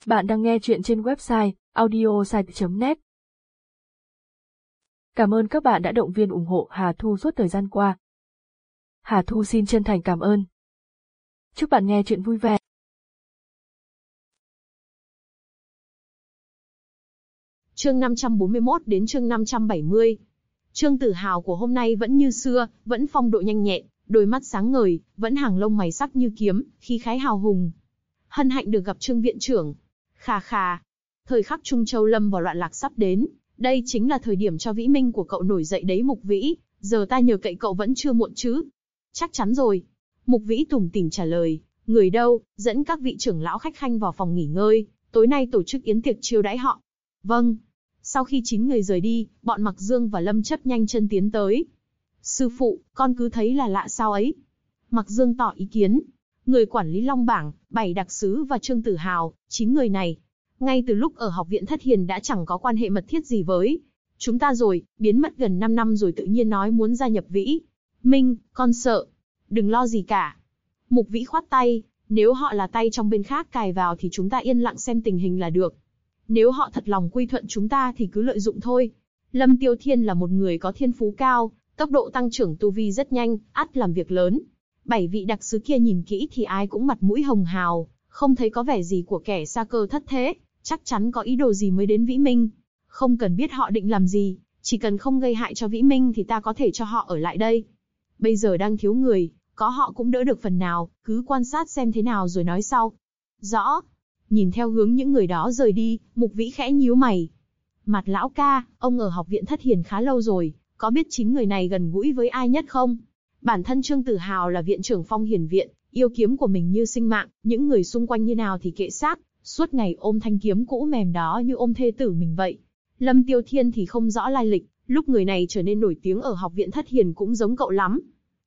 Bạn đang nghe chuyện trên website audiosite.net. Cảm ơn các bạn đã động viên ủng hộ Hà Thu suốt thời gian qua. Hà Thu xin chân thành cảm ơn. Chúc bạn nghe chuyện vui vẻ. Chương 541 đến chương 570. Trương Tử Hào của hôm nay vẫn như xưa, vẫn phong độ nhanh nhẹn, đôi mắt sáng ngời, vẫn hàng lông mày sắc như kiếm, khí khái hào hùng. Hân hạnh được gặp Trương viện trưởng. Khà khà. Thời khắc Trung Châu lâm vào loạn lạc sắp đến, đây chính là thời điểm cho vĩ minh của cậu nổi dậy đấy Mục Vĩ, giờ ta nhờ cậy cậu vẫn chưa muộn chứ. Chắc chắn rồi. Mục Vĩ tủm tỉm trả lời, người đâu, dẫn các vị trưởng lão khách khanh vào phòng nghỉ ngơi, tối nay tổ chức yến tiệc chiêu đãi họ. Vâng. Sau khi 9 người rời đi, bọn Mặc Dương và Lâm Chấp nhanh chân tiến tới. Sư phụ, con cứ thấy là lạ sao ấy. Mặc Dương tỏ ý kiến. Người quản lý Long Bảng, 7 đặc sứ và Trương Tử Hào, 9 người này. Ngay từ lúc ở học viện Thất Hiền đã chẳng có quan hệ mật thiết gì với chúng ta rồi, biến mất gần 5 năm rồi tự nhiên nói muốn gia nhập Vĩ Minh, con sợ. Đừng lo gì cả. Mục Vĩ khoát tay, nếu họ là tay trong bên khác cài vào thì chúng ta yên lặng xem tình hình là được. Nếu họ thật lòng quy thuận chúng ta thì cứ lợi dụng thôi. Lâm Tiêu Thiên là một người có thiên phú cao, tốc độ tăng trưởng tu vi rất nhanh, ắt làm việc lớn. 7 vị đặc sứ kia nhìn kỹ thì ai cũng mặt mũi hồng hào, không thấy có vẻ gì của kẻ xa cơ thất thế, chắc chắn có ý đồ gì mới đến Vĩ Minh. Không cần biết họ định làm gì, chỉ cần không gây hại cho Vĩ Minh thì ta có thể cho họ ở lại đây. Bây giờ đang thiếu người, có họ cũng đỡ được phần nào, cứ quan sát xem thế nào rồi nói sau. Rõ. Nhìn theo hướng những người đó rời đi, Mục Vĩ khẽ nhíu mày. Mặt lão ca, ông ở học viện Thất Hiền khá lâu rồi, có biết 9 người này gần gũi với ai nhất không? Bản thân Trương Tử Hào là viện trưởng Phong Hiền viện, yêu kiếm của mình như sinh mạng, những người xung quanh như nào thì kệ xác, suốt ngày ôm thanh kiếm cũ mềm đó như ôm thê tử mình vậy. Lâm Tiêu Thiên thì không rõ lai lịch, lúc người này trở nên nổi tiếng ở học viện Thất Hiền cũng giống cậu lắm.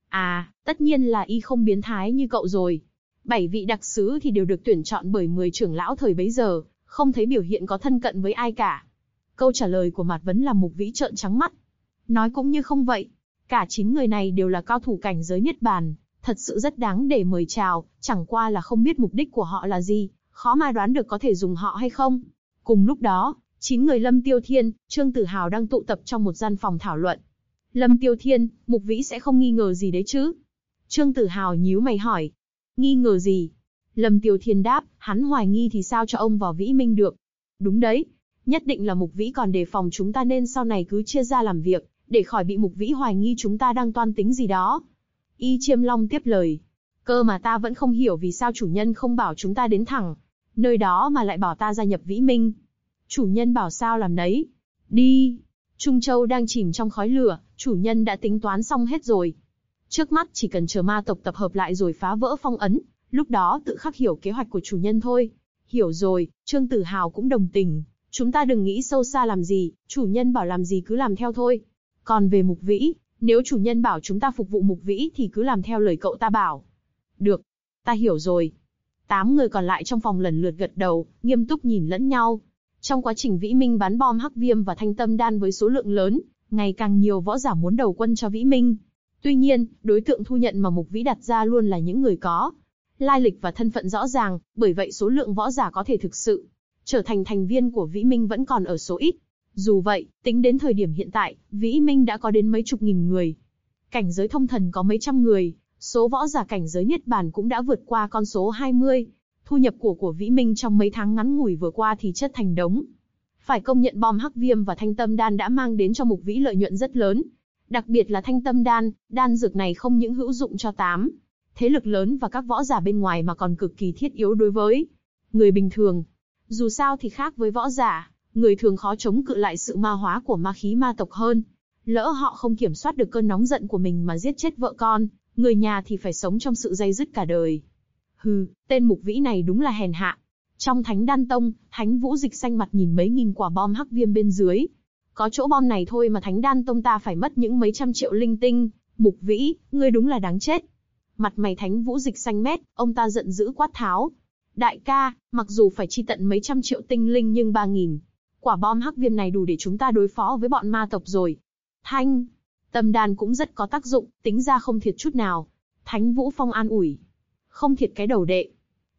À, tất nhiên là y không biến thái như cậu rồi. 7 vị đặc sứ thì đều được tuyển chọn bởi 10 trưởng lão thời bấy giờ, không thấy biểu hiện có thân cận với ai cả. Câu trả lời của Mạt Vấn làm Mục Vĩ trợn trắng mắt. Nói cũng như không vậy. Cả 9 người này đều là cao thủ cảnh giới Niết Bàn, thật sự rất đáng để mời chào, chẳng qua là không biết mục đích của họ là gì, khó mà đoán được có thể dùng họ hay không. Cùng lúc đó, 9 người Lâm Tiêu Thiên, Trương Tử Hào đang tụ tập trong một gian phòng thảo luận. Lâm Tiêu Thiên, Mục Vĩ sẽ không nghi ngờ gì đấy chứ? Trương Tử Hào nhíu mày hỏi. Nghi ngờ gì? Lâm Tiêu Thiên đáp, hắn hoài nghi thì sao cho ông vào Vĩ Minh được? Đúng đấy, nhất định là Mục Vĩ còn đề phòng chúng ta nên sau này cứ chia ra làm việc, để khỏi bị Mục Vĩ hoài nghi chúng ta đang toan tính gì đó. Y Chiêm Long tiếp lời. Cơ mà ta vẫn không hiểu vì sao chủ nhân không bảo chúng ta đến thẳng nơi đó mà lại bảo ta gia nhập Vĩ Minh. Chủ nhân bảo sao làm nấy. Đi. Trung Châu đang chìm trong khói lửa, chủ nhân đã tính toán xong hết rồi. Trước mắt chỉ cần chờ ma tộc tập hợp lại rồi phá vỡ phong ấn, lúc đó tự khắc hiểu kế hoạch của chủ nhân thôi. Hiểu rồi, Trương Tử Hào cũng đồng tình. Chúng ta đừng nghĩ sâu xa làm gì, chủ nhân bảo làm gì cứ làm theo thôi. Còn về Mục Vĩ, nếu chủ nhân bảo chúng ta phục vụ Mục Vĩ thì cứ làm theo lời cậu ta bảo. Được, ta hiểu rồi. 8 người còn lại trong phòng lần lượt gật đầu, nghiêm túc nhìn lẫn nhau. Trong quá trình Vĩ Minh bán bom hắc viêm và thanh tâm đan với số lượng lớn, ngày càng nhiều võ giả muốn đầu quân cho Vĩ Minh. Tuy nhiên, đối tượng thu nhận mà Mục Vĩ đặt ra luôn là những người có lai lịch và thân phận rõ ràng, bởi vậy số lượng võ giả có thể thực sự trở thành thành viên của Vĩ Minh vẫn còn ở số ít. Dù vậy, tính đến thời điểm hiện tại, Vĩ Minh đã có đến mấy chục nghìn người. Cảnh giới thông thần có mấy trăm người, số võ giả cảnh giới Niết Bàn cũng đã vượt qua con số 20. Thu nhập của Vĩ Minh trong mấy tháng ngắn ngủi vừa qua thì chất thành đống. Phải công nhận bom hắc viêm và thanh tâm đan đã mang đến cho Mục Vĩ lợi nhuận rất lớn. Đặc biệt là thanh tâm đan, đan dược này không những hữu dụng cho 8 thế lực lớn và các võ giả bên ngoài mà còn cực kỳ thiết yếu đối với người bình thường. Dù sao thì khác với võ giả, người thường khó chống cự lại sự ma hóa của ma khí ma tộc hơn. Lỡ họ không kiểm soát được cơn nóng giận của mình mà giết chết vợ con, người nhà thì phải sống trong sự day dứt cả đời. Hừ, tên Mục Vĩ này đúng là hèn hạ. Trong Thánh Đan Tông, Thánh Vũ Dịch xanh mặt nhìn mấy nghìn quả bom hắc viêm bên dưới. Có chỗ bom này thôi mà Thánh Đan Tông ta phải mất những mấy trăm triệu linh tinh. Mục Vĩ, ngươi đúng là đáng chết. Mặt mày Thánh Vũ Dịch xanh mét, ông ta giận dữ quát tháo. Đại ca, mặc dù phải chi tận mấy trăm triệu tinh linh nhưng 3.000 quả bom hắc viêm này đủ để chúng ta đối phó với bọn ma tộc rồi. Thanh tâm đan cũng rất có tác dụng, tính ra không thiệt chút nào. Thánh Vũ Phong an ủi. Không thiệt cái đầu đệ.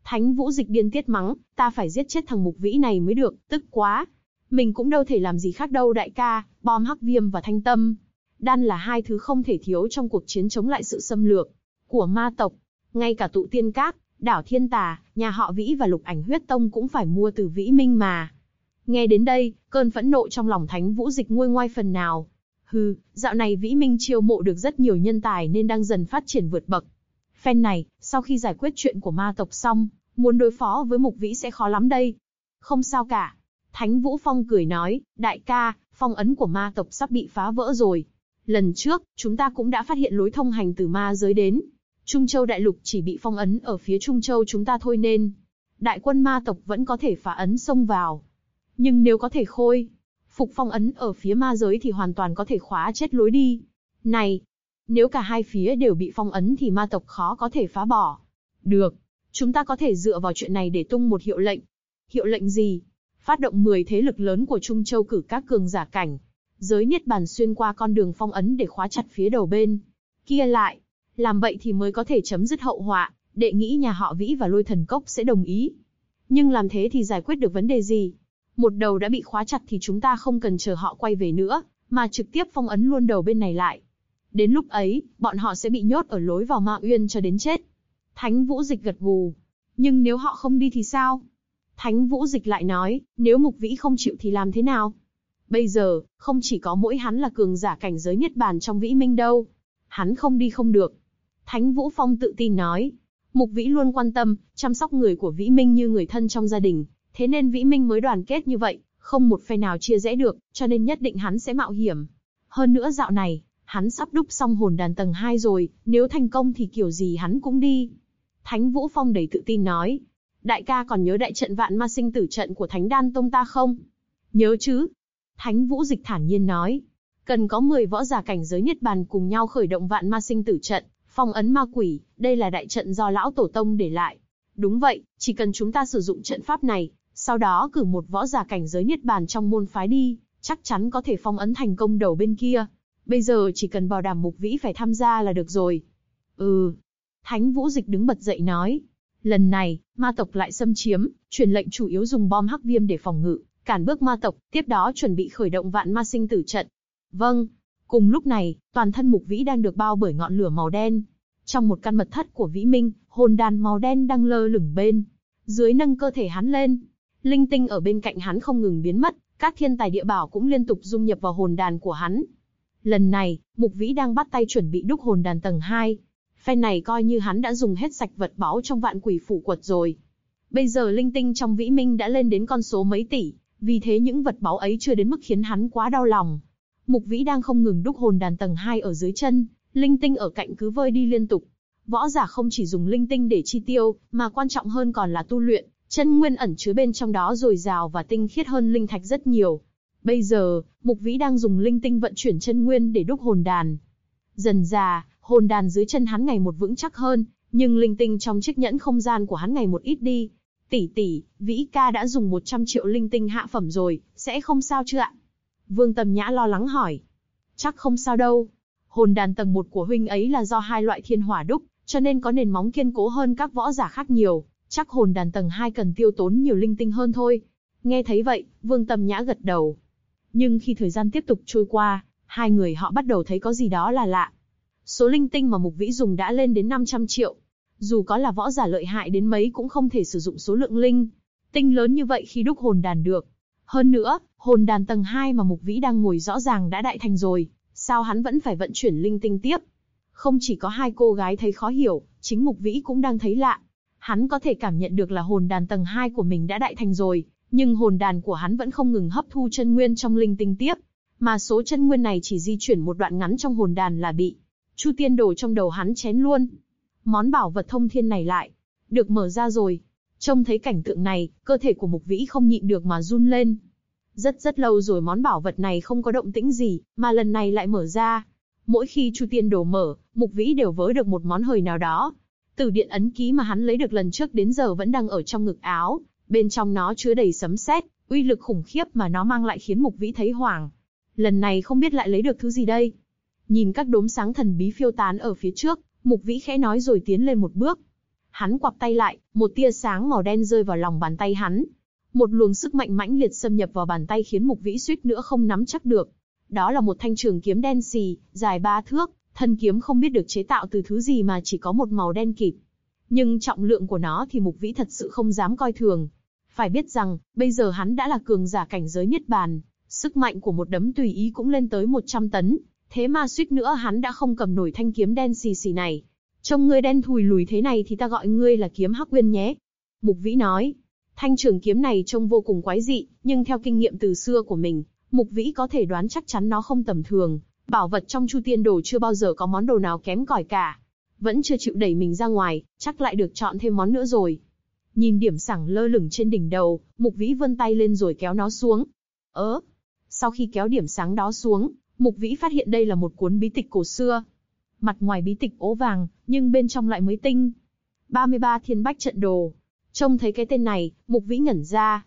Thánh Vũ Dịch điên tiết mắng, ta phải giết chết thằng Mục Vĩ này mới được, tức quá. Mình cũng đâu thể làm gì khác đâu đại ca, bom hắc viêm và thanh tâm đan là hai thứ không thể thiếu trong cuộc chiến chống lại sự xâm lược của ma tộc. Ngay cả tụ tiên các, đảo Thiên Tà, nhà họ Vĩ và Lục Ảnh Huyết Tông cũng phải mua từ Vĩ Minh mà. Nghe đến đây, cơn phẫn nộ trong lòng Thánh Vũ Dịch nguôi ngoai phần nào. Hừ, dạo này Vĩ Minh chiêu mộ được rất nhiều nhân tài nên đang dần phát triển vượt bậc. Phen này, sau khi giải quyết chuyện của ma tộc xong, muốn đối phó với Mục Vĩ sẽ khó lắm đây. Không sao cả. Thánh Vũ Phong cười nói, đại ca, phong ấn của ma tộc sắp bị phá vỡ rồi. Lần trước, chúng ta cũng đã phát hiện lối thông hành từ ma giới đến Trung Châu Đại Lục chỉ bị phong ấn ở phía Trung Châu chúng ta thôi nên đại quân ma tộc vẫn có thể phá ấn xông vào. Nhưng nếu có thể khôi phục phong ấn ở phía ma giới thì hoàn toàn có thể khóa chết lối đi này. Nếu cả hai phía đều bị phong ấn thì ma tộc khó có thể phá bỏ. Được, chúng ta có thể dựa vào chuyện này để tung một hiệu lệnh. Hiệu lệnh gì? Phát động 10 thế lực lớn của Trung Châu cử các cường giả cảnh giới niết bàn xuyên qua con đường phong ấn để khóa chặt phía đầu bên kia lại. Làm vậy thì mới có thể chấm dứt hậu họa. Đệ nghĩ nhà họ Vĩ và Lôi Thần Cốc sẽ đồng ý. Nhưng làm thế thì giải quyết được vấn đề gì? Một đầu đã bị khóa chặt thì chúng ta không cần chờ họ quay về nữa, mà trực tiếp phong ấn luôn đầu bên này lại. Đến lúc ấy, bọn họ sẽ bị nhốt ở lối vào Ma Uyên cho đến chết. Thánh Vũ Dịch gật gù. Nhưng nếu họ không đi thì sao? Thánh Vũ Dịch lại nói, nếu Mục Vĩ không chịu thì làm thế nào? Bây giờ, không chỉ có mỗi hắn là cường giả cảnh giới niết bàn trong Vĩ Minh đâu. Hắn không đi không được. Thánh Vũ Phong tự tin nói, Mục Vĩ luôn quan tâm, chăm sóc người của Vĩ Minh như người thân trong gia đình. Thế nên Vĩ Minh mới đoàn kết như vậy, không một phe nào chia rẽ được, cho nên nhất định hắn sẽ mạo hiểm. Hơn nữa dạo này, hắn sắp đúc xong hồn đàn tầng 2 rồi, nếu thành công thì kiểu gì hắn cũng đi. Thánh Vũ Phong đầy tự tin nói, đại ca còn nhớ đại trận vạn ma sinh tử trận của Thánh Đan Tông ta không? Nhớ chứ. Thánh Vũ Dịch thản nhiên nói, cần có 10 võ giả cảnh giới niết bàn cùng nhau khởi động vạn ma sinh tử trận, phong ấn ma quỷ, đây là đại trận do lão tổ tông để lại. Đúng vậy, chỉ cần chúng ta sử dụng trận pháp này, sau đó cử một võ giả cảnh giới niết bàn trong môn phái đi, chắc chắn có thể phong ấn thành công đầu bên kia. Bây giờ chỉ cần bảo đảm Mục Vĩ phải tham gia là được rồi. Thánh Vũ Dịch đứng bật dậy nói, lần này, ma tộc lại xâm chiếm, truyền lệnh chủ yếu dùng bom hắc viêm để phòng ngự, cản bước ma tộc, tiếp đó chuẩn bị khởi động vạn ma sinh tử trận. Vâng. Cùng lúc này, toàn thân Mục Vĩ đang được bao bởi ngọn lửa màu đen. Trong một căn mật thất của Vĩ Minh, hồn đàn màu đen đang lơ lửng bên dưới nâng cơ thể hắn lên. Linh tinh ở bên cạnh hắn không ngừng biến mất, các thiên tài địa bảo cũng liên tục dung nhập vào hồn đàn của hắn. Lần này, Mục Vĩ đang bắt tay chuẩn bị đúc hồn đàn tầng 2. Phen này coi như hắn đã dùng hết sạch vật báu trong vạn quỷ phủ quật rồi. Bây giờ linh tinh trong Vĩ Minh đã lên đến con số mấy tỷ, vì thế những vật báu ấy chưa đến mức khiến hắn quá đau lòng. Mục Vĩ đang không ngừng đúc hồn đàn tầng 2 ở dưới chân, linh tinh ở cạnh cứ vơi đi liên tục. Võ giả không chỉ dùng linh tinh để chi tiêu, mà quan trọng hơn còn là tu luyện, chân nguyên ẩn chứa bên trong đó dồi dào và tinh khiết hơn linh thạch rất nhiều. Bây giờ, Mục Vĩ đang dùng linh tinh vận chuyển chân nguyên để đúc hồn đàn. Dần dà, hồn đàn dưới chân hắn ngày một vững chắc hơn, nhưng linh tinh trong chiếc nhẫn không gian của hắn ngày một ít đi. Tỷ, Vĩ ca đã dùng 100 triệu linh tinh hạ phẩm rồi, sẽ không sao chứ ạ? Vương Tầm Nhã lo lắng hỏi. Chắc không sao đâu. Hồn đàn tầng 1 của huynh ấy là do 2 loại thiên hỏa đúc, cho nên có nền móng kiên cố hơn các võ giả khác nhiều. Chắc hồn đàn tầng 2 cần tiêu tốn nhiều linh tinh hơn thôi. Nghe thấy vậy, Vương Tầm Nhã gật đầu. Nhưng khi thời gian tiếp tục trôi qua, hai người họ bắt đầu thấy có gì đó là lạ. Số linh tinh mà Mục Vĩ dùng đã lên đến 500 triệu. Dù có là võ giả lợi hại đến mấy cũng không thể sử dụng số lượng linh tinh lớn như vậy khi đúc hồn đàn được. Hơn nữa, hồn đàn tầng 2 mà Mục Vĩ đang ngồi rõ ràng đã đại thành rồi, sao hắn vẫn phải vận chuyển linh tinh tiếp? Không chỉ có hai cô gái thấy khó hiểu, chính Mục Vĩ cũng đang thấy lạ. Hắn có thể cảm nhận được là hồn đàn tầng 2 của mình đã đại thành rồi, nhưng hồn đàn của hắn vẫn không ngừng hấp thu chân nguyên trong linh tinh tiếp, mà số chân nguyên này chỉ di chuyển một đoạn ngắn trong hồn đàn là bị Chu Tiên Đồ trong đầu hắn chén luôn. Món bảo vật thông thiên này lại được mở ra rồi. Trông thấy cảnh tượng này, cơ thể của Mục Vĩ không nhịn được mà run lên. Rất lâu rồi món bảo vật này không có động tĩnh gì, mà lần này lại mở ra. Mỗi khi Chu Tiên Đồ mở, Mục Vĩ đều vớ được một món hời nào đó. Tử điện ấn ký mà hắn lấy được lần trước đến giờ vẫn đang ở trong ngực áo, bên trong nó chứa đầy sấm sét, uy lực khủng khiếp mà nó mang lại khiến Mục Vĩ thấy hoảng. Lần này không biết lại lấy được thứ gì đây? Nhìn các đốm sáng thần bí phiêu tán ở phía trước, Mục Vĩ khẽ nói rồi tiến lên một bước. Hắn quặp tay lại, một tia sáng màu đen rơi vào lòng bàn tay hắn. Một luồng sức mạnh mãnh liệt xâm nhập vào bàn tay khiến Mục Vĩ suýt nữa không nắm chắc được. Đó là một thanh trường kiếm đen xì, dài 3 thước, thân kiếm không biết được chế tạo từ thứ gì mà chỉ có một màu đen kịt. Nhưng trọng lượng của nó thì Mục Vĩ thật sự không dám coi thường. Phải biết rằng, bây giờ hắn đã là cường giả cảnh giới Niết Bàn, sức mạnh của một đấm tùy ý cũng lên tới 100 tấn, thế mà suýt nữa hắn đã không cầm nổi thanh kiếm đen xì xì này. Trông ngươi đen thùi lùi thế này thì ta gọi ngươi là kiếm Hắc Uyên nhé. Mục Vĩ nói, thanh trường kiếm này trông vô cùng quái dị, nhưng theo kinh nghiệm từ xưa của mình, Mục Vĩ có thể đoán chắc chắn nó không tầm thường. Bảo vật trong Chu Tiên Đồ chưa bao giờ có món đồ nào kém cỏi cả. Vẫn chưa chịu đẩy mình ra ngoài, chắc lại được chọn thêm món nữa rồi. Nhìn điểm sảng lơ lửng trên đỉnh đầu, Mục Vĩ vươn tay lên rồi kéo nó xuống. Sau khi kéo điểm sáng đó xuống, Mục Vĩ phát hiện đây là một cuốn bí tịch cổ xưa. Mặt ngoài bí tịch ố vàng, nhưng bên trong lại mới tinh. 33 Thiên Bách Trận Đồ. Trông thấy cái tên này, Mục Vĩ ngẩn ra.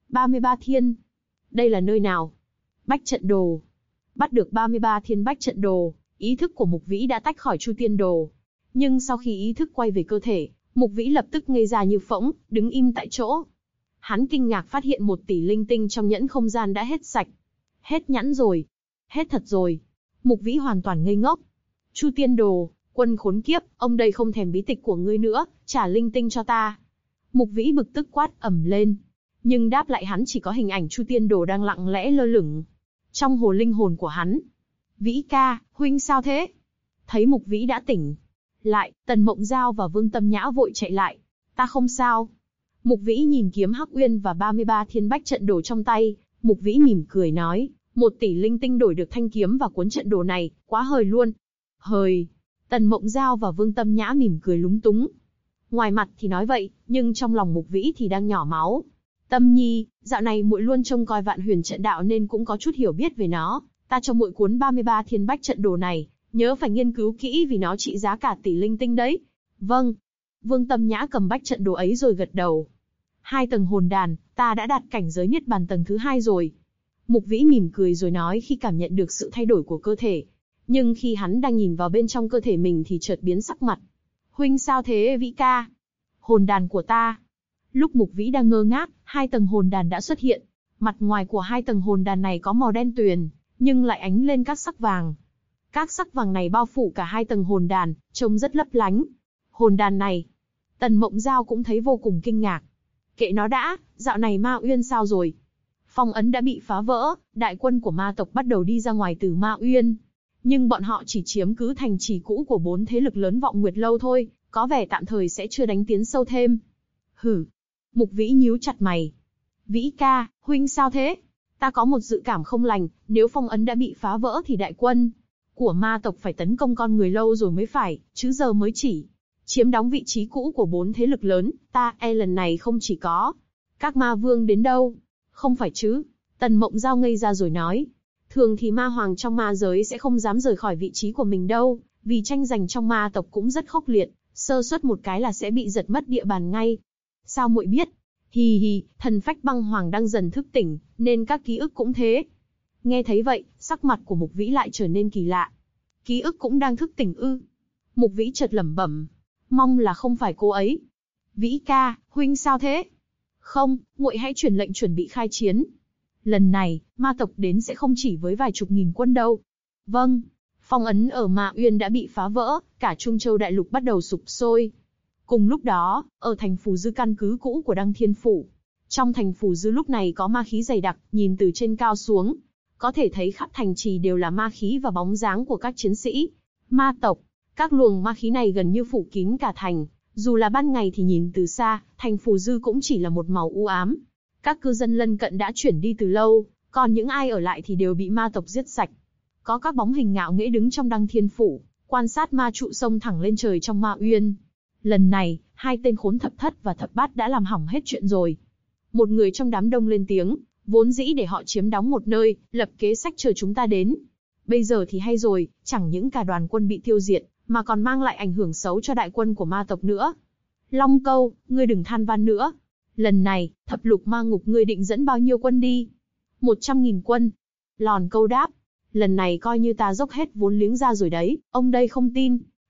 33 Thiên. Đây là nơi nào? Bách Trận Đồ. Bắt được 33 Thiên Bách Trận Đồ, ý thức của Mục Vĩ đã tách khỏi Chu Tiên Đồ. Nhưng sau khi ý thức quay về cơ thể, Mục Vĩ lập tức ngây ra như phỗng, đứng im tại chỗ. Hắn kinh ngạc phát hiện 1 tỷ linh tinh trong nhẫn không gian đã hết sạch. Hết nhẫn rồi. Hết thật rồi. Mục Vĩ hoàn toàn ngây ngốc. Chu Tiên Đồ, quân khốn kiếp, ông đây không thèm bí tịch của ngươi nữa, trả linh tinh cho ta. Mục Vĩ bực tức quát ầm lên. Nhưng đáp lại hắn chỉ có hình ảnh Chu Tiên Đồ đang lặng lẽ lơ lửng trong hồ linh hồn của hắn. Vĩ ca, huynh sao thế? Thấy Mục Vĩ đã tỉnh lại, Tần Mộng Giao và Vương Tâm Nhã vội chạy lại. Ta không sao. Mục Vĩ nhìn kiếm Hắc Uyên và 33 Thiên Bách Trận Đồ trong tay, Mục Vĩ mỉm cười nói, 1 tỷ linh tinh đổi được thanh kiếm và cuốn trận đồ này, quá hời luôn. Hời. Tần Mộng Giao và Vương Tâm Nhã mỉm cười lúng túng. Ngoài mặt thì nói vậy, nhưng trong lòng Mục Vĩ thì đang nhỏ máu. Tâm Nhi, dạo này muội luôn trông coi Vạn Huyền Trận Đạo nên cũng có chút hiểu biết về nó. Ta cho muội cuốn 33 Thiên Bách Trận Đồ này, nhớ phải nghiên cứu kỹ vì nó trị giá cả tỷ linh tinh đấy. Vâng. Vương Tâm Nhã cầm bách trận đồ ấy rồi gật đầu. 2 tầng hồn đàn, ta đã đạt cảnh giới Niết Bàn tầng thứ 2 rồi. Mục Vĩ mỉm cười rồi nói khi cảm nhận được sự thay đổi của cơ thể. Nhưng khi hắn đang nhìn vào bên trong cơ thể mình thì chợt biến sắc mặt. Huynh sao thế Vĩ ca? Hồn đàn của ta. Lúc Mục Vĩ đang ngơ ngác, 2 tầng hồn đàn đã xuất hiện. Mặt ngoài của 2 tầng hồn đàn này có màu đen tuyền, nhưng lại ánh lên các sắc vàng. Các sắc vàng này bao phủ cả 2 tầng hồn đàn, trông rất lấp lánh. Hồn đàn này, Tần Mộng Giao cũng thấy vô cùng kinh ngạc. Kệ nó đã, dạo này Ma Uyên sao rồi? Phong ấn đã bị phá vỡ, đại quân của ma tộc bắt đầu đi ra ngoài từ Ma Uyên. Nhưng bọn họ chỉ chiếm cứ thành trì cũ của 4 thế lực lớn Vọng Nguyệt Lâu thôi, có vẻ tạm thời sẽ chưa đánh tiến sâu thêm. Hử. Mục Vĩ nhíu chặt mày. Vĩ ca, huynh sao thế? Ta có một dự cảm không lành, nếu phong ấn đã bị phá vỡ thì đại quân của ma tộc phải tấn công con người lâu rồi mới phải, chứ giờ mới chỉ chiếm đóng vị trí cũ của 4 thế lực lớn, ta lần này không chỉ có các ma vương đến đâu. Không phải chứ? Tần Mộng Giao ngây ra rồi nói. Thường thì ma hoàng trong ma giới sẽ không dám rời khỏi vị trí của mình đâu, vì tranh giành trong ma tộc cũng rất khốc liệt, sơ suất một cái là sẽ bị giật mất địa bàn ngay. Sao muội biết? Hì hì, thần phách băng hoàng đang dần thức tỉnh, nên các ký ức cũng thế. Nghe thấy vậy, sắc mặt của Mục Vĩ lại trở nên kỳ lạ. Ký ức cũng đang thức tỉnh ư? Mục Vĩ chợt lẩm bẩm, mong là không phải cô ấy. Vĩ ca, huynh sao thế? Không, muội hãy truyền lệnh chuẩn bị khai chiến. Lần này, ma tộc đến sẽ không chỉ với vài chục nghìn quân đâu. Vâng. Phong ấn ở Ma Uyên đã bị phá vỡ, cả Trung Châu đại lục bắt đầu sụp sôi. Cùng lúc đó, ở thành Phù Dư căn cứ cũ của Đăng Thiên Phủ, trong thành Phù Dư lúc này có ma khí dày đặc, nhìn từ trên cao xuống, có thể thấy khắp thành trì đều là ma khí và bóng dáng của các chiến sĩ ma tộc. Các luồng ma khí này gần như phủ kín cả thành, dù là ban ngày thì nhìn từ xa, thành Phù Dư cũng chỉ là một màu u ám. Các cư dân lân cận đã chuyển đi từ lâu, còn những ai ở lại thì đều bị ma tộc giết sạch. Có các bóng hình ngạo nghễ đứng trong Đăng Thiên Phủ, quan sát ma trụ xông thẳng lên trời trong Ma Uyên. Lần này, 2 tên khốn thập thất và thập bát đã làm hỏng hết chuyện rồi. Một người trong đám đông lên tiếng, vốn dĩ để họ chiếm đóng một nơi, lập kế sách chờ chúng ta đến. Bây giờ thì hay rồi, chẳng những cả đoàn quân bị tiêu diệt, mà còn mang lại ảnh hưởng xấu cho đại quân của ma tộc nữa. Long Câu, ngươi đừng than van nữa. Lần này, thập lục ma ngục ngươi định dẫn bao nhiêu quân đi? 100.000 quân. Lòn Câu đáp, lần này coi như ta dốc hết vốn liếng ra rồi đấy, ông đây không tin.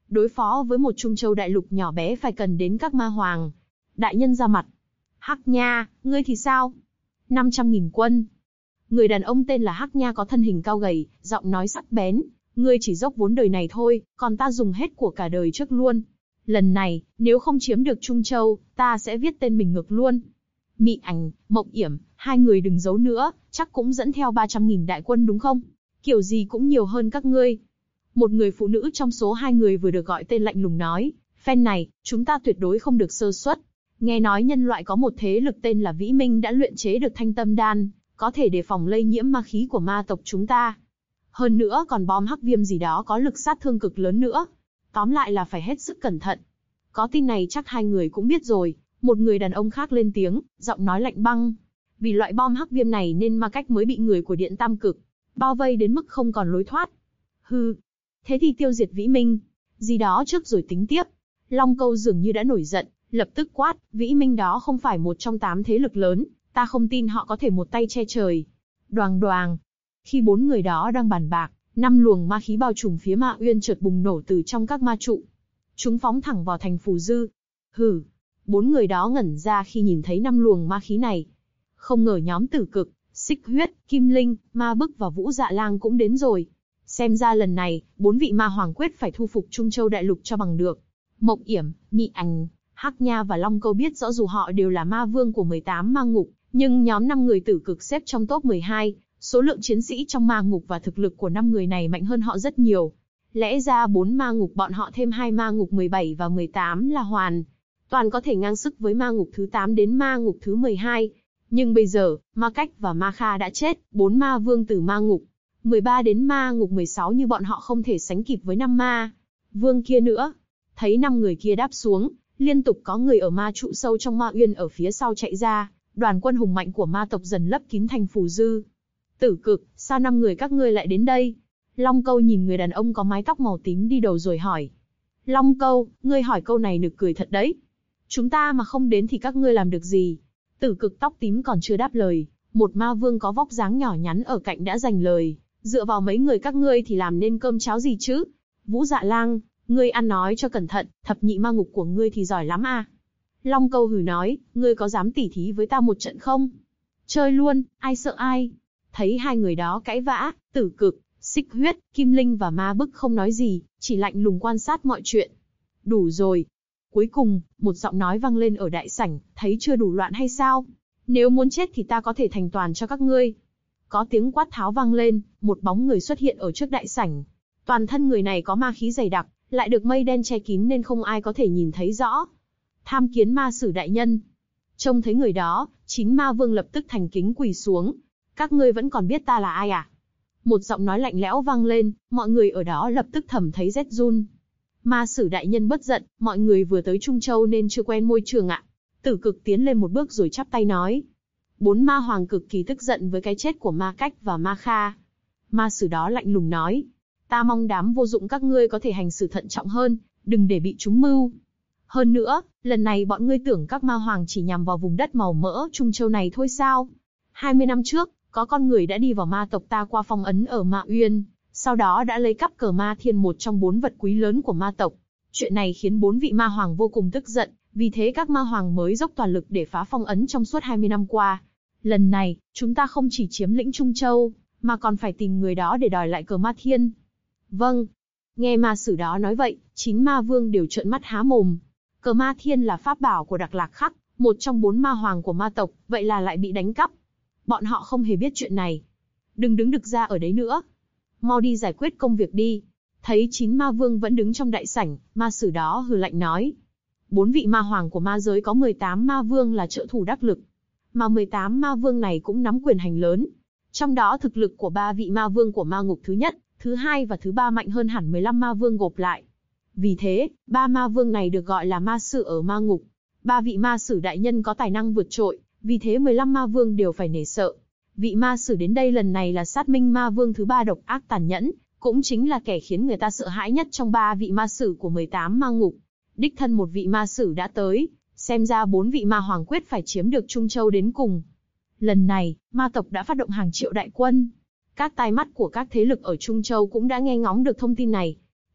Đối phó với một Trung Châu đại lục nhỏ bé phải cần đến các ma hoàng. Đại nhân ra mặt. Hắc Nha, ngươi thì sao? 500.000 quân. Người đàn ông tên là Hắc Nha có thân hình cao gầy, giọng nói sắc bén. Ngươi chỉ dốc vốn đời này thôi, còn ta dùng hết của cả đời trước luôn. Lần này, nếu không chiếm được Trung Châu, ta sẽ viết tên mình ngược luôn. Mị Ảnh, Mộng Yểm, hai người đừng giấu nữa, chắc cũng dẫn theo 300.000 đại quân đúng không? Kiểu gì cũng nhiều hơn các ngươi. Một người phụ nữ trong số hai người vừa được gọi tên lạnh lùng nói, phen này, chúng ta tuyệt đối không được sơ suất. Nghe nói nhân loại có một thế lực tên là Vĩ Minh đã luyện chế được Thanh Tâm Đan, có thể đề phòng lây nhiễm ma khí của ma tộc chúng ta. Hơn nữa còn bom hắc viêm gì đó có lực sát thương cực lớn nữa. Tóm lại là phải hết sức cẩn thận. Có tin này chắc hai người cũng biết rồi. Một người đàn ông khác lên tiếng, giọng nói lạnh băng. Vì loại bom hắc viêm này nên Ma Cách mới bị người của Điện Tam Cực bao vây đến mức không còn lối thoát. Hừ, thế thì tiêu diệt Vĩ Minh, gì đó trước rồi tính tiếp. Long Câu dường như đã nổi giận, lập tức quát, Vĩ Minh đó không phải một trong 8 thế lực lớn, ta không tin họ có thể một tay che trời. Đoàng đoàng. Khi 4 người đó đang bàn bạc, 5 luồng ma khí bao trùm phía Ma Uyên chợt bùng nổ từ trong các ma trụ. Chúng phóng thẳng vào thành Phù Dư. Hừ. 4 người đó ngẩn ra khi nhìn thấy 5 luồng ma khí này. Không ngờ nhóm Tử Cực, Xích Huyết, Kim Linh, Ma Bức và Vũ Dạ Lang cũng đến rồi. Xem ra lần này, 4 vị ma hoàng quyết phải thu phục Trung Châu đại lục cho bằng được. Mộng Yểm, Mị Ảnh, Hắc Nha và Long Câu biết rõ dù họ đều là ma vương của 18 ma ngục, nhưng nhóm 5 người Tử Cực xếp trong top 12, số lượng chiến sĩ trong ma ngục và thực lực của 5 người này mạnh hơn họ rất nhiều. Lẽ ra 4 ma ngục bọn họ thêm 2 ma ngục 17 và 18 là hoàn toàn có thể ngang sức với ma ngục thứ 8 đến ma ngục thứ 12. Nhưng bây giờ, Ma Cách và Ma Kha đã chết, 4 ma vương từ ma ngục 13 đến ma ngục 16 như bọn họ không thể sánh kịp với 5 ma vương kia nữa. Thấy 5 người kia đáp xuống, liên tục có người ở ma trụ sâu trong Ma Uyên ở phía sau chạy ra, đoàn quân hùng mạnh của ma tộc dần lấp kín thành Phù Dư. Tử Cực, sao 5 người các ngươi lại đến đây? Long Câu nhìn người đàn ông có mái tóc màu tím đi đầu rồi hỏi. Long Câu, ngươi hỏi câu này nực cười thật đấy. Chúng ta mà không đến thì các ngươi làm được gì? Tử Cực tóc tím còn chưa đáp lời, một ma vương có vóc dáng nhỏ nhắn ở cạnh đã giành lời. Dựa vào mấy người các ngươi thì làm nên cơm cháo gì chứ? Vũ Dạ Lang, ngươi ăn nói cho cẩn thận, thập nhị ma ngục của ngươi thì giỏi lắm à? Long Câu hừ nói, ngươi có dám tỉ thí với ta một trận không? Chơi luôn, ai sợ ai? Thấy hai người đó cãi vã, Tử Cực, Xích Huyết, Kim Linh và Ma Bức không nói gì, chỉ lạnh lùng quan sát mọi chuyện. Đủ rồi. Cuối cùng, một giọng nói vang lên ở đại sảnh, thấy chưa đủ loạn hay sao? Nếu muốn chết thì ta có thể thành toàn cho các ngươi. Có tiếng quát tháo vang lên, một bóng người xuất hiện ở trước đại sảnh. Toàn thân người này có ma khí dày đặc, lại được mây đen che kín nên không ai có thể nhìn thấy rõ. Tham Kiến Ma Sử đại nhân. Trông thấy người đó, 9 ma vương lập tức thành kính quỳ xuống. Các ngươi vẫn còn biết ta là ai à? Một giọng nói lạnh lẽo vang lên, mọi người ở đó lập tức thầm thấy rét run. Ma Sử đại nhân bất giận, mọi người vừa tới Trung Châu nên chưa quen môi trường ạ. Tử Cực tiến lên một bước rồi chắp tay nói. 4 ma hoàng cực kỳ tức giận với cái chết của Ma Cách và Ma Kha. Ma Sử đó lạnh lùng nói. Ta mong đám vô dụng các ngươi có thể hành xử thận trọng hơn, đừng để bị trúng mưu. Hơn nữa, lần này bọn ngươi tưởng các ma hoàng chỉ nhằm vào vùng đất màu mỡ Trung Châu này thôi sao? 20 năm trước, có con người đã đi vào ma tộc ta qua phong ấn ở Ma Uyên, sau đó đã lấy cắp cờ Ma Thiên, một trong 4 vật quý lớn của ma tộc. Chuyện này khiến 4 vị ma hoàng vô cùng tức giận, vì thế các ma hoàng mới dốc toàn lực để phá phong ấn trong suốt 20 năm qua. Lần này, chúng ta không chỉ chiếm lĩnh Trung Châu, mà còn phải tìm người đó để đòi lại cờ Ma Thiên. Vâng. Nghe Ma Sử đó nói vậy, 9 ma vương đều trợn mắt há mồm. Cờ Ma Thiên là pháp bảo của Đặc Lạc Khắc, một trong 4 ma hoàng của ma tộc, vậy là lại bị đánh cắp. Bọn họ không hề biết chuyện này. Đừng đứng đực ra ở đấy nữa. Mau đi giải quyết công việc đi. Thấy 9 ma vương vẫn đứng trong đại sảnh, Ma Sử đó hừ lạnh nói. 4 vị ma hoàng của ma giới có 18 ma vương là trợ thủ đắc lực. Mà 18 ma vương này cũng nắm quyền hành lớn. Trong đó thực lực của 3 vị ma vương của ma ngục thứ nhất, thứ hai và thứ ba mạnh hơn hẳn 15 ma vương gộp lại. Vì thế, 3 ma vương này được gọi là ma sử ở ma ngục. 3 vị ma sử đại nhân có tài năng vượt trội, vì thế 15 ma vương đều phải nể sợ. Vị ma sử đến đây lần này là Sát Minh ma vương thứ 3 độc ác tàn nhẫn, cũng chính là kẻ khiến người ta sợ hãi nhất trong 3 vị ma sử của 18 ma ngục. Đích thân một vị ma sử đã tới, xem ra 4 vị ma hoàng quyết phải chiếm được Trung Châu đến cùng. Lần này, ma tộc đã phát động hàng triệu đại quân. Các tai mắt của các thế lực ở Trung Châu cũng đã nghe ngóng được thông tin này.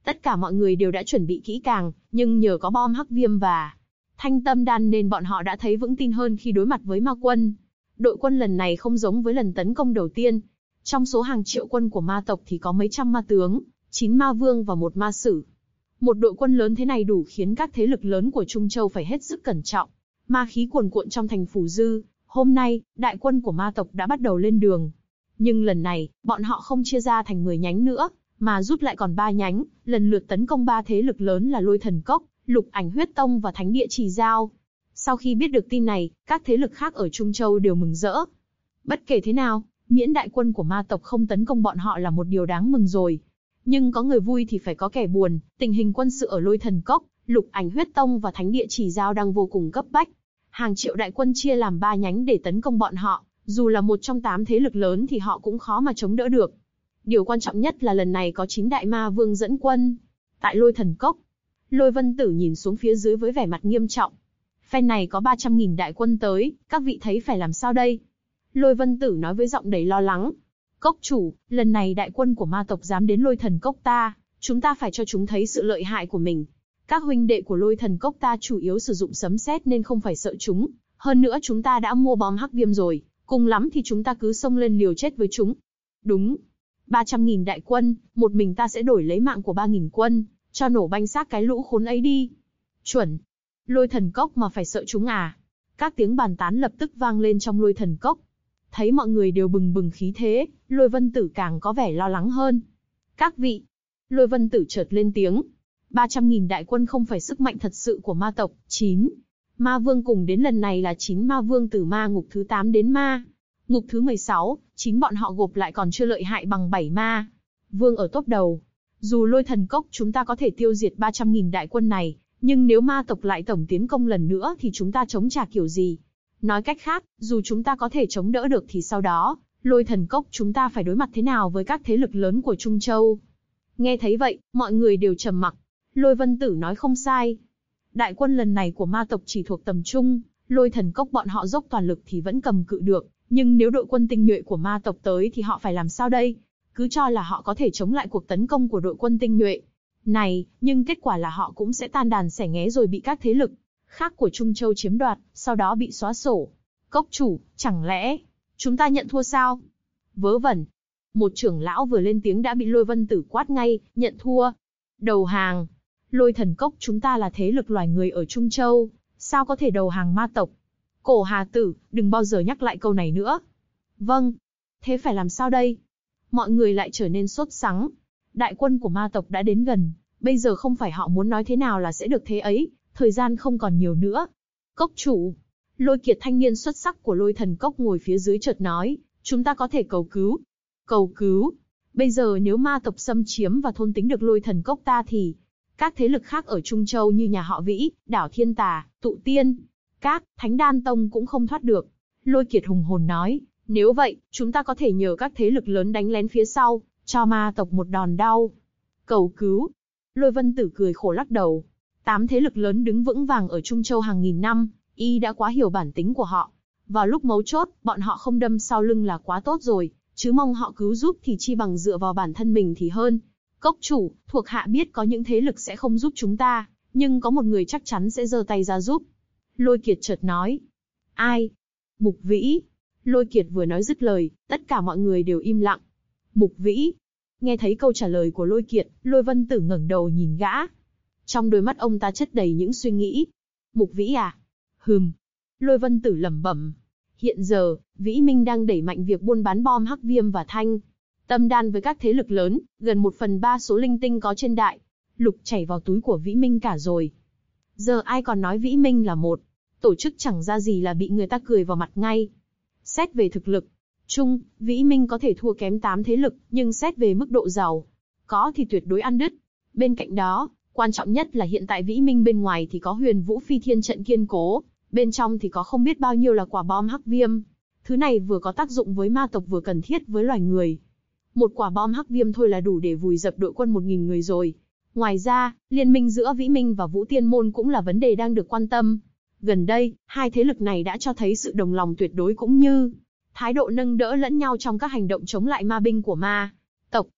Tất cả mọi người đều đã chuẩn bị kỹ càng, nhưng nhờ có bom hắc viêm và thanh tâm đan nên bọn họ đã thấy vững tin hơn khi đối mặt với ma quân. Đội quân lần này không giống với lần tấn công đầu tiên. Trong số hàng triệu quân của ma tộc thì có mấy trăm ma tướng, 9 ma vương và 1 ma sử. Một đội quân lớn thế này đủ khiến các thế lực lớn của Trung Châu phải hết sức cẩn trọng. Ma khí cuồn cuộn trong thành Phù Dư. Hôm nay, đại quân của ma tộc đã bắt đầu lên đường. Nhưng lần này, bọn họ không chia ra thành 10 nhánh nữa, mà rút lại còn 3 nhánh, lần lượt tấn công 3 thế lực lớn là Lôi Thần Cốc, Lục Ảnh Huyết Tông và Thánh Địa Trì Giao. Sau khi biết được tin này, các thế lực khác ở Trung Châu đều mừng rỡ. Bất kể thế nào, miễn đại quân của ma tộc không tấn công bọn họ là một điều đáng mừng rồi. Nhưng có người vui thì phải có kẻ buồn, tình hình quân sự ở Lôi Thần Cốc, Lục Ảnh Huyết Tông và Thánh Địa Trì Giao đang vô cùng cấp bách. Hàng triệu đại quân chia làm 3 nhánh để tấn công bọn họ, dù là một trong 8 thế lực lớn thì họ cũng khó mà chống đỡ được. Điều quan trọng nhất là lần này có 9 đại ma vương dẫn quân. Tại Lôi Thần Cốc, Lôi Vân Tử nhìn xuống phía dưới với vẻ mặt nghiêm trọng. Phen này có 300.000 đại quân tới, các vị thấy phải làm sao đây? Lôi Vân Tử nói với giọng đầy lo lắng. Cốc chủ, lần này đại quân của ma tộc dám đến Lôi Thần Cốc ta, chúng ta phải cho chúng thấy sự lợi hại của mình. Các huynh đệ của Lôi Thần Cốc ta chủ yếu sử dụng sấm sét nên không phải sợ chúng. Hơn nữa chúng ta đã mua bom hắc viêm rồi, cùng lắm thì chúng ta cứ xông lên liều chết với chúng. Đúng. 300.000 đại quân, một mình ta sẽ đổi lấy mạng của 3.000 quân, cho nổ banh xác cái lũ khốn ấy đi. Chuẩn. Lôi Thần Cốc mà phải sợ chúng à? Các tiếng bàn tán lập tức vang lên trong Lôi Thần Cốc. Thấy mọi người đều bừng bừng khí thế, Lôi Vân Tử càng có vẻ lo lắng hơn. Các vị. Lôi Vân Tử chợt lên tiếng. 300.000 đại quân không phải sức mạnh thật sự của ma tộc. 9 ma vương cùng đến lần này là 9 ma vương từ ma ngục thứ 8 đến ma ngục thứ 16, chính bọn họ gộp lại còn chưa lợi hại bằng 7 ma vương ở top đầu. Dù Lôi Thần Cốc chúng ta có thể tiêu diệt 300.000 đại quân này, nhưng nếu ma tộc lại tổng tiến công lần nữa thì chúng ta chống trả kiểu gì? Nói cách khác, dù chúng ta có thể chống đỡ được thì sau đó, Lôi Thần Cốc chúng ta phải đối mặt thế nào với các thế lực lớn của Trung Châu? Nghe thấy vậy, mọi người đều trầm mặc. Lôi Vân Tử nói không sai. Đại quân lần này của ma tộc chỉ thuộc tầm trung, Lôi Thần Cốc bọn họ dốc toàn lực thì vẫn cầm cự được, nhưng nếu đội quân tinh nhuệ của ma tộc tới thì họ phải làm sao đây? Cứ cho là họ có thể chống lại cuộc tấn công của đội quân tinh nhuệ này, nhưng kết quả là họ cũng sẽ tan đàn xẻ nghé rồi bị các thế lực khác của Trung Châu chiếm đoạt, sau đó bị xóa sổ. Cốc chủ, chẳng lẽ chúng ta nhận thua sao? Vớ vẩn. Một trưởng lão vừa lên tiếng đã bị Lôi Vân Tử quát ngay, nhận thua. Đầu hàng. Lôi Thần Cốc chúng ta là thế lực loài người ở Trung Châu, sao có thể đầu hàng ma tộc? Cổ Hà Tử, đừng bao giờ nhắc lại câu này nữa. Vâng. Thế phải làm sao đây? Mọi người lại trở nên sốt sắng. Đại quân của ma tộc đã đến gần, bây giờ không phải họ muốn nói thế nào là sẽ được thế ấy, thời gian không còn nhiều nữa. Cốc chủ. Lôi Kiệt thanh niên xuất sắc của Lôi Thần Cốc ngồi phía dưới chợt nói, chúng ta có thể cầu cứu. Cầu cứu? Bây giờ nếu ma tộc xâm chiếm và thôn tính được Lôi Thần Cốc ta thì các thế lực khác ở Trung Châu như nhà họ Vĩ, đảo Thiên Tà, Tụ Tiên, các Thánh Đan Tông cũng không thoát được. Lôi Kiệt hùng hồn nói, nếu vậy, chúng ta có thể nhờ các thế lực lớn đánh lén phía sau, cho ma tộc một đòn đau. Cầu cứu. Lôi Vân Tử cười khổ lắc đầu. 8 thế lực lớn đứng vững vàng ở Trung Châu hàng nghìn năm, y đã quá hiểu bản tính của họ. Vào lúc mấu chốt, bọn họ không đâm sau lưng là quá tốt rồi, chứ mong họ cứu giúp thì chi bằng dựa vào bản thân mình thì hơn. Cốc chủ, thuộc hạ biết có những thế lực sẽ không giúp chúng ta, nhưng có một người chắc chắn sẽ giơ tay ra giúp. Lôi Kiệt chợt nói. Ai? Mục Vĩ. Lôi Kiệt vừa nói dứt lời, tất cả mọi người đều im lặng. Mục Vĩ. Nghe thấy câu trả lời của Lôi Kiệt, Lôi Vân Tử ngẩng đầu nhìn gã. Trong đôi mắt ông ta chất đầy những suy nghĩ. Mục Vĩ à? Lôi Vân Tử lẩm bẩm. Hiện giờ, Vĩ Minh đang đẩy mạnh việc buôn bán bom hắc viêm và thanh tâm đan với các thế lực lớn, gần 1/3 số linh tinh có trên đại lục chảy vào túi của Vĩ Minh cả rồi. Giờ ai còn nói Vĩ Minh là một tổ chức chẳng ra gì là bị người ta cười vào mặt ngay. Xét về thực lực chung, Vĩ Minh có thể thua kém 8 thế lực, nhưng xét về mức độ giàu có thì tuyệt đối ăn đứt. Bên cạnh đó, quan trọng nhất là hiện tại Vĩ Minh bên ngoài thì có Huyền Vũ Phi Thiên trận kiên cố, bên trong thì có không biết bao nhiêu là quả bom hắc viêm. Thứ này vừa có tác dụng với ma tộc vừa cần thiết với loài người. Một quả bom hắc viêm thôi là đủ để vùi dập đội quân 1.000 người rồi. Ngoài ra, liên minh giữa Vĩ Minh và Vũ Tiên Môn cũng là vấn đề đang được quan tâm. Gần đây, hai thế lực này đã cho thấy sự đồng lòng tuyệt đối cũng như thái độ nâng đỡ lẫn nhau trong các hành động chống lại ma binh của ma tộc.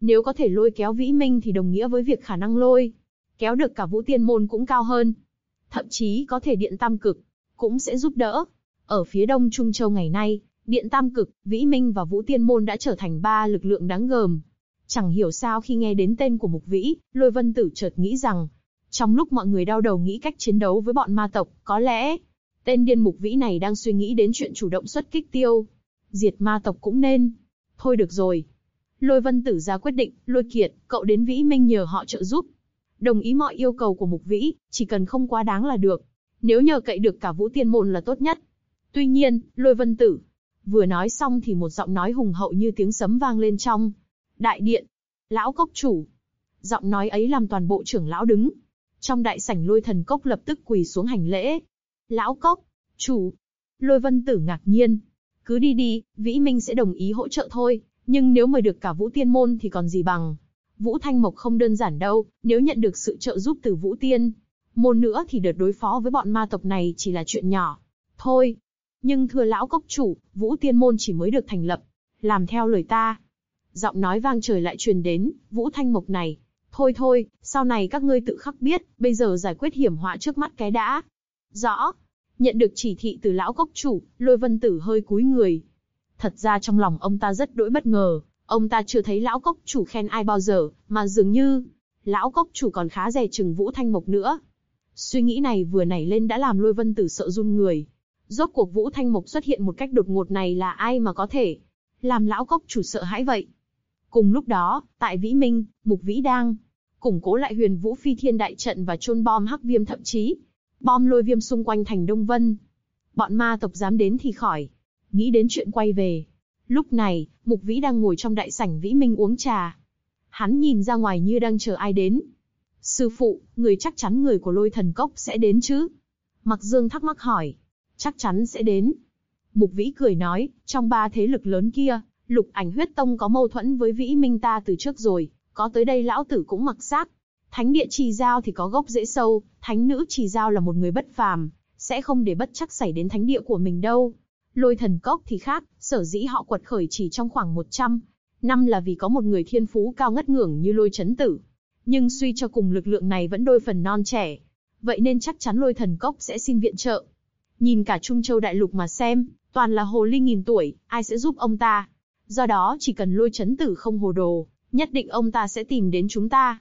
Nếu có thể lôi kéo Vĩ Minh thì đồng nghĩa với việc khả năng lôi kéo được cả Vũ Tiên Môn cũng cao hơn. Thậm chí có thể Điện Tam Cực cũng sẽ giúp đỡ. Ở phía đông Trung Châu ngày nay, Điện Tam Cực, Vĩ Minh và Vũ Tiên Môn đã trở thành ba lực lượng đáng gờm. Chẳng hiểu sao khi nghe đến tên của Mục Vĩ, Lôi Vân Tử chợt nghĩ rằng, trong lúc mọi người đau đầu nghĩ cách chiến đấu với bọn ma tộc, có lẽ tên điên Mục Vĩ này đang suy nghĩ đến chuyện chủ động xuất kích tiêu diệt ma tộc cũng nên. Thôi được rồi. Lôi Vân Tử ra quyết định, Lôi Kiệt, cậu đến Vĩ Minh nhờ họ trợ giúp. Đồng ý mọi yêu cầu của Mục Vĩ, chỉ cần không quá đáng là được. Nếu nhờ cậy được cả Vũ Tiên Môn là tốt nhất. Tuy nhiên, Lôi Vân Tử vừa nói xong thì một giọng nói hùng hậu như tiếng sấm vang lên trong đại điện. Lão Cốc chủ. Giọng nói ấy làm toàn bộ trưởng lão đứng trong đại sảnh Lôi Thần Cốc lập tức quỳ xuống hành lễ. Lão Cốc chủ. Lôi Vân Tử ngạc nhiên. Cứ đi đi, Vĩ Minh sẽ đồng ý hỗ trợ thôi. Nhưng nếu mời được cả Vũ Tiên Môn thì còn gì bằng. Vũ Thanh Mộc không đơn giản đâu, nếu nhận được sự trợ giúp từ Vũ Tiên Môn nữa thì đợt đối phó với bọn ma tộc này chỉ là chuyện nhỏ. Thôi. Nhưng thưa lão cốc chủ, Vũ Tiên Môn chỉ mới được thành lập. Làm theo lời ta. Giọng nói vang trời lại truyền đến, Vũ Thanh Mộc này. Thôi thôi, sau này các ngươi tự khắc biết, bây giờ giải quyết hiểm họa trước mắt cái đã. Rõ. Nhận được chỉ thị từ lão cốc chủ, Lôi Vân Tử hơi cúi người. Thật ra trong lòng ông ta rất đỗi bất ngờ, ông ta chưa thấy lão cốc chủ khen ai bao giờ, mà dường như lão cốc chủ còn khá dè chừng Vũ Thanh Mộc nữa. Suy nghĩ này vừa nảy lên đã làm Lôi Vân Tử sợ run người. Rốt cuộc Vũ Thanh Mộc xuất hiện một cách đột ngột này là ai mà có thể làm lão cốc chủ sợ hãi vậy? Cùng lúc đó, tại Vĩ Minh, Mục Vĩ đang củng cố lại Huyền Vũ Phi Thiên đại trận và chôn bom hắc viêm, thậm chí bom lôi viêm xung quanh thành Đông Vân. Bọn ma tộc dám đến thì khỏi. Nghĩ đến chuyện quay về. Lúc này, Mục Vĩ đang ngồi trong đại sảnh Vĩ Minh uống trà. Hắn nhìn ra ngoài như đang chờ ai đến. Sư phụ, người chắc chắn người của Lôi Thần Cốc sẽ đến chứ? Mặc Dương thắc mắc hỏi. Chắc chắn sẽ đến. Mục Vĩ cười nói, trong ba thế lực lớn kia, Lục Ảnh Huyết Tông có mâu thuẫn với Vĩ Minh ta từ trước rồi, có tới đây lão tử cũng mặc xác. Thánh địa Trì Giao thì có gốc rễ sâu, thánh nữ Trì Giao là một người bất phàm, sẽ không để bất trắc xảy đến thánh địa của mình đâu. Lôi Thần Cốc thì khác, sở dĩ họ quật khởi chỉ trong khoảng 100 năm là vì có một người thiên phú cao ngất ngưởng như Lôi Chấn Tử. Nhưng suy cho cùng lực lượng này vẫn đôi phần non trẻ. Vậy nên chắc chắn Lôi Thần Cốc sẽ xin viện trợ. Nhìn cả Trung Châu Đại Lục mà xem, toàn là hồ ly nghìn tuổi, ai sẽ giúp ông ta? Do đó chỉ cần Lôi Chấn Tử không hồ đồ, nhất định ông ta sẽ tìm đến chúng ta.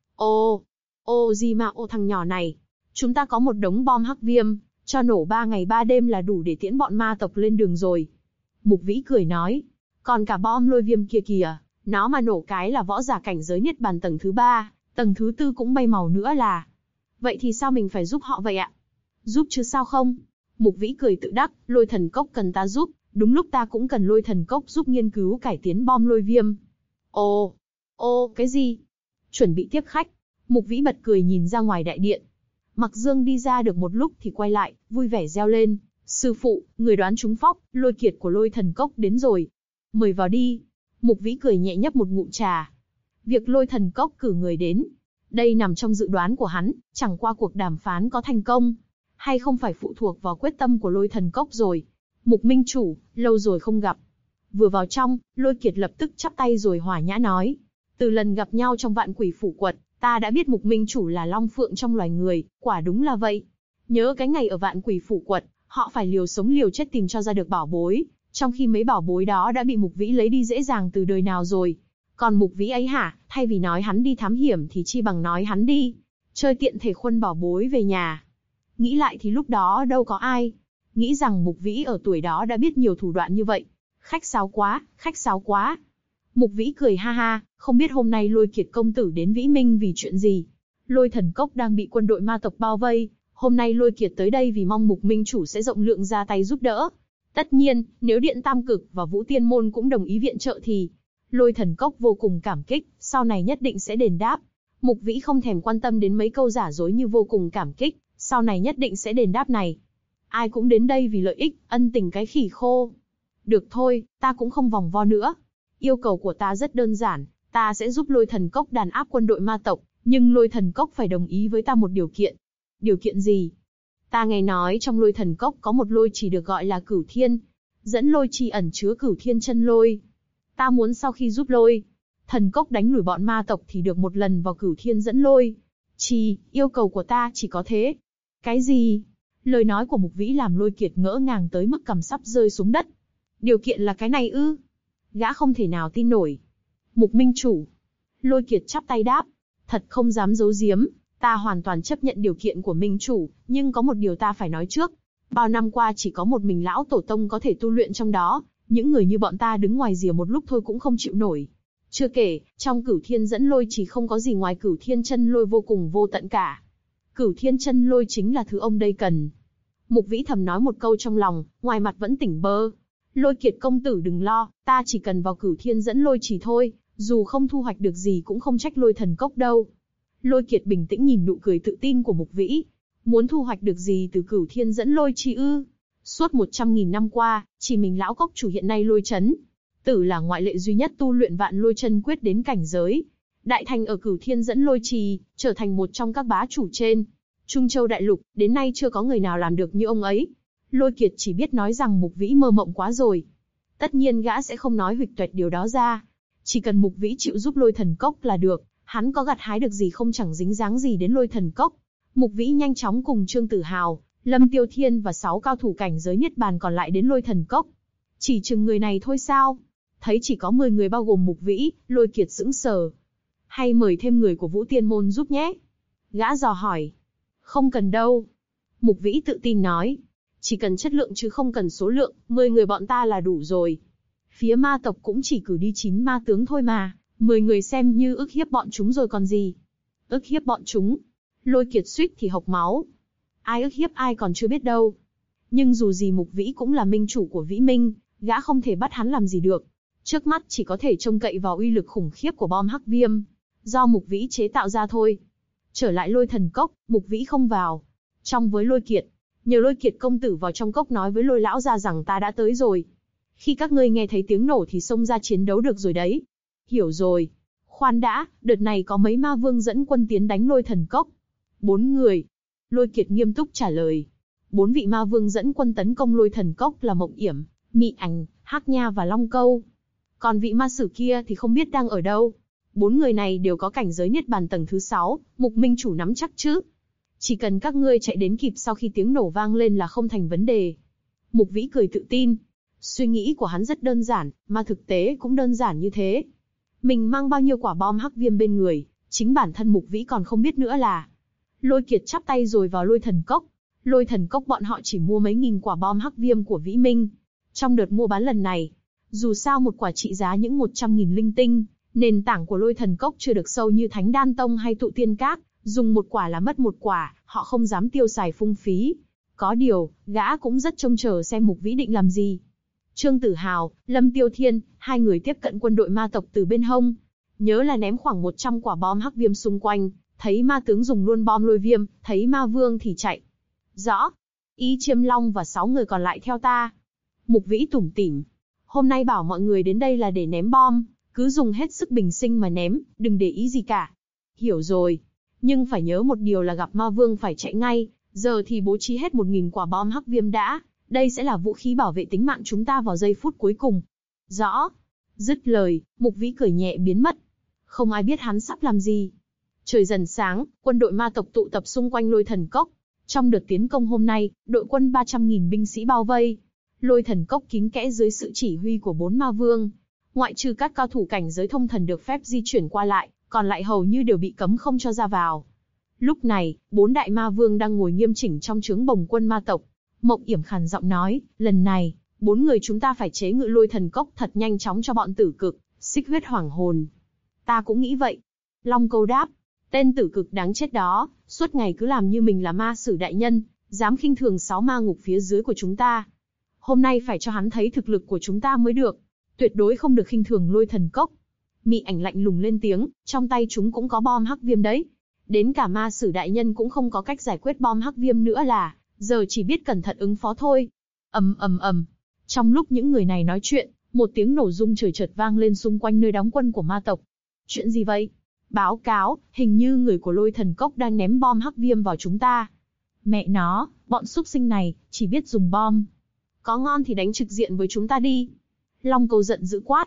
Ô gì mà thằng nhỏ này. Chúng ta có một đống bom hắc viêm, cho nổ 3 ngày 3 đêm là đủ để tiễn bọn ma tộc lên đường rồi. Mục Vĩ cười nói, còn cả bom lôi viêm kia kìa, nó mà nổ cái là võ giả cảnh giới Niết Bàn tầng thứ 3, tầng thứ 4 cũng bay màu nữa là. Vậy thì sao mình phải giúp họ vậy ạ? Giúp chứ sao không? Mục Vĩ cười tự đắc, Lôi Thần Cốc cần ta giúp, đúng lúc ta cũng cần Lôi Thần Cốc giúp nghiên cứu cải tiến bom lôi viêm. Cái gì? Chuẩn bị tiếp khách. Mục Vĩ bật cười nhìn ra ngoài đại điện. Mặc Dương đi ra được một lúc thì quay lại, vui vẻ reo lên. Sư phụ, người đoán trúng phóc, Lôi Kiệt của Lôi Thần Cốc đến rồi. Mời vào đi. Mục Vĩ cười nhẹ nhấp một ngụm trà. Việc Lôi Thần Cốc cử người đến, đây nằm trong dự đoán của hắn, chẳng qua cuộc đàm phán có thành công hay không phải phụ thuộc vào quyết tâm của Lôi Thần Cốc rồi. Mục Minh chủ, lâu rồi không gặp. Vừa vào trong, Lôi Kiệt lập tức chắp tay rồi hòa nhã nói. Từ lần gặp nhau trong Vạn Quỷ Phủ Quật, ta đã biết Mục Minh chủ là long phượng trong loài người, quả đúng là vậy. Nhớ cái ngày ở Vạn Quỷ Phủ Quật, họ phải liều sống liều chết tìm cho ra được bảo bối, trong khi mấy bảo bối đó đã bị Mục Vĩ lấy đi dễ dàng từ đời nào rồi. Còn Mục Vĩ ấy hả, thay vì nói hắn đi thám hiểm thì chi bằng nói hắn đi chơi tiện thể khuân bảo bối về nhà. Nghĩ lại thì lúc đó đâu có ai nghĩ rằng Mục Vĩ ở tuổi đó đã biết nhiều thủ đoạn như vậy. Khách sáo quá, khách sáo quá. Mục Vĩ cười ha ha, không biết hôm nay Lôi Kiệt công tử đến Vĩ Minh vì chuyện gì. Lôi Thần Cốc đang bị quân đội ma tộc bao vây, hôm nay Lôi Kiệt tới đây vì mong Mục Minh chủ sẽ rộng lượng ra tay giúp đỡ. Tất nhiên, nếu Điện Tam Cực và Vũ Tiên Môn cũng đồng ý viện trợ thì Lôi Thần Cốc vô cùng cảm kích, sau này nhất định sẽ đền đáp. Mục Vĩ không thèm quan tâm đến mấy câu giả dối như vô cùng cảm kích, sau này nhất định sẽ đền đáp này. Ai cũng đến đây vì lợi ích, ân tình cái khỉ khô. Được thôi, ta cũng không vòng vo nữa. Yêu cầu của ta rất đơn giản, ta sẽ giúp Lôi Thần Cốc đàn áp quân đội ma tộc, nhưng Lôi Thần Cốc phải đồng ý với ta một điều kiện. Điều kiện gì? Ta nghe nói trong Lôi Thần Cốc có một lôi chỉ được gọi là Cửu Thiên, dẫn lôi chỉ ẩn chứa Cửu Thiên chân lôi. Ta muốn sau khi giúp Lôi Thần cốc đánh lùi bọn ma tộc thì được một lần vào Cửu Thiên dẫn lôi. Yêu cầu của ta chỉ có thế. Cái gì? Lời nói của Mục Vĩ làm Lôi Kiệt ngỡ ngàng tới mức cằm sắp rơi xuống đất. Điều kiện là cái này ư? Gã không thể nào tin nổi. Mục minh chủ. Lôi Kiệt chắp tay đáp. Thật không dám giấu giếm, ta hoàn toàn chấp nhận điều kiện của minh chủ, nhưng có một điều ta phải nói trước. Bao năm qua chỉ có một mình lão tổ tông có thể tu luyện trong đó, những người như bọn ta đứng ngoài rìa một lúc thôi cũng không chịu nổi. Chưa kể, trong Cửu Thiên dẫn lôi chỉ không có gì ngoài Cửu Thiên chân lôi vô cùng vô tận cả. Cửu Thiên chân lôi chính là thứ ông đây cần. Mục Vĩ thầm nói một câu trong lòng, ngoài mặt vẫn tỉnh bơ. Lôi Kiệt công tử đừng lo, ta chỉ cần vào Cửu Thiên dẫn lôi chỉ thôi, dù không thu hoạch được gì cũng không trách Lôi Thần Cốc đâu. Lôi Kiệt bình tĩnh nhìn nụ cười tự tin của Mục Vĩ. Muốn thu hoạch được gì từ Cửu Thiên dẫn lôi chỉ ư? Suốt 100.000 năm qua, chỉ mình lão cốc chủ hiện nay lôi chấn tử là ngoại lệ duy nhất tu luyện vạn lôi chân quyết đến cảnh giới đại thành ở Cửu Thiên dẫn lôi trì, trở thành một trong các bá chủ trên Trung Châu đại lục, đến nay chưa có người nào làm được như ông ấy. Lôi Kiệt chỉ biết nói rằng Mục Vĩ mơ mộng quá rồi. Tất nhiên gã sẽ không nói huỵch toẹt điều đó ra. Chỉ cần Mục Vĩ chịu giúp Lôi Thần Cốc là được, hắn có gặt hái được gì không chẳng dính dáng gì đến Lôi Thần Cốc. Mục Vĩ nhanh chóng cùng Trương Tử Hào, Lâm Tiêu Thiên và 6 cao thủ cảnh giới niết bàn còn lại đến Lôi Thần Cốc. Chỉ chừng người này thôi sao? Thấy chỉ có 10 người bao gồm Mục Vĩ, Lôi Kiệt sững sờ. Hay mời thêm người của Vũ Tiên môn giúp nhé? Gã dò hỏi. Không cần đâu. Mục Vĩ tự tin nói. Chỉ cần chất lượng chứ không cần số lượng, 10 người bọn ta là đủ rồi. Phía ma tộc cũng chỉ cử đi 9 ma tướng thôi mà, 10 người xem như ức hiếp bọn chúng rồi còn gì. Ức hiếp bọn chúng? Lôi Kiệt suýt thì hộc máu. Ai ức hiếp ai còn chưa biết đâu. Nhưng dù gì Mục Vĩ cũng là minh chủ của Vĩ Minh, gã không thể bắt hắn làm gì được. Trước mắt chỉ có thể trông cậy vào uy lực khủng khiếp của bom hắc viêm, do Mục Vĩ chế tạo ra thôi. Trở lại Lôi Thần Cốc, Mục Vĩ không vào. Trong với Lôi Kiệt, nhờ Lôi Kiệt công tử vào trong cốc nói với Lôi lão gia rằng ta đã tới rồi. Khi các ngươi nghe thấy tiếng nổ thì xông ra chiến đấu được rồi đấy. Hiểu rồi. Khoan đã, đợt này có mấy ma vương dẫn quân tiến đánh Lôi Thần Cốc? 4 người. Lôi Kiệt nghiêm túc trả lời. 4 vị ma vương dẫn quân tấn công Lôi Thần Cốc là Mộng Yểm, Mị Ảnh, Hắc Nha và Long Câu. Còn vị ma sử kia thì không biết đang ở đâu. 4 người này đều có cảnh giới niết bàn tầng thứ 6, Mục minh chủ nắm chắc chứ? Chỉ cần các ngươi chạy đến kịp sau khi tiếng nổ vang lên là không thành vấn đề. Mục Vĩ cười tự tin. Suy nghĩ của hắn rất đơn giản, mà thực tế cũng đơn giản như thế. Mình mang bao nhiêu quả bom hắc viêm bên người, chính bản thân Mục Vĩ còn không biết nữa là. Lôi Kiệt chắp tay rồi vào Lôi Thần Cốc. Lôi Thần Cốc bọn họ chỉ mua mấy nghìn quả bom hắc viêm của Vĩ Minh. Trong đợt mua bán lần này, dù sao một quả trị giá những 100.000 linh tinh, nền tảng của Lôi Thần Cốc chưa được sâu như Thánh Đan Tông hay Tụ Tiên Các, dùng một quả là mất một quả, họ không dám tiêu xài phung phí. Có điều, gã cũng rất trông chờ xem Mục Vĩ định làm gì. Trương Tử Hào, Lâm Tiêu Thiên, hai người tiếp cận quân đội ma tộc từ bên hông. Nhớ là ném khoảng 100 quả bom hắc viêm xung quanh, thấy ma tướng dùng luôn bom lôi viêm, thấy ma vương thì chạy. Rõ. Y Chiêm Long và 6 người còn lại theo ta. Mục Vĩ tủm tỉm. Hôm nay bảo mọi người đến đây là để ném bom, cứ dùng hết sức bình sinh mà ném, đừng để ý gì cả. Hiểu rồi. Nhưng phải nhớ một điều là gặp ma vương phải chạy ngay, giờ thì bố trí hết 1000 quả bom hắc viêm đã, đây sẽ là vũ khí bảo vệ tính mạng chúng ta vào giây phút cuối cùng. Rõ. Dứt lời, Mục Vĩ cười nhẹ biến mất. Không ai biết hắn sắp làm gì. Trời dần sáng, quân đội ma tộc tụ tập xung quanh Lôi Thần Cốc. Trong đợt tiến công hôm nay, đội quân 300.000 binh sĩ bao vây Lôi Thần Cốc kín kẽ dưới sự chỉ huy của 4 ma vương. Ngoại trừ các cao thủ cảnh giới thông thần được phép di chuyển qua lại, còn lại hầu như đều bị cấm không cho ra vào. Lúc này, 4 đại ma vương đang ngồi nghiêm chỉnh trong trướng bồng quân ma tộc. Mộng Yểm khàn giọng nói, lần này, 4 người chúng ta phải chế ngự Lôi Thần Cốc thật nhanh chóng cho bọn tử cực, xích huyết hoảng hồn. Ta cũng nghĩ vậy. Long Câu đáp, tên tử cực đáng chết đó, suốt ngày cứ làm như mình là ma sử đại nhân, dám khinh thường 6 ma ngục phía dưới của chúng ta. Hôm nay phải cho hắn thấy thực lực của chúng ta mới được. Tuyệt đối không được khinh thường Lôi Thần Cốc. Mị Ảnh lạnh lùng lên tiếng, trong tay chúng cũng có bom hắc viêm đấy. Đến cả ma sử đại nhân cũng không có cách giải quyết bom hắc viêm nữa là, giờ chỉ biết cẩn thận ứng phó thôi. Ầm ầm ầm. Trong lúc những người này nói chuyện, một tiếng nổ rung trời chợt vang lên xung quanh nơi đóng quân của ma tộc. Chuyện gì vậy? Báo cáo, hình như người của Lôi Thần Cốc đang ném bom hắc viêm vào chúng ta. Mẹ nó, bọn súc sinh này, chỉ biết dùng bom. Có ngon thì đánh trực diện với chúng ta đi. Long Câu giận dữ quát.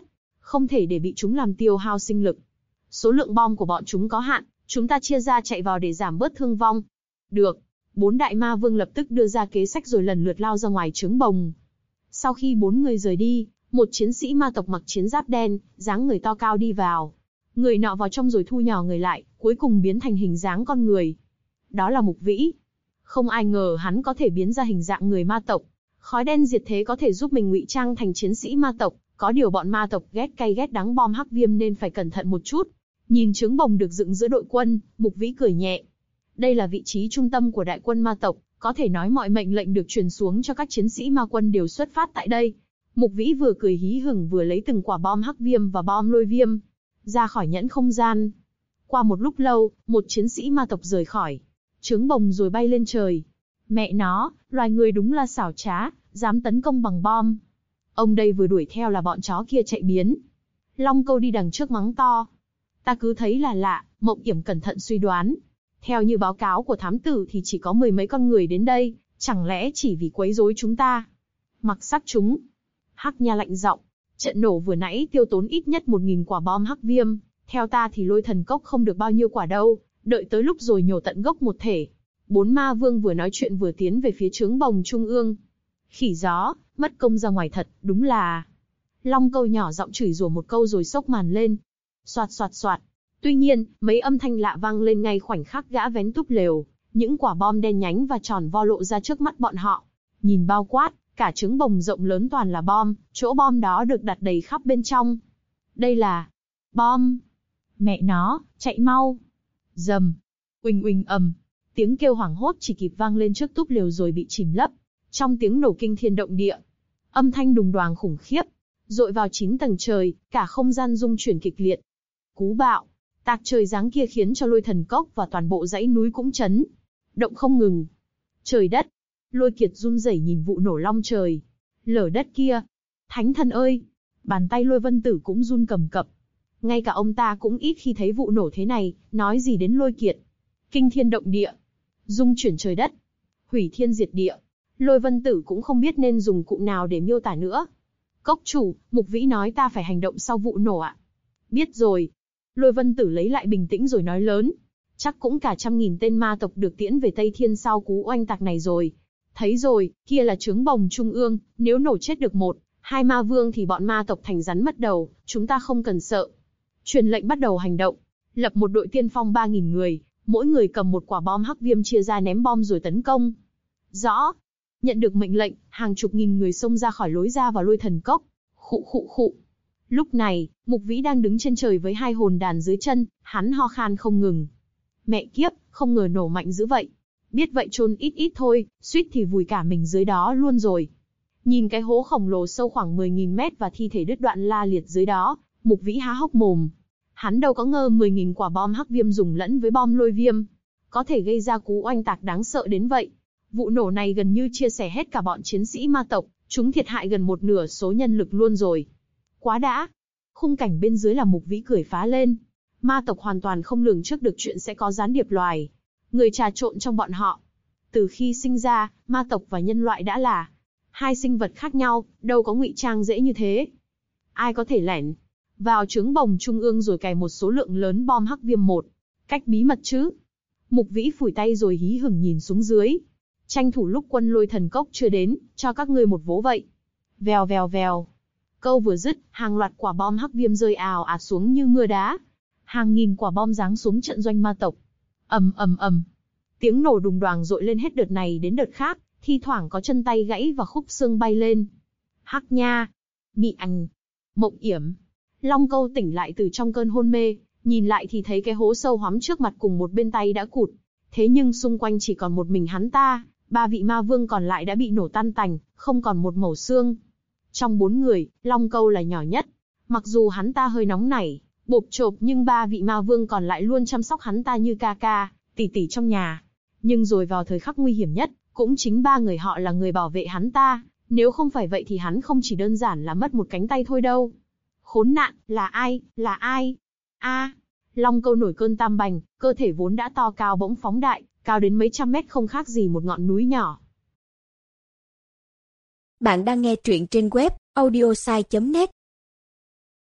không thể để bị chúng làm tiêu hao sinh lực. Số lượng bom của bọn chúng có hạn, chúng ta chia ra chạy vào để giảm bớt thương vong. Được. 4 đại ma vương lập tức đưa ra kế sách rồi lần lượt lao ra ngoài trướng bồng. Sau khi 4 người rời đi, một chiến sĩ ma tộc mặc chiến giáp đen, dáng người to cao đi vào. Người nọ vào trong rồi thu nhỏ người lại, cuối cùng biến thành hình dáng con người. Đó là Mục Vĩ. Không ai ngờ hắn có thể biến ra hình dạng người ma tộc. Khói đen diệt thế có thể giúp mình ngụy trang thành chiến sĩ ma tộc, có điều bọn ma tộc ghét cay ghét đắng bom hắc viêm nên phải cẩn thận một chút. Nhìn trướng bồng được dựng giữa đội quân, Mục Vĩ cười nhẹ. Đây là vị trí trung tâm của đại quân ma tộc, có thể nói mọi mệnh lệnh được truyền xuống cho các chiến sĩ ma quân đều xuất phát tại đây. Mục Vĩ vừa cười hí hửng vừa lấy từng quả bom hắc viêm và bom lôi viêm ra khỏi nhẫn không gian. Qua một lúc lâu, một chiến sĩ ma tộc rời khỏi trướng bồng rồi bay lên trời. Mẹ nó, loài người đúng là xảo trá, dám tấn công bằng bom. Ông đây vừa đuổi theo là bọn chó kia chạy biến. Long Câu đi đằng trước mắng to. Ta cứ thấy là lạ, Mộng Yểm cẩn thận suy đoán. Theo như báo cáo của thám tử thì chỉ có 10 mấy con người đến đây, chẳng lẽ chỉ vì quấy rối chúng ta? Mặc sắc chúng. Hắc Nha lạnh giọng, trận nổ vừa nãy tiêu tốn ít nhất 1000 quả bom hắc viêm, theo ta thì Lôi Thần Cốc không được bao nhiêu quả đâu, đợi tới lúc rồi nhổ tận gốc một thể. 4 ma vương vừa nói chuyện vừa tiến về phía trướng bồng trung ương. Khỉ gió, mất công ra ngoài thật, đúng là. Long Câu nhỏ giọng chửi rủa một câu rồi xốc màn lên. Soạt soạt soạt. Tuy nhiên, mấy âm thanh lạ vang lên ngay khoảnh khắc gã vén túp lều, những quả bom đen nhánh và tròn vo lộ ra trước mắt bọn họ. Nhìn bao quát, cả trứng bồng rộng lớn toàn là bom, chỗ bom đó được đặt đầy khắp bên trong. Đây là bom. Mẹ nó, chạy mau. Rầm. Uỳnh uỳnh ầm. Tiếng kêu hoảng hốt chỉ kịp vang lên trước túp lều rồi bị chìm lấp trong tiếng nổ kinh thiên động địa. Âm thanh đùng đoàng khủng khiếp, dội vào 9 tầng trời, cả không gian rung chuyển kịch liệt. Cú bạo, tạc trời giáng kia khiến cho Lôi Thần Cốc và toàn bộ dãy núi cũng chấn động không ngừng. Trời đất, Lôi Kiệt run rẩy nhìn vụ nổ long trời lở đất kia. Thánh thần ơi, bàn tay Lôi Vân Tử cũng run cầm cập. Ngay cả ông ta cũng ít khi thấy vụ nổ thế này, nói gì đến Lôi Kiệt. Kinh thiên động địa, rung chuyển trời đất, hủy thiên diệt địa. Lôi Vân Tử cũng không biết nên dùng cụm nào để miêu tả nữa. Cốc chủ, Mục Vĩ nói ta phải hành động sau vụ nổ ạ. Biết rồi. Lôi Vân Tử lấy lại bình tĩnh rồi nói lớn. Chắc cũng cả 100.000 tên ma tộc được tiễn về Tây Thiên sau cú oanh tạc này rồi. Thấy rồi, kia là trướng bồng trung ương, nếu nổ chết được 1-2 ma vương thì bọn ma tộc thành rắn mất đầu, chúng ta không cần sợ. Truyền lệnh bắt đầu hành động. Lập một đội tiên phong 3.000 người, mỗi người cầm một quả bom hắc viêm chia ra ném bom rồi tấn công. Rõ. Nhận được mệnh lệnh, hàng chục nghìn người xông ra khỏi lối ra vào Lôi Thần Cốc. Khụ khụ khụ. Lúc này, Mục Vĩ đang đứng trên trời với 2 hồn đàn dưới chân, hắn ho khan không ngừng. Mẹ kiếp, không ngờ nổ mạnh dữ vậy. Biết vậy chôn ít ít thôi, suýt thì vùi cả mình dưới đó luôn rồi. Nhìn cái hố khổng lồ sâu khoảng 10.000 mét và thi thể đứt đoạn la liệt dưới đó, Mục Vĩ há hốc mồm. Hắn đâu có ngờ 10.000 quả bom hắc viêm dùng lẫn với bom lôi viêm có thể gây ra cú oanh tạc đáng sợ đến vậy. Vụ nổ này gần như chia sẻ hết cả bọn chiến sĩ ma tộc, chúng thiệt hại gần 1/2 số nhân lực luôn rồi. Quá đã. Khung cảnh bên dưới là Mục Vĩ cười phá lên. Ma tộc hoàn toàn không lường trước được chuyện sẽ có gián điệp loài người trà trộn trong bọn họ. Từ khi sinh ra, ma tộc và nhân loại đã là 2 sinh vật khác nhau, đâu có ngụy trang dễ như thế. Ai có thể lẻn vào trướng bồng trung ương rồi cài một số lượng lớn bom hắc viêm cách bí mật chứ? Mục Vĩ phủi tay rồi hí hửng nhìn xuống dưới. Tranh thủ lúc quân Lôi Thần Cốc chưa đến, cho các ngươi một vố vậy. Vèo vèo vèo. Câu vừa dứt, hàng loạt quả bom hắc viêm rơi ào ạt xuống như mưa đá. Hàng nghìn quả bom giáng xuống trận doanh ma tộc. Ầm ầm ầm. Tiếng nổ đùng đoàng dội lên hết đợt này đến đợt khác, thi thoảng có chân tay gãy và khúc xương bay lên. Hắc Nha, Mị Ảnh, Mộng Yểm. Long Câu tỉnh lại từ trong cơn hôn mê, nhìn lại thì thấy cái hố sâu hoắm trước mặt cùng một bên tay đã cụt. Thế nhưng xung quanh chỉ còn một mình hắn ta, 3 vị ma vương còn lại đã bị nổ tan tành, không còn một mẩu xương. Trong 4 người, Long Câu là nhỏ nhất. Mặc dù hắn ta hơi nóng nảy, bộp chộp nhưng 3 vị ma vương còn lại luôn chăm sóc hắn ta như ca ca, tỷ tỷ trong nhà. Nhưng rồi vào thời khắc nguy hiểm nhất, cũng chính 3 người họ là người bảo vệ hắn ta. Nếu không phải vậy thì hắn không chỉ đơn giản là mất một cánh tay thôi đâu. Khốn nạn, là ai, là ai? A! Long Câu nổi cơn tam bành, cơ thể vốn đã to cao bỗng phóng đại, cao đến mấy trăm mét không khác gì một ngọn núi nhỏ. Bạn đang nghe truyện trên web audiosai.net.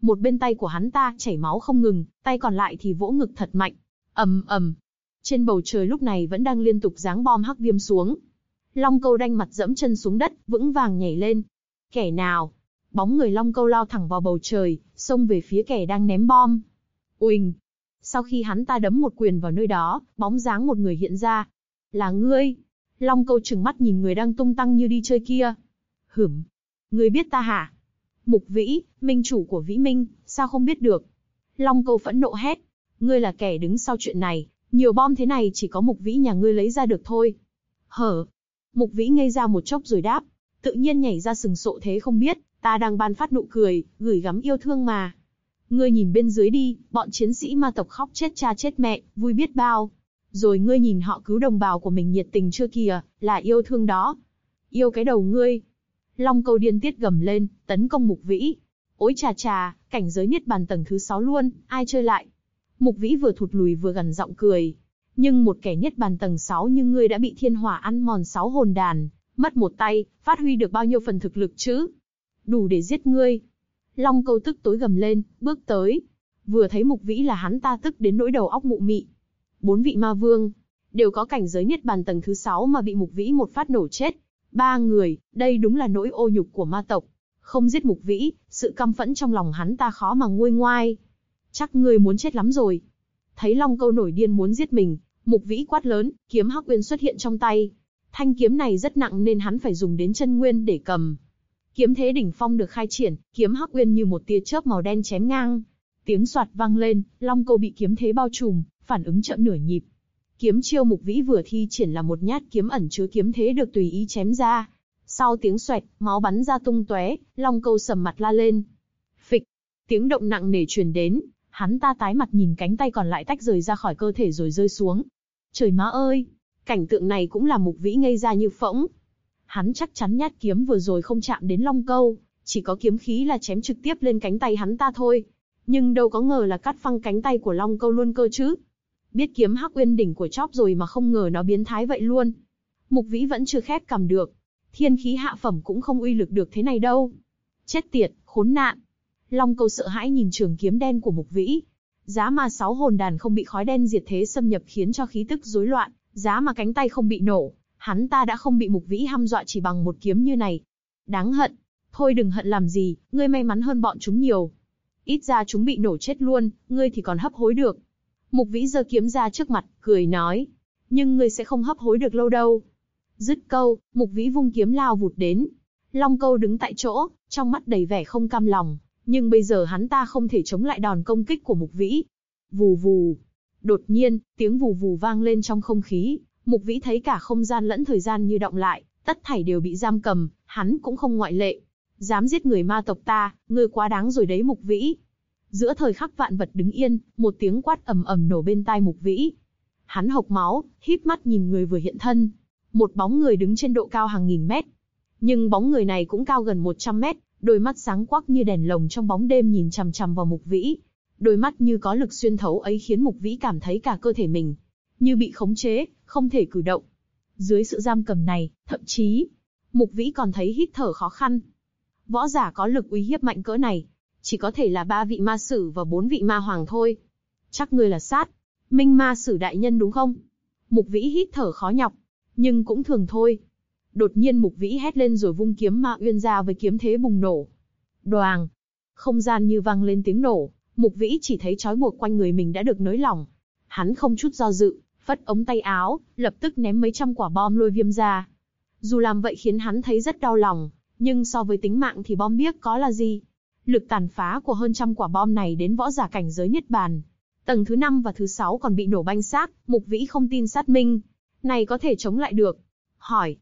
Một bên tay của hắn ta chảy máu không ngừng, tay còn lại thì vỗ ngực thật mạnh. Ầm ầm. Trên bầu trời lúc này vẫn đang liên tục giáng bom hắc viêm xuống. Long Câu đanh mặt dẫm chân xuống đất, vững vàng nhảy lên. Kẻ nào? Bóng người Long Câu lao thẳng vào bầu trời, xông về phía kẻ đang ném bom. Uỳnh! Sau khi hắn ta đấm một quyền vào nơi đó, bóng dáng một người hiện ra. Là ngươi! Long Câu trừng mắt nhìn người đang tung tăng như đi chơi kia. Hửm! Ngươi biết ta hả? Mục Vĩ, minh chủ của Vĩ Minh, sao không biết được? Long Câu phẫn nộ hét. Ngươi là kẻ đứng sau chuyện này, nhiều bom thế này chỉ có Mục Vĩ nhà ngươi lấy ra được thôi. Hở! Mục Vĩ ngây ra một chốc rồi đáp. Tự nhiên nhảy ra sừng sộ thế không biết, ta đang ban phát nụ cười, gửi gắm yêu thương mà. Ngươi nhìn bên dưới đi, bọn chiến sĩ ma tộc khóc chết cha chết mẹ, vui biết bao. Rồi ngươi nhìn họ cứu đồng bào của mình nhiệt tình chưa kìa, là yêu thương đó. Yêu cái đầu ngươi. Long Câu điên tiết gầm lên, tấn công Mục Vĩ. Ôi chà chà, cảnh giới niết bàn tầng thứ 6 luôn, ai chơi lại? Mục Vĩ vừa thụt lùi vừa gằn giọng cười. Nhưng một kẻ niết bàn tầng 6 như ngươi đã bị thiên hỏa ăn mòn 6 hồn đàn, mất một tay, phát huy được bao nhiêu phần thực lực chứ? Đủ để giết ngươi. Long Câu tức tối gầm lên, bước tới. Vừa thấy Mục Vĩ là hắn ta tức đến nỗi đầu óc mụ mị. 4 vị ma vương, đều có cảnh giới niết bàn tầng thứ 6 mà bị Mục Vĩ một phát nổ chết. 3 người, đây đúng là nỗi ô nhục của ma tộc. Không giết Mục Vĩ, sự căm phẫn trong lòng hắn ta khó mà nguôi ngoai. Chắc ngươi muốn chết lắm rồi. Thấy Long Câu nổi điên muốn giết mình, Mục Vĩ quát lớn, kiếm Hắc Uyên xuất hiện trong tay. Thanh kiếm này rất nặng nên hắn phải dùng đến chân nguyên để cầm. Kiếm thế đỉnh phong được khai triển, kiếm Hắc Uyên như một tia chớp màu đen chém ngang. Tiếng xoạt vang lên, Long Câu bị kiếm thế bao trùm, phản ứng chậm nửa nhịp. Kiếm chiêu Mục Vĩ vừa thi triển là một nhát kiếm ẩn chứa kiếm thế được tùy ý chém ra. Sau tiếng xoẹt, máu bắn ra tung tóe, Long Câu sầm mặt la lên. Phịch, tiếng động nặng nề truyền đến, hắn ta tái mặt nhìn cánh tay còn lại tách rời ra khỏi cơ thể rồi rơi xuống. Trời má ơi, cảnh tượng này cũng là Mục Vĩ ngây ra như phỗng. Hắn chắc chắn nhát kiếm vừa rồi không chạm đến Long Câu, chỉ có kiếm khí là chém trực tiếp lên cánh tay hắn ta thôi. Nhưng đâu có ngờ là cắt phăng cánh tay của Long Câu luôn cơ chứ. Biết kiếm Hắc Uyên đỉnh của chóp rồi mà không ngờ nó biến thái vậy luôn. Mục Vĩ vẫn chưa khép cầm được. Thiên khí hạ phẩm cũng không uy lực được thế này đâu. Chết tiệt, khốn nạn. Long Câu sợ hãi nhìn trường kiếm đen của Mục Vĩ. Giá mà 6 hồn đàn không bị khói đen diệt thế xâm nhập khiến cho khí tức rối loạn, giá mà cánh tay không bị nổ, hắn ta đã không bị Mục Vĩ hăm dọa chỉ bằng một kiếm như này. Đáng hận. Thôi đừng hận làm gì, ngươi may mắn hơn bọn chúng nhiều. Ít ra chúng bị nổ chết luôn, ngươi thì còn hấp hối được. Mục Vĩ giơ kiếm ra trước mặt, cười nói. Nhưng ngươi sẽ không hấp hối được lâu đâu. Dứt câu, Mục Vĩ vung kiếm lao vụt đến. Long Câu đứng tại chỗ, trong mắt đầy vẻ không cam lòng. Nhưng bây giờ hắn ta không thể chống lại đòn công kích của Mục Vĩ. Vù vù. Đột nhiên, tiếng vù vù vang lên trong không khí. Mục Vĩ thấy cả không gian lẫn thời gian như đọng lại, tất thảy đều bị giam cầm, hắn cũng không ngoại lệ. Dám giết người ma tộc ta, ngươi quá đáng rồi đấy Mục Vĩ. Giữa thời khắc vạn vật đứng yên, một tiếng quát ầm ầm nổ bên tai Mục Vĩ. Hắn hộc máu, híp mắt nhìn người vừa hiện thân. Một bóng người đứng trên độ cao hàng nghìn mét. Nhưng bóng người này cũng cao gần 100 mét, đôi mắt sáng quắc như đèn lồng trong bóng đêm nhìn chằm chằm vào Mục Vĩ. Đôi mắt như có lực xuyên thấu ấy khiến Mục Vĩ cảm thấy cả cơ thể mình như bị khống chế, không thể cử động. Dưới sự giam cầm này, thậm chí, Mục Vĩ còn thấy hít thở khó khăn. Võ giả có lực uy hiếp mạnh cỡ này, chỉ có thể là 3 vị ma sử và 4 vị ma hoàng thôi. Chắc ngươi là Sát Minh ma sử đại nhân đúng không? Mục Vĩ hít thở khó nhọc, nhưng cũng thường thôi. Đột nhiên Mục Vĩ hét lên rồi vung kiếm Ma Uyên ra với kiếm thế bùng nổ. Đoàng! Không gian như vang lên tiếng nổ, Mục Vĩ chỉ thấy trói buộc quanh người mình đã được nới lỏng. Hắn không chút do dự, phất ống tay áo, lập tức ném mấy trăm quả bom lôi viêm ra. Dù làm vậy khiến hắn thấy rất đau lòng, nhưng so với tính mạng thì bom biếc có là gì? Lực tàn phá của hơn trăm quả bom này đến võ giả cảnh giới niết bàn tầng thứ 5 và thứ 6 còn bị nổ banh xác. Mục Vĩ không tin Sát Minh này có thể chống lại được. Hỏi.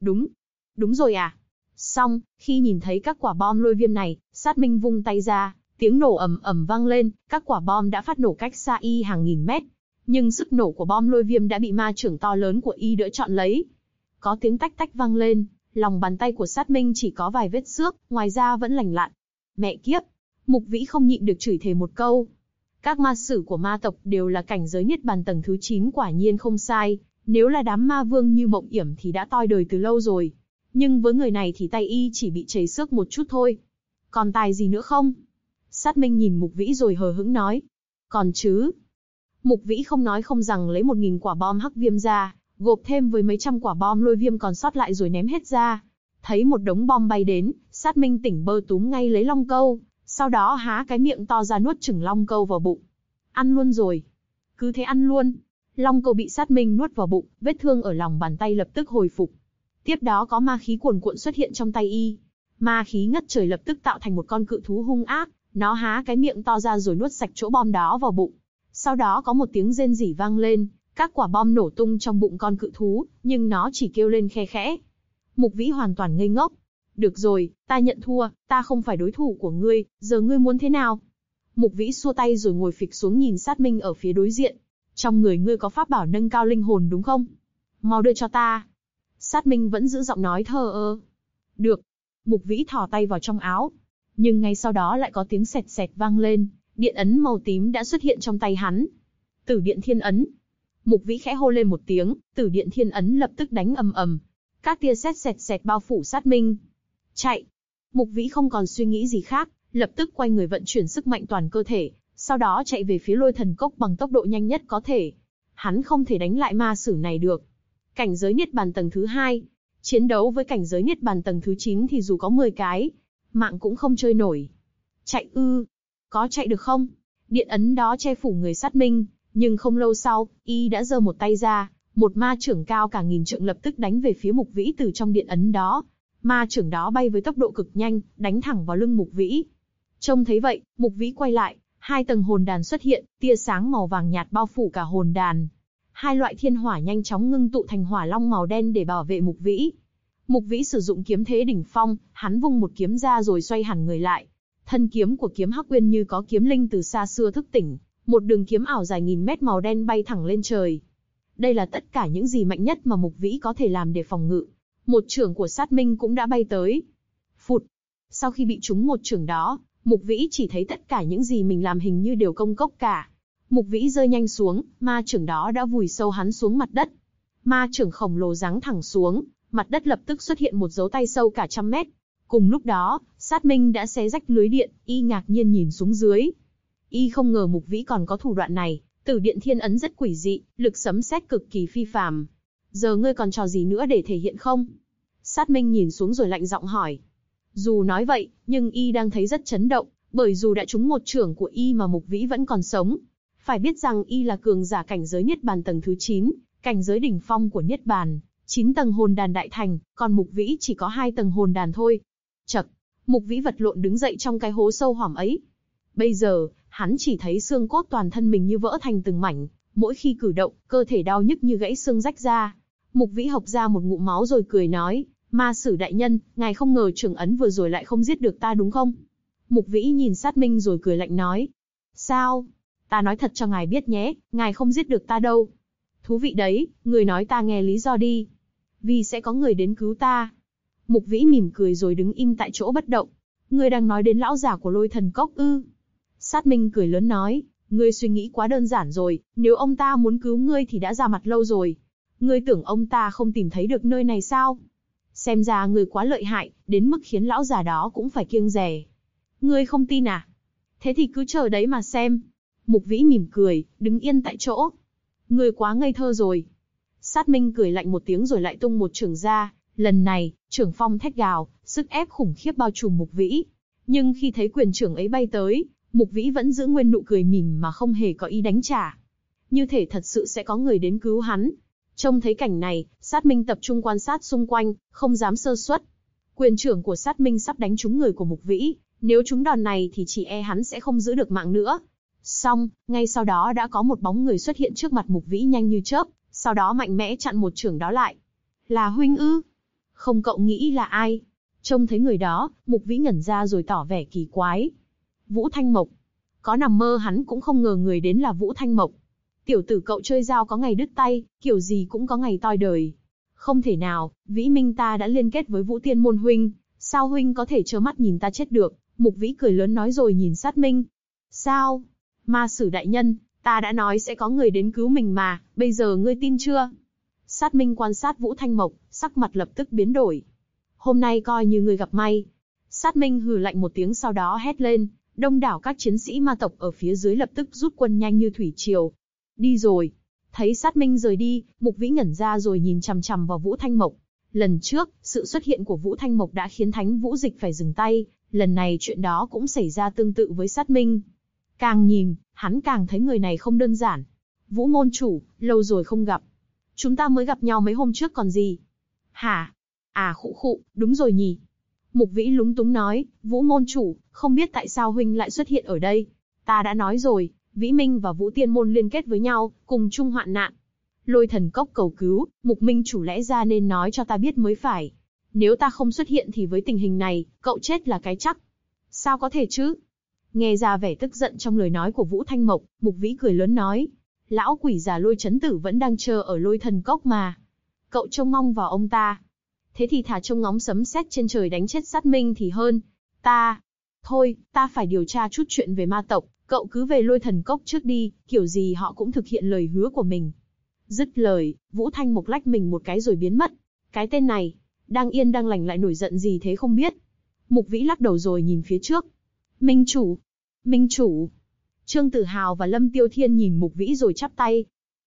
Đúng rồi à? Xong, khi nhìn thấy các quả bom lôi viêm này, Sát Minh vung tay ra, tiếng nổ ầm ầm vang lên, các quả bom đã phát nổ cách xa y hàng nghìn mét. Nhưng sức nổ của bom lôi viêm đã bị ma trưởng to lớn của y đỡ trọn lấy. Có tiếng tách tách vang lên, lòng bàn tay của Sát Minh chỉ có vài vết xước, ngoài ra vẫn lành lặn. Mẹ kiếp! Mục Vĩ không nhịn được chửi thề một câu. Các ma sử của ma tộc đều là cảnh giới niết bàn tầng thứ 9 quả nhiên không sai, nếu là đám ma vương như Mộng Yểm thì đã toi đời từ lâu rồi. Nhưng với người này thì tay y chỉ bị chảy xước một chút thôi. Còn tài gì nữa không? Sát Minh nhìn Mục Vĩ rồi hờ hững nói. Còn chứ. Mục Vĩ không nói không rằng lấy 1000 quả bom hắc viêm ra, gộp thêm với mấy trăm quả bom lôi viêm còn sót lại rồi ném hết ra. Thấy một đống bom bay đến, Sát Minh tỉnh bơ túm ngay lấy long câu, sau đó há cái miệng to ra nuốt chửng long câu vào bụng. Ăn luôn rồi. Cứ thế ăn luôn. Long câu bị Sát Minh nuốt vào bụng, vết thương ở lòng bàn tay lập tức hồi phục. Tiếp đó có ma khí cuồn cuộn xuất hiện trong tay y. Ma khí ngất trời lập tức tạo thành một con cự thú hung ác, nó há cái miệng to ra rồi nuốt sạch chỗ bom đó vào bụng. Sau đó có một tiếng rên rỉ vang lên, các quả bom nổ tung trong bụng con cự thú, nhưng nó chỉ kêu lên khe khẽ. Mục Vĩ hoàn toàn ngây ngốc. Được rồi, ta nhận thua, ta không phải đối thủ của ngươi, giờ ngươi muốn thế nào? Mục Vĩ xua tay rồi ngồi phịch xuống nhìn Sát Minh ở phía đối diện. Trong người ngươi có pháp bảo nâng cao linh hồn đúng không? Mau đưa cho ta. Sát Minh vẫn giữ giọng nói thờ ơ. Được. Mục Vĩ thò tay vào trong áo. Nhưng ngay sau đó lại có tiếng sẹt sẹt vang lên, điện ấn màu tím đã xuất hiện trong tay hắn. Tử điện thiên ấn. Mục Vĩ khẽ hô lên một tiếng, tử điện thiên ấn lập tức đánh ầm ầm. Các tia sét sẹt sẹt bao phủ Sát Minh. Chạy. Mục Vĩ không còn suy nghĩ gì khác, lập tức quay người vận chuyển sức mạnh toàn cơ thể, sau đó chạy về phía Lôi Thần Cốc bằng tốc độ nhanh nhất có thể. Hắn không thể đánh lại ma sử này được. Cảnh giới Niết Bàn tầng thứ 2, chiến đấu với cảnh giới Niết Bàn tầng thứ 9 thì dù có 10 cái, mạng cũng không chơi nổi. Chạy ư? Có chạy được không? Điện ấn đó che phủ người Sát Minh, nhưng không lâu sau, y đã giơ một tay ra, một ma chưởng cao cả 1000 trượng lập tức đánh về phía Mục Vĩ từ trong điện ấn đó. Ma chưởng đó bay với tốc độ cực nhanh, đánh thẳng vào lưng Mục Vĩ. Trông thấy vậy, Mục Vĩ quay lại, 2 tầng hồn đàn xuất hiện, tia sáng màu vàng nhạt bao phủ cả hồn đàn. 2 loại thiên hỏa nhanh chóng ngưng tụ thành hỏa long màu đen để bảo vệ Mục Vĩ. Mục Vĩ sử dụng kiếm thế đỉnh phong, hắn vung một kiếm ra rồi xoay hẳn người lại. Thân kiếm của kiếm Hắc Uyên như có kiếm linh từ xa xưa thức tỉnh, một đường kiếm ảo dài 1000 mét màu đen bay thẳng lên trời. Đây là tất cả những gì mạnh nhất mà Mục Vĩ có thể làm để phòng ngự. Một chưởng của Sát Minh cũng đã bay tới. Phụt. Sau khi bị trúng một chưởng đó, Mục Vĩ chỉ thấy tất cả những gì mình làm hình như đều công cốc cả. Mục Vĩ rơi nhanh xuống, ma chưởng đó đã vùi sâu hắn xuống mặt đất. Ma chưởng khổng lồ giáng thẳng xuống, mặt đất lập tức xuất hiện một dấu tay sâu cả 100 mét. Cùng lúc đó, Sát Minh đã xé rách lưới điện, y ngạc nhiên nhìn xuống dưới. Y không ngờ Mục Vĩ còn có thủ đoạn này, Tử điện thiên ấn rất quỷ dị, lực sấm sét cực kỳ phi phàm. Giờ ngươi còn trò gì nữa để thể hiện không? Sát Minh nhìn xuống rồi lạnh giọng hỏi. Dù nói vậy, nhưng y đang thấy rất chấn động, bởi dù đã trúng một chưởng của y mà Mục Vĩ vẫn còn sống. Phải biết rằng y là cường giả cảnh giới Niết Bàn tầng thứ 9, cảnh giới đỉnh phong của Niết Bàn, 9 tầng hồn đàn đại thành, còn Mục Vĩ chỉ có 2 tầng hồn đàn thôi. Chậc, Mục Vĩ vật lộn đứng dậy trong cái hố sâu hoảm ấy. Bây giờ, hắn chỉ thấy xương cốt toàn thân mình như vỡ thành từng mảnh, mỗi khi cử động, cơ thể đau nhức như gãy xương rách ra. Mục Vĩ hộc ra một ngụm máu rồi cười nói, Ma Sử đại nhân, ngài không ngờ trưởng ấn vừa rồi lại không giết được ta đúng không? Mục Vĩ nhìn Sát Minh rồi cười lạnh nói, sao? Ta nói thật cho ngài biết nhé, ngài không giết được ta đâu. Thú vị đấy, người nói ta nghe lý do đi. Vì sẽ có người đến cứu ta. Mục Vĩ mỉm cười rồi đứng im tại chỗ bất động. Ngươi đang nói đến lão giả của Lôi Thần Cốc ư? Sát Minh cười lớn nói, ngươi suy nghĩ quá đơn giản rồi, nếu ông ta muốn cứu ngươi thì đã ra mặt lâu rồi. Ngươi tưởng ông ta không tìm thấy được nơi này sao? Xem ra ngươi quá lợi hại, đến mức khiến lão già đó cũng phải kiêng dè. Ngươi không tin à? Thế thì cứ chờ đấy mà xem. Mục Vĩ mỉm cười, đứng yên tại chỗ. Ngươi quá ngây thơ rồi. Sát Minh cười lạnh một tiếng rồi lại tung một chưởng ra. Lần này, chưởng phong thét gào, sức ép khủng khiếp bao trùm Mục Vĩ. Nhưng khi thấy quyền chưởng ấy bay tới, Mục Vĩ vẫn giữ nguyên nụ cười mỉm mà không hề có ý đánh trả. Như thể thật sự sẽ có người đến cứu hắn. Trông thấy cảnh này, Sát Minh tập trung quan sát xung quanh, không dám sơ suất. Quyền chưởng của Sát Minh sắp đánh trúng người của Mục Vĩ, nếu trúng đòn này thì chỉ e hắn sẽ không giữ được mạng nữa. Xong, ngay sau đó đã có một bóng người xuất hiện trước mặt Mục Vĩ nhanh như chớp, sau đó mạnh mẽ chặn một chưởng đó lại. Là huynh ư? Không, cậu nghĩ là ai? Trông thấy người đó, Mục Vĩ ngẩn ra rồi tỏ vẻ kỳ quái. Vũ Thanh Mộc. Có nằm mơ hắn cũng không ngờ người đến là Vũ Thanh Mộc. Tiểu tử cậu chơi dao có ngày đứt tay, kiểu gì cũng có ngày toi đời. Không thể nào, Vĩ Minh ta đã liên kết với Vũ Tiên Môn huynh, sao huynh có thể trơ mắt nhìn ta chết được? Mục Vĩ cười lớn nói rồi nhìn Sát Minh. Sao? Ma Sử đại nhân, ta đã nói sẽ có người đến cứu mình mà, bây giờ ngươi tin chưa? Sát Minh quan sát Vũ Thanh Mộc, sắc mặt lập tức biến đổi. Hôm nay coi như ngươi gặp may. Sát Minh hừ lạnh một tiếng sau đó hét lên, Đông đảo các chiến sĩ ma tộc ở phía dưới lập tức rút quân nhanh như thủy triều. Đi rồi. Thấy sát minh rời đi, Mục Vĩ ngẩn ra rồi nhìn chằm chằm vào Vũ Thanh Mộc. Lần trước, sự xuất hiện của Vũ Thanh Mộc đã khiến Thánh Vũ Dịch phải dừng tay, lần này chuyện đó cũng xảy ra tương tự với sát minh. Càng nhìn, hắn càng thấy người này không đơn giản. Vũ môn chủ, lâu rồi không gặp. Chúng ta mới gặp nhau mấy hôm trước còn gì. Hả? À khụ, đúng rồi nhỉ. Mục Vĩ lúng túng nói, Vũ môn chủ, không biết tại sao huynh lại xuất hiện ở đây. Ta đã nói rồi, Vĩ Minh và Vũ Tiên môn liên kết với nhau, cùng chung hoạn nạn. Lôi Thần Cốc cầu cứu, Mục Minh chủ lẽ ra nên nói cho ta biết mới phải. Nếu ta không xuất hiện thì với tình hình này, cậu chết là cái chắc. Sao có thể chứ? Nghe ra vẻ tức giận trong lời nói của Vũ Thanh Mộc, Mục Vĩ cười lớn nói. Lão quỷ già Lôi Chấn Tử vẫn đang chờ ở Lôi Thần Cốc mà. Cậu trông mong vào ông ta. Thế thì thà trông ngóng sấm sét trên trời đánh chết sát minh thì hơn. Thôi, ta phải điều tra chút chuyện về ma tộc, cậu cứ về Lôi Thần Cốc trước đi, kiểu gì họ cũng thực hiện lời hứa của mình. Dứt lời, Vũ Thanh Mộc lách mình một cái rồi biến mất. Cái tên này, đang yên đang lành lại nổi giận gì thế không biết. Mục Vĩ lắc đầu rồi nhìn phía trước. Minh chủ. Trương Tử Hào và Lâm Tiêu Thiên nhìn Mục Vĩ rồi chắp tay.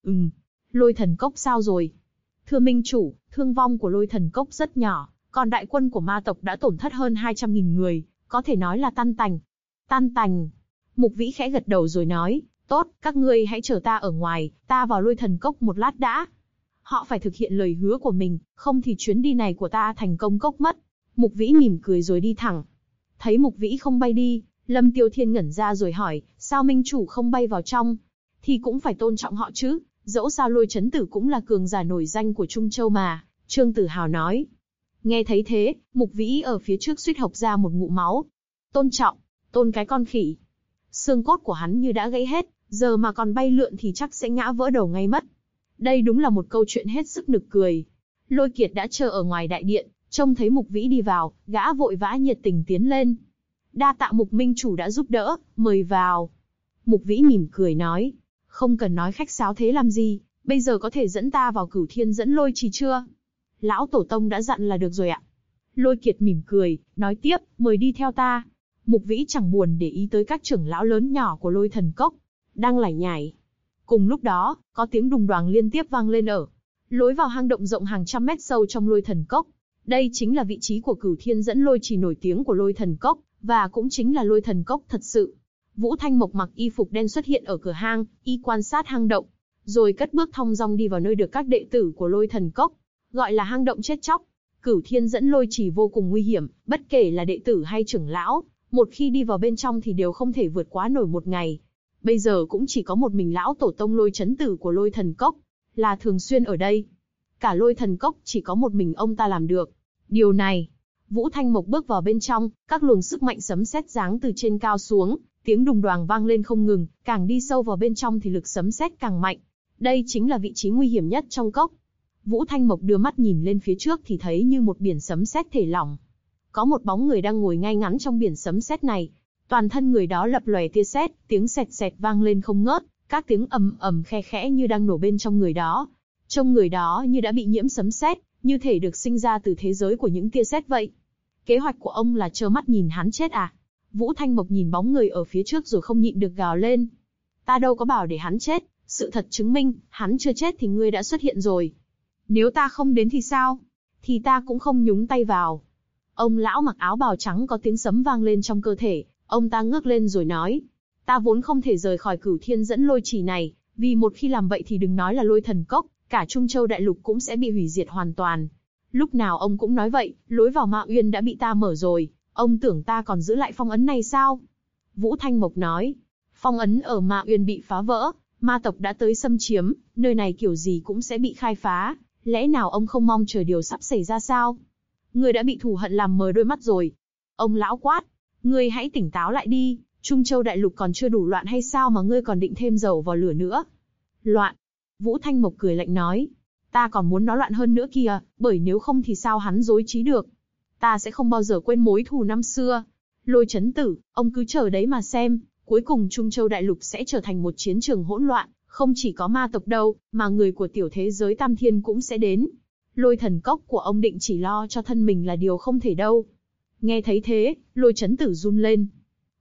Lôi Thần Cốc sao rồi? Thưa Minh chủ, thương vong của Lôi Thần Cốc rất nhỏ, còn đại quân của ma tộc đã tổn thất hơn 200.000 người, có thể nói là tan tành. Tan tành. Mục Vĩ khẽ gật đầu rồi nói, tốt, các ngươi hãy chờ ta ở ngoài, ta vào Lôi Thần Cốc một lát đã. Họ phải thực hiện lời hứa của mình, không thì chuyến đi này của ta thành công cốc mất. Mục Vĩ mỉm cười rồi đi thẳng. Thấy Mục Vĩ không bay đi, Lâm Tiêu Thiên ngẩn ra rồi hỏi, sao Minh chủ không bay vào trong? Thì cũng phải tôn trọng họ chứ, dẫu sao Lôi Chấn Tử cũng là cường giả nổi danh của Trung Châu mà, Trương Tử Hào nói. Nghe thấy thế, Mục Vĩ ở phía trước suýt hộc ra một ngụm máu. Tôn trọng, tôn cái con khỉ. Xương cốt của hắn như đã gãy hết, giờ mà còn bay lượn thì chắc sẽ ngã vỡ đầu ngay mất. Đây đúng là một câu chuyện hết sức nực cười. Lôi Kiệt đã chờ ở ngoài đại điện, trông thấy Mục Vĩ đi vào, gã vội vã nhiệt tình tiến lên. Đa tạ Mục Minh chủ đã giúp đỡ, mời vào. Mục Vĩ mỉm cười nói, không cần nói khách sáo thế làm gì, bây giờ có thể dẫn ta vào Cửu Thiên Dẫn Lôi Trì chưa? Lão tổ tông đã dặn là được rồi ạ. Lôi Kiệt mỉm cười, nói tiếp, mời đi theo ta. Mục Vĩ chẳng buồn để ý tới các trưởng lão lớn nhỏ của Lôi Thần Cốc, đang lải nhải. Cùng lúc đó, có tiếng đùng đoàng liên tiếp vang lên ở lối vào hang động rộng hàng trăm mét sâu trong Lôi Thần Cốc. Đây chính là vị trí của Cửu Thiên Dẫn Lôi Trì nổi tiếng của Lôi Thần Cốc, và cũng chính là Lôi Thần Cốc thật sự. Vũ Thanh Mộc mặc y phục đen xuất hiện ở cửa hang, y quan sát hang động, rồi cất bước thong dong đi vào nơi được các đệ tử của Lôi Thần Cốc gọi là hang động chết chóc. Cửu Thiên Dẫn Lôi Trì vô cùng nguy hiểm, bất kể là đệ tử hay trưởng lão, một khi đi vào bên trong thì đều không thể vượt quá nổi một ngày. Bây giờ cũng chỉ có một mình lão tổ tông Lôi Chấn Tử của Lôi Thần Cốc là thường xuyên ở đây. Cả Lôi Thần Cốc chỉ có một mình ông ta làm được điều này. Vũ Thanh Mộc bước vào bên trong, các luồng sức mạnh sấm sét giáng từ trên cao xuống, tiếng đùng đoàng vang lên không ngừng, càng đi sâu vào bên trong thì lực sấm sét càng mạnh. Đây chính là vị trí nguy hiểm nhất trong cốc. Vũ Thanh Mộc đưa mắt nhìn lên phía trước thì thấy như một biển sấm sét thể lỏng. Có một bóng người đang ngồi ngay ngắn trong biển sấm sét này. Toàn thân người đó lập lòe tia sét, tiếng sẹt sẹt vang lên không ngớt, các tiếng ầm ầm khe khẽ như đang nổ bên trong người đó. Trông người đó như đã bị nhiễm sấm sét, như thể được sinh ra từ thế giới của những tia sét vậy. Kế hoạch của ông là trơ mắt nhìn hắn chết à? Vũ Thanh Mộc nhìn bóng người ở phía trước rồi không nhịn được gào lên. Ta đâu có bảo để hắn chết, sự thật chứng minh, hắn chưa chết thì ngươi đã xuất hiện rồi. Nếu ta không đến thì sao? Thì ta cũng không nhúng tay vào. Ông lão mặc áo bào trắng có tiếng sấm vang lên trong cơ thể, ông ta ngước lên rồi nói. Ta vốn không thể rời khỏi Cửu Thiên Dẫn Lôi Trì này, vì một khi làm vậy thì đừng nói là Lôi Thần Cốc, cả Trung Châu Đại Lục cũng sẽ bị hủy diệt hoàn toàn. Lúc nào ông cũng nói vậy, lối vào Ma Uyên đã bị ta mở rồi, ông tưởng ta còn giữ lại phong ấn này sao? Vũ Thanh Mộc nói, phong ấn ở Ma Uyên bị phá vỡ, ma tộc đã tới xâm chiếm, nơi này kiểu gì cũng sẽ bị khai phá, lẽ nào ông không mong chờ điều sắp xảy ra sao? Ngươi đã bị thù hận làm mờ đôi mắt rồi. Ông lão quát, ngươi hãy tỉnh táo lại đi, Trung Châu Đại Lục còn chưa đủ loạn hay sao mà ngươi còn định thêm dầu vào lửa nữa? Loạn? Vũ Thanh Mộc cười lạnh nói, ta còn muốn nó loạn hơn nữa kìa, bởi nếu không thì sao hắn dối trí được. Ta sẽ không bao giờ quên mối thù năm xưa. Lôi Chấn Tử, ông cứ chờ đấy mà xem, cuối cùng Trung Châu Đại Lục sẽ trở thành một chiến trường hỗn loạn, không chỉ có ma tộc đâu, mà người của tiểu thế giới Tam Thiên cũng sẽ đến. Lôi Thần Cốc của ông định chỉ lo cho thân mình là điều không thể đâu. Nghe thấy thế, Lôi Chấn Tử run lên.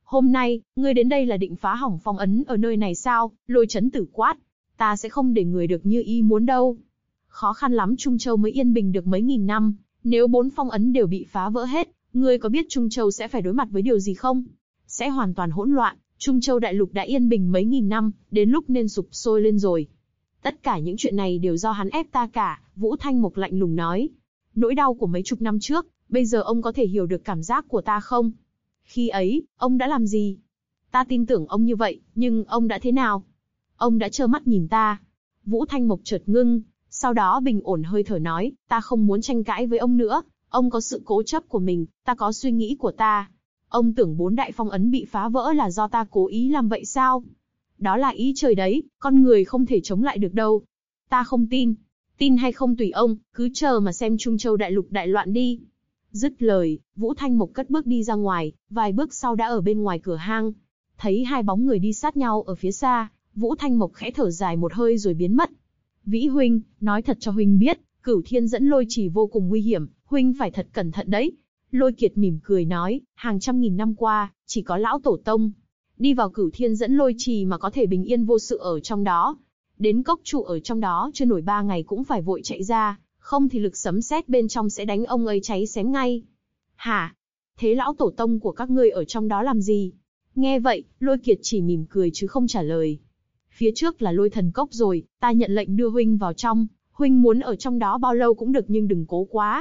Hôm nay, ngươi đến đây là định phá hỏng phong ấn ở nơi này sao? Lôi Chấn Tử quát. Ta sẽ không để người được như ý muốn đâu. Khó khăn lắm Trung Châu mới yên bình được mấy nghìn năm. Nếu 4 phong ấn đều bị phá vỡ hết, ngươi có biết Trung Châu sẽ phải đối mặt với điều gì không? Sẽ hoàn toàn hỗn loạn. Trung Châu đại lục đã yên bình mấy nghìn năm, đến lúc nên sụp sôi lên rồi. Tất cả những chuyện này đều do hắn ép ta cả, Vũ Thanh Mộc lạnh lùng nói. Nỗi đau của mấy chục năm trước, bây giờ ông có thể hiểu được cảm giác của ta không? Khi ấy, ông đã làm gì? Ta tin tưởng ông như vậy, nhưng ông đã thế nào? Ông đã trơ mắt nhìn ta. Vũ Thanh Mộc chợt ngưng, sau đó bình ổn hơi thở nói, ta không muốn tranh cãi với ông nữa. Ông có sự cố chấp của mình, ta có suy nghĩ của ta. Ông tưởng 4 đại phong ấn bị phá vỡ là do ta cố ý làm vậy sao? Đó là ý trời đấy, con người không thể chống lại được đâu. Ta không tin. Tin hay không tùy ông, cứ chờ mà xem Trung Châu đại lục đại loạn đi. Dứt lời, Vũ Thanh Mộc cất bước đi ra ngoài, vài bước sau đã ở bên ngoài cửa hang. Thấy hai bóng người đi sát nhau ở phía xa, Vũ Thanh Mộc khẽ thở dài một hơi rồi biến mất. Vĩ huynh, nói thật cho huynh biết, Cửu Thiên dẫn lôi trì vô cùng nguy hiểm, huynh phải thật cẩn thận đấy. Lôi Kiệt mỉm cười nói, hàng trăm nghìn năm qua, chỉ có lão tổ tông đi vào Cửu Thiên dẫn lôi trì mà có thể bình yên vô sự ở trong đó. Đến cốc trụ ở trong đó chưa nổi 3 ngày cũng phải vội chạy ra, không thì lực sấm sét bên trong sẽ đánh ông ấy cháy xém ngay. Hả? Thế lão tổ tông của các ngươi ở trong đó làm gì? Nghe vậy, Lôi Kiệt chỉ mỉm cười chứ không trả lời. Phía trước là Lôi Thần Cốc rồi, ta nhận lệnh đưa huynh vào trong, huynh muốn ở trong đó bao lâu cũng được nhưng đừng cố quá.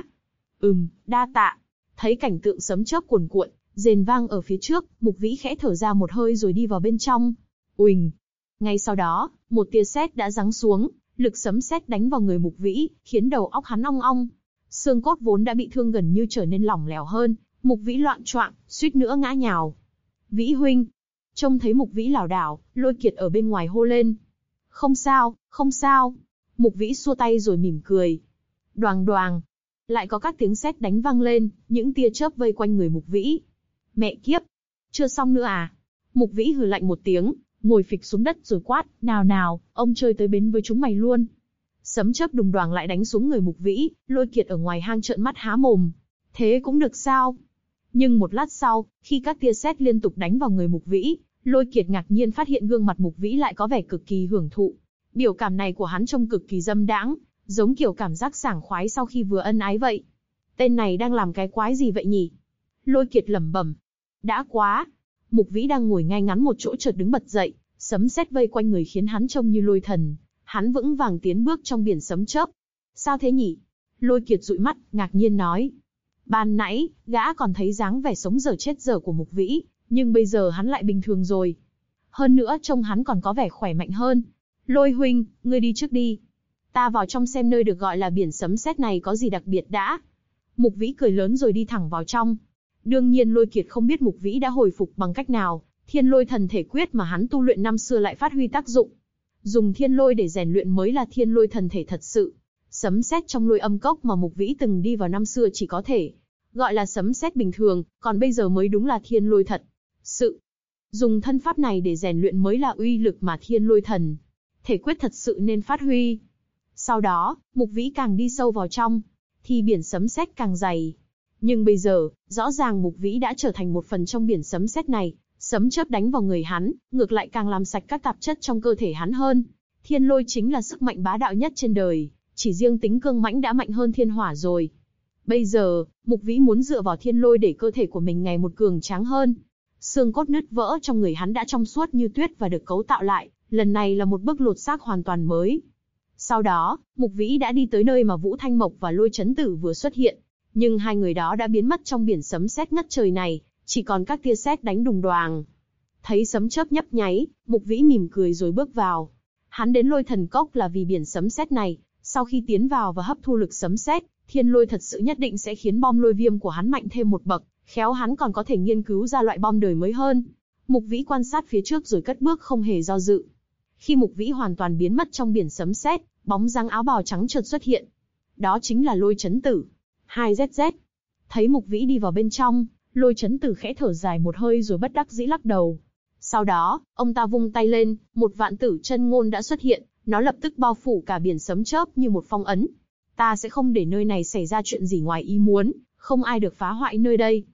Đa tạ. Thấy cảnh tượng sấm chớp cuồn cuộn, rền vang ở phía trước, Mục Vĩ khẽ thở ra một hơi rồi đi vào bên trong. Uỳnh. Ngay sau đó, một tia sét đã giáng xuống, lực sấm sét đánh vào người Mục Vĩ, khiến đầu óc hắn ong ong. Xương cốt vốn đã bị thương gần như trở nên lỏng lẻo hơn, Mục Vĩ loạng choạng, suýt nữa ngã nhào. Vĩ huynh. Trông thấy Mục Vĩ lảo đảo, Lôi Kiệt ở bên ngoài hô lên. Không sao, không sao. Mục Vĩ xua tay rồi mỉm cười. Đoàng đoàng. Lại có các tiếng sét đánh vang lên, những tia chớp vây quanh người Mục Vĩ. Mẹ kiếp. Chưa xong nữa à? Mục Vĩ hừ lạnh một tiếng, ngồi phịch xuống đất rồi quát, nào nào, ông chơi tới bến với chúng mày luôn. Sấm chớp đùng đoàng lại đánh xuống người Mục Vĩ, Lôi Kiệt ở ngoài hang trợn mắt há mồm. Thế cũng được sao? Nhưng một lát sau, khi các tia sét liên tục đánh vào người Mục Vĩ, Lôi Kiệt ngạc nhiên phát hiện gương mặt Mục Vĩ lại có vẻ cực kỳ hưởng thụ. Biểu cảm này của hắn trông cực kỳ dâm đãng, giống kiểu cảm giác sảng khoái sau khi vừa ân ái vậy. Tên này đang làm cái quái gì vậy nhỉ? Lôi Kiệt lẩm bẩm. Đã quá. Mục Vĩ đang ngồi ngay ngắn một chỗ chợt đứng bật dậy, sấm sét vây quanh người khiến hắn trông như lôi thần. Hắn vững vàng tiến bước trong biển sấm chớp. Sao thế nhỉ? Lôi Kiệt dụi mắt, ngạc nhiên nói. Ban nãy, gã còn thấy dáng vẻ sống dở chết dở của Mục Vĩ, nhưng bây giờ hắn lại bình thường rồi. Hơn nữa trông hắn còn có vẻ khỏe mạnh hơn. Lôi huynh, ngươi đi trước đi. Ta vào trong xem nơi được gọi là biển sấm sét này có gì đặc biệt đã. Mục Vĩ cười lớn rồi đi thẳng vào trong. Đương nhiên Lôi Kiệt không biết Mục Vĩ đã hồi phục bằng cách nào, Thiên Lôi Thần Thể Quyết mà hắn tu luyện năm xưa lại phát huy tác dụng. Dùng thiên lôi để rèn luyện mới là Thiên Lôi Thần Thể thật sự. Sấm sét trong Lôi Âm Cốc mà Mục Vĩ từng đi vào năm xưa chỉ có thể gọi là sấm sét bình thường, còn bây giờ mới đúng là thiên lôi thật sự. Dùng thân pháp này để rèn luyện mới là uy lực mà Thiên Lôi Thần Thể Quyết thật sự nên phát huy. Sau đó, Mục Vĩ càng đi sâu vào trong, thì biển sấm sét càng dày. Nhưng bây giờ, rõ ràng Mục Vĩ đã trở thành một phần trong biển sấm sét này, sấm chớp đánh vào người hắn, ngược lại càng làm sạch các tạp chất trong cơ thể hắn hơn. Thiên lôi chính là sức mạnh bá đạo nhất trên đời, chỉ riêng tính cương mãnh đã mạnh hơn thiên hỏa rồi. Bây giờ, Mục Vĩ muốn dựa vào thiên lôi để cơ thể của mình ngày một cường tráng hơn. Xương cốt nứt vỡ trong người hắn đã trong suốt như tuyết và được cấu tạo lại, lần này là một bước lột xác hoàn toàn mới. Sau đó, Mục Vĩ đã đi tới nơi mà Vũ Thanh Mộc và Lôi Chấn Tử vừa xuất hiện. Nhưng hai người đó đã biến mất trong biển sấm sét ngất trời này, chỉ còn các tia sét đánh đùng đoàng. Thấy sấm chớp nhấp nháy, Mục Vĩ mỉm cười rồi bước vào. Hắn đến Lôi Thần Cốc là vì biển sấm sét này, sau khi tiến vào và hấp thu lực sấm sét, thiên lôi thật sự nhất định sẽ khiến bom lôi viêm của hắn mạnh thêm một bậc, khéo hắn còn có thể nghiên cứu ra loại bom đời mới hơn. Mục Vĩ quan sát phía trước rồi cất bước không hề do dự. Khi Mục Vĩ hoàn toàn biến mất trong biển sấm sét, bóng dáng áo bào trắng chợt xuất hiện. Đó chính là Lôi Chấn Tử. 2ZZ. Thấy Mục Vĩ đi vào bên trong, Lôi Chấn Tử khẽ thở dài một hơi rồi bất đắc dĩ lắc đầu. Sau đó, ông ta vung tay lên, một vạn tử chân ngôn đã xuất hiện, nó lập tức bao phủ cả biển sấm chớp như một phong ấn. Ta sẽ không để nơi này xảy ra chuyện gì ngoài ý muốn, không ai được phá hoại nơi đây.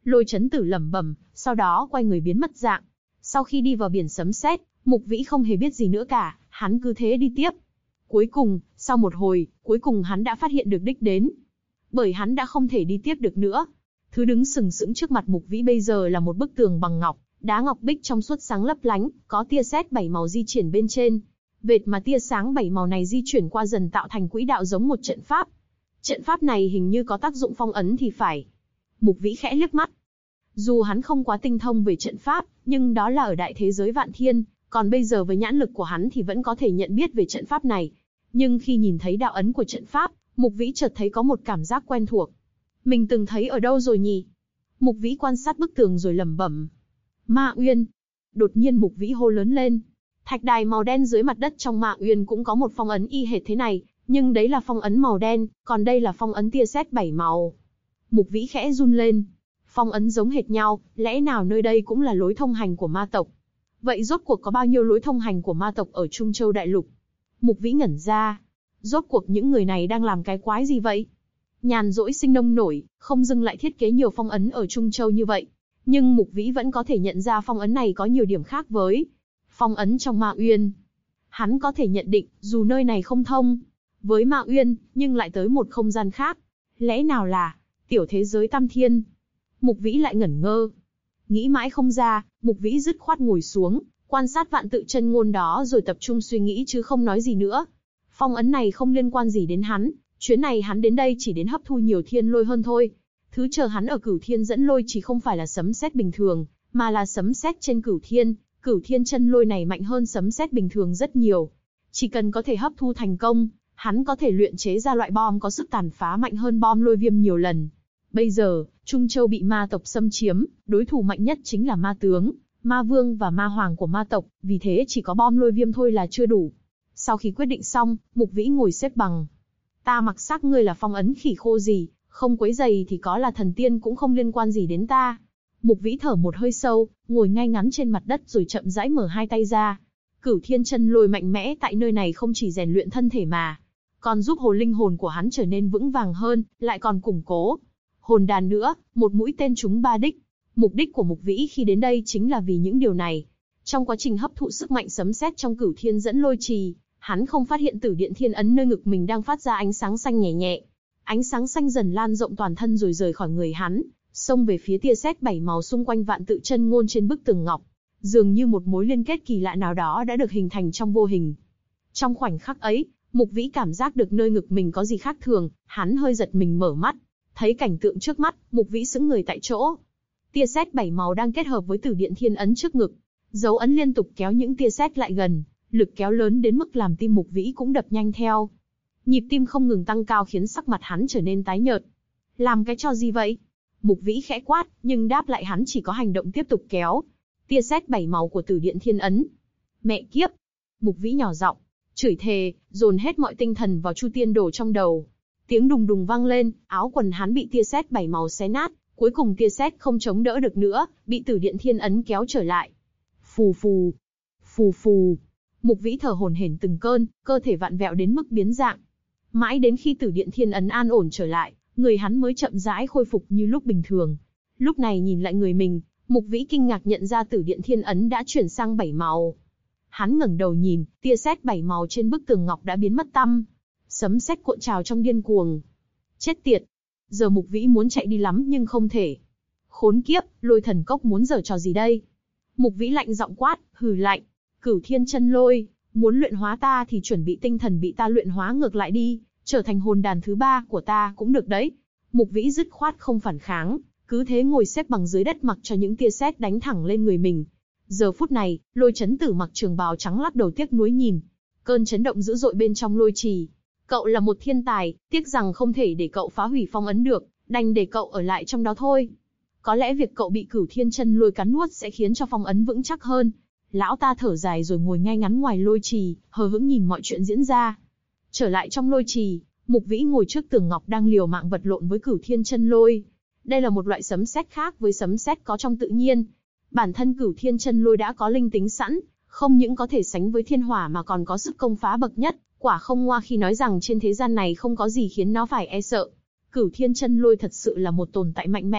Lôi Chấn Tử lẩm bẩm, sau đó quay người biến mất dạng. Sau khi đi vào biển sấm sét, Mục Vĩ không hề biết gì nữa cả, hắn cứ thế đi tiếp. Cuối cùng, sau một hồi, cuối cùng hắn đã phát hiện được đích đến. Bởi hắn đã không thể đi tiếp được nữa. Thứ đứng sừng sững trước mặt Mục Vĩ bây giờ là một bức tường bằng ngọc, đá ngọc bích trong suốt sáng lấp lánh, có tia sét 7 màu di chuyển bên trên. Vệt mà tia sáng 7 màu này di chuyển qua dần tạo thành quỹ đạo giống một trận pháp. Trận pháp này hình như có tác dụng phong ấn thì phải. Mục Vĩ khẽ liếc mắt. Dù hắn không quá tinh thông về trận pháp, nhưng đó là ở đại thế giới vạn thiên, còn bây giờ với nhãn lực của hắn thì vẫn có thể nhận biết về trận pháp này. Nhưng khi nhìn thấy đạo ấn của trận pháp, Mục Vĩ chợt thấy có một cảm giác quen thuộc. Mình từng thấy ở đâu rồi nhỉ? Mục Vĩ quan sát bức tường rồi lẩm bẩm. Ma Uyên. Đột nhiên Mục Vĩ hô lớn lên. Thạch đài màu đen dưới mặt đất trong Ma Uyên cũng có một phong ấn y hệt thế này, nhưng đấy là phong ấn màu đen, còn đây là phong ấn tia sét 7 màu. Mục Vĩ khẽ run lên. Phong ấn giống hệt nhau, lẽ nào nơi đây cũng là lối thông hành của ma tộc? Vậy rốt cuộc có bao nhiêu lối thông hành của ma tộc ở Trung Châu Đại Lục? Mục Vĩ ngẩn ra. Rốt cuộc những người này đang làm cái quái gì vậy? Nhàn rỗi sinh nông nổi, không dưng lại thiết kế nhiều phong ấn ở Trung Châu như vậy. Nhưng Mục Vĩ vẫn có thể nhận ra phong ấn này có nhiều điểm khác với phong ấn trong Ma Uyên. Hắn có thể nhận định, dù nơi này không thông với Ma Uyên, nhưng lại tới một không gian khác. Lẽ nào là tiểu thế giới Tam Thiên? Mục Vĩ lại ngẩn ngơ. Nghĩ mãi không ra, Mục Vĩ dứt khoát ngồi xuống, quan sát vạn tự chân ngôn đó rồi tập trung suy nghĩ chứ không nói gì nữa. Phong ấn này không liên quan gì đến hắn, chuyến này hắn đến đây chỉ đến hấp thu nhiều thiên lôi hơn thôi. Thứ chờ hắn ở Cửu Thiên dẫn lôi chỉ không phải là sấm sét bình thường, mà là sấm sét trên Cửu Thiên chân lôi này mạnh hơn sấm sét bình thường rất nhiều. Chỉ cần có thể hấp thu thành công, hắn có thể luyện chế ra loại bom có sức tàn phá mạnh hơn bom lôi viêm nhiều lần. Bây giờ, Trung Châu bị ma tộc xâm chiếm, đối thủ mạnh nhất chính là ma tướng, ma vương và ma hoàng của ma tộc, vì thế chỉ có bom lôi viêm thôi là chưa đủ. Sau khi quyết định xong, Mục Vĩ ngồi xếp bằng. Ta mặc xác ngươi là phong ấn khỉ khô gì, không quấy giày thì có là thần tiên cũng không liên quan gì đến ta. Mục Vĩ thở một hơi sâu, ngồi ngay ngắn trên mặt đất rồi chậm rãi mở hai tay ra. Cửu Thiên chân lôi mạnh mẽ tại nơi này không chỉ rèn luyện thân thể mà còn giúp hồn linh hồn của hắn trở nên vững vàng hơn, lại còn củng cố hồn đàn nữa, một mũi tên trúng 3 đích. Mục đích của Mục Vĩ khi đến đây chính là vì những điều này. Trong quá trình hấp thụ sức mạnh sấm sét trong Cửu Thiên dẫn lôi trì, hắn không phát hiện Tử Điện Thiên ấn nơi ngực mình đang phát ra ánh sáng xanh nhẹ nhẹ. Ánh sáng xanh dần lan rộng toàn thân rồi rời khỏi người hắn, xông về phía tia sét 7 màu xung quanh vạn tự chân ngôn trên bức tường ngọc. Dường như một mối liên kết kỳ lạ nào đó đã được hình thành trong vô hình. Trong khoảnh khắc ấy, Mục Vĩ cảm giác được nơi ngực mình có gì khác thường, hắn hơi giật mình mở mắt. Thấy cảnh tượng trước mắt, Mục Vĩ sững người tại chỗ. Tia sét 7 màu đang kết hợp với Tử Điện Thiên ấn trước ngực. Dấu ấn liên tục kéo những tia sét lại gần, lực kéo lớn đến mức làm tim Mục Vĩ cũng đập nhanh theo. Nhịp tim không ngừng tăng cao khiến sắc mặt hắn trở nên tái nhợt. Làm cái trò gì vậy? Mục Vĩ khẽ quát, nhưng đáp lại hắn chỉ có hành động tiếp tục kéo tia sét 7 màu của Tử Điện Thiên ấn. Mẹ kiếp! Mục Vĩ nhỏ giọng chửi thề, dồn hết mọi tinh thần vào Chu Tiên Đồ trong đầu. Tiếng đùng đùng vang lên, áo quần hắn bị tia sét 7 màu xé nát, cuối cùng tia sét không chống đỡ được nữa, bị Tử Điện Thiên ấn kéo trở lại. Phù phù, phù phù. Mục Vĩ thở hổn hển từng cơn, cơ thể vặn vẹo đến mức biến dạng. Mãi đến khi Tử Điện Thiên ấn an ổn trở lại, người hắn mới chậm rãi khôi phục như lúc bình thường. Lúc này nhìn lại người mình, Mục Vĩ kinh ngạc nhận ra Tử Điện Thiên ấn đã chuyển sang 7 màu. Hắn ngẩng đầu nhìn, tia sét 7 màu trên bức tường ngọc đã biến mất tăm. Sấm sét cuộn trào trong điên cuồng. Chết tiệt! Giờ Mục Vĩ muốn chạy đi lắm nhưng không thể. Khốn kiếp, Lôi Thần Cốc muốn giở trò gì đây? Mục Vĩ lạnh giọng quát, hừ lạnh. Cửu Thiên chân lôi, muốn luyện hóa ta thì chuẩn bị tinh thần bị ta luyện hóa ngược lại đi, trở thành hồn đàn thứ 3 của ta cũng được đấy. Mục Vĩ dứt khoát không phản kháng, cứ thế ngồi xếp bằng dưới đất mặc cho những tia sét đánh thẳng lên người mình. Giờ phút này, Lôi Chấn Tử mặc trường bào trắng lắc đầu tiếc nuối nhìn. Cơn chấn động dữ dội bên trong lôi trì. Cậu là một thiên tài, tiếc rằng không thể để cậu phá hủy phong ấn được, đành để cậu ở lại trong đó thôi. Có lẽ việc cậu bị Cửu Thiên chân lôi cắn nuốt sẽ khiến cho phong ấn vững chắc hơn. Lão ta thở dài rồi ngồi ngay ngắn ngoài lôi trì, hờ hững nhìn mọi chuyện diễn ra. Trở lại trong lôi trì, Mục Vĩ ngồi trước tường ngọc đang liều mạng vật lộn với Cửu Thiên chân lôi. Đây là một loại sấm sét khác với sấm sét có trong tự nhiên. Bản thân Cửu Thiên chân lôi đã có linh tính sẵn, không những có thể sánh với thiên hỏa mà còn có sức công phá bậc nhất. Quả không ngoa khi nói rằng trên thế gian này không có gì khiến nó phải e sợ. Cửu Thiên chân lôi thật sự là một tồn tại mạnh mẽ,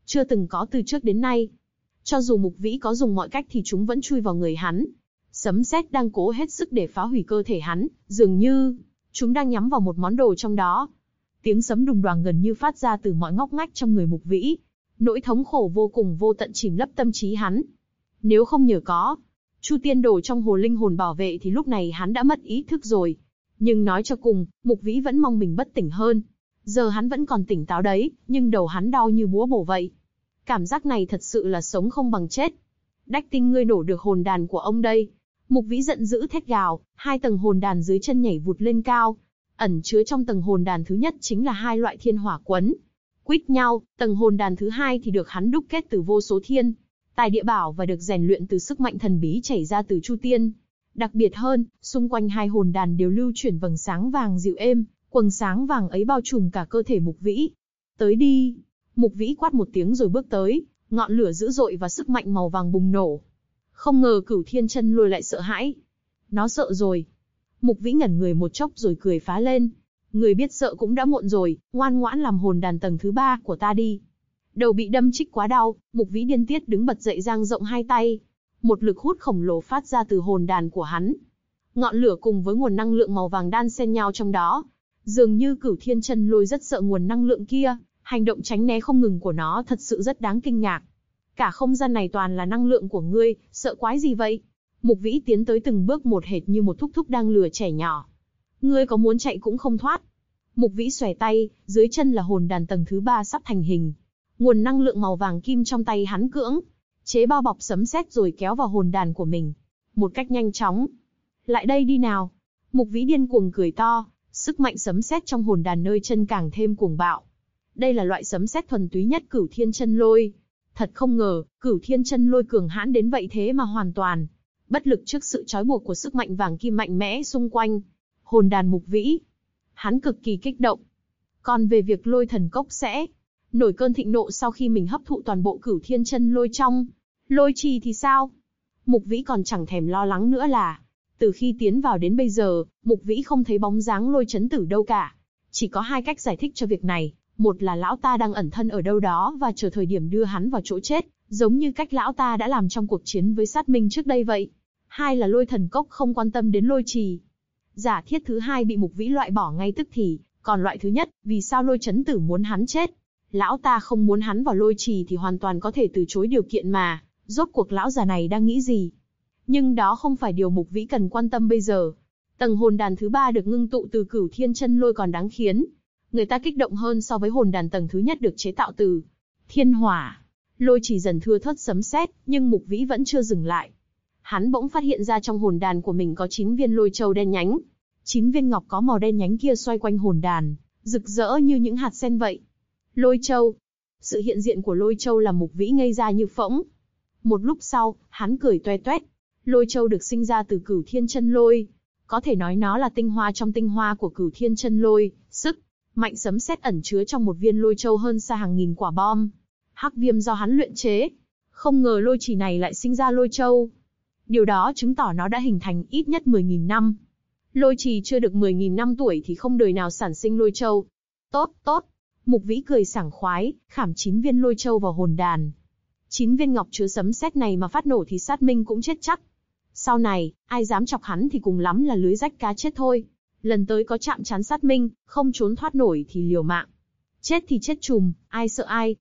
chưa từng có từ trước đến nay. Cho dù Mục Vĩ có dùng mọi cách thì chúng vẫn chui vào người hắn. Sấm sét đang cố hết sức để phá hủy cơ thể hắn, dường như chúng đang nhắm vào một món đồ trong đó. Tiếng sấm đùng đoàng gần như phát ra từ mọi ngóc ngách trong người Mục Vĩ. Nỗi thống khổ vô cùng vô tận chìm lấp tâm trí hắn. Nếu không nhờ có Chu Tiên Đồ trong hồ linh hồn bảo vệ thì lúc này hắn đã mất ý thức rồi. Nhưng nói cho cùng, Mục Vĩ vẫn mong mình bất tỉnh hơn. Giờ hắn vẫn còn tỉnh táo đấy, nhưng đầu hắn đau như búa bổ vậy. Cảm giác này thật sự là sống không bằng chết. Đách Tinh, ngươi nổ được hồn đàn của ông đây. Mục Vĩ giận dữ thét gào, 2 tầng hồn đàn dưới chân nhảy vụt lên cao. Ẩn chứa trong tầng hồn đàn thứ nhất chính là 2 loại thiên hỏa quấn quýt nhau, tầng hồn đàn thứ 2 thì được hắn đúc kết từ vô số thiên tài địa bảo và được rèn luyện từ sức mạnh thần bí chảy ra từ Chu Tiên. Đặc biệt hơn, xung quanh 2 hồn đàn đều lưu chuyển vầng sáng vàng dịu êm, quầng sáng vàng ấy bao trùm cả cơ thể Mục Vĩ. Tới đi! Mục Vĩ quát một tiếng rồi bước tới, ngọn lửa dữ dội và sức mạnh màu vàng bùng nổ. Không ngờ Cửu Thiên Chân Lôi lại sợ hãi. Nó sợ rồi. Mục Vĩ ngẩn người một chốc rồi cười phá lên. Người biết sợ cũng đã muộn rồi, ngoan ngoãn làm hồn đàn tầng thứ 3 của ta đi. Đầu bị đâm chích quá đau, Mục Vĩ điên tiết đứng bật dậy dang rộng 2 tay. Một lực hút khổng lồ phát ra từ hồn đàn của hắn. Ngọn lửa cùng với nguồn năng lượng màu vàng đan xen nhau trong đó. Dường như Cửu Thiên Chân Lôi rất sợ nguồn năng lượng kia, hành động tránh né không ngừng của nó thật sự rất đáng kinh ngạc. Cả không gian này toàn là năng lượng của ngươi, sợ quái gì vậy? Mục Vĩ tiến tới từng bước một hệt như một thúc thúc đang lừa trẻ nhỏ. Ngươi có muốn chạy cũng không thoát. Mục Vĩ xòe tay, dưới chân là hồn đàn tầng thứ 3 sắp thành hình. Nguồn năng lượng màu vàng kim trong tay hắn cưỡng chế bao bọc sấm sét rồi kéo vào hồn đàn của mình. Một cách nhanh chóng. Lại đây đi nào. Mục Vĩ điên cuồng cười to, sức mạnh sấm sét trong hồn đàn nơi chân càng thêm cuồng bạo. Đây là loại sấm sét thuần túy nhất Cửu Thiên Chân Lôi. Thật không ngờ, Cửu Thiên Chân Lôi cường hãn đến vậy thế mà hoàn toàn bất lực trước sự trói buộc của sức mạnh vàng kim mạnh mẽ xung quanh hồn đàn Mục Vĩ. Hắn cực kỳ kích động. Còn về việc Lôi Thần Cốc sẽ nổi cơn thịnh nộ sau khi mình hấp thụ toàn bộ Cửu Thiên Chân Lôi trong lôi trì thì sao? Mục Vĩ còn chẳng thèm lo lắng nữa là, từ khi tiến vào đến bây giờ, Mục Vĩ không thấy bóng dáng Lôi Chấn Tử đâu cả. Chỉ có 2 cách giải thích cho việc này, một là lão ta đang ẩn thân ở đâu đó và chờ thời điểm đưa hắn vào chỗ chết, giống như cách lão ta đã làm trong cuộc chiến với Sát Minh trước đây vậy. 2 là Lôi Thần Cốc không quan tâm đến lôi trì. Giả thiết thứ 2 bị Mục Vĩ loại bỏ ngay tức thì, còn loại thứ nhất, vì sao Lôi Chấn Tử muốn hắn chết? Lão ta không muốn hắn vào lôi trì thì hoàn toàn có thể từ chối điều kiện mà, rốt cuộc lão già này đang nghĩ gì? Nhưng đó không phải điều Mục Vĩ cần quan tâm bây giờ. Tầng hồn đàn thứ 3 được ngưng tụ từ Cửu Thiên Chân Lôi còn đáng khiến người ta kích động hơn so với hồn đàn tầng thứ nhất được chế tạo từ thiên hỏa. Lôi trì dần thưa thớt sấm sét, nhưng Mục Vĩ vẫn chưa dừng lại. Hắn bỗng phát hiện ra trong hồn đàn của mình có 9 viên lôi châu đen nhánh. 9 viên ngọc có màu đen nhánh kia xoay quanh hồn đàn, rực rỡ như những hạt sen vậy. Lôi châu. Sự hiện diện của lôi châu làm Mục Vĩ ngây ra như phỗng. Một lúc sau, hắn cười toe toét. Lôi châu được sinh ra từ Cửu Thiên Chân Lôi. Có thể nói nó là tinh hoa trong tinh hoa của Cửu Thiên Chân Lôi, sức mạnh sấm sét ẩn chứa trong một viên lôi châu hơn xa hàng nghìn quả bom. Hắc viêm do hắn luyện chế. Không ngờ lôi trì này lại sinh ra lôi châu. Điều đó chứng tỏ nó đã hình thành ít nhất 10.000 năm. Lôi trì chưa được 10.000 năm tuổi thì không đời nào sản sinh lôi châu. Tốt, tốt. Mục Vĩ cười sảng khoái, khảm 9 viên lôi châu vào hồn đàn. 9 viên ngọc chứa sấm sét này mà phát nổ thì Sát Minh cũng chết chắc. Sau này, ai dám chọc hắn thì cùng lắm là lưới rách cá chết thôi. Lần tới có chạm trán Sát Minh, không trốn thoát nổi thì liều mạng. Chết thì chết chùm, ai sợ ai.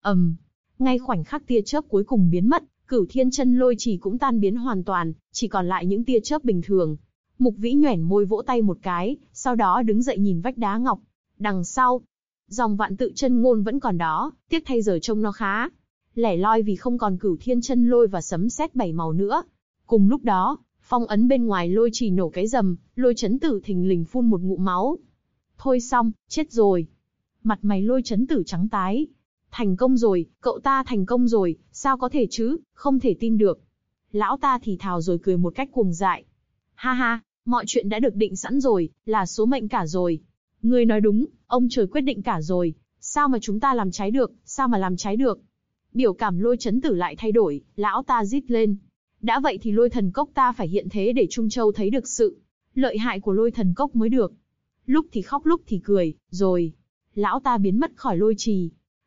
Ngay khoảnh khắc tia chớp cuối cùng biến mất, Cửu Thiên Chân Lôi trì cũng tan biến hoàn toàn, chỉ còn lại những tia chớp bình thường. Mục Vĩ nhoẻn môi vỗ tay một cái, sau đó đứng dậy nhìn vách đá ngọc. Đằng sau, dòng Vạn Tự Chân Ngôn vẫn còn đó, tiếc thay giờ trông nó khá lẻ loi vì không còn Cửu Thiên Chân Lôi và sấm sét 7 màu nữa. Cùng lúc đó, phong ấn bên ngoài lôi trì nổ cái rầm, Lôi Chấn Tử thình lình phun một ngụm máu. Thôi xong, chết rồi. Mặt mày Lôi Chấn Tử trắng tái. Thành công rồi, cậu ta thành công rồi, sao có thể chứ, không thể tin được. Lão ta thì thào rồi cười một cách cuồng dại. Ha ha, mọi chuyện đã được định sẵn rồi, là số mệnh cả rồi. Ngươi nói đúng, ông trời quyết định cả rồi, sao mà chúng ta làm trái được, sao mà làm trái được. Biểu cảm Lôi Chấn Tử lại thay đổi, lão ta rít lên. Đã vậy thì Lôi Thần Cốc ta phải hiện thế để Trung Châu thấy được sự lợi hại của Lôi Thần Cốc mới được. Lúc thì khóc lúc thì cười, rồi lão ta biến mất khỏi lôi trì.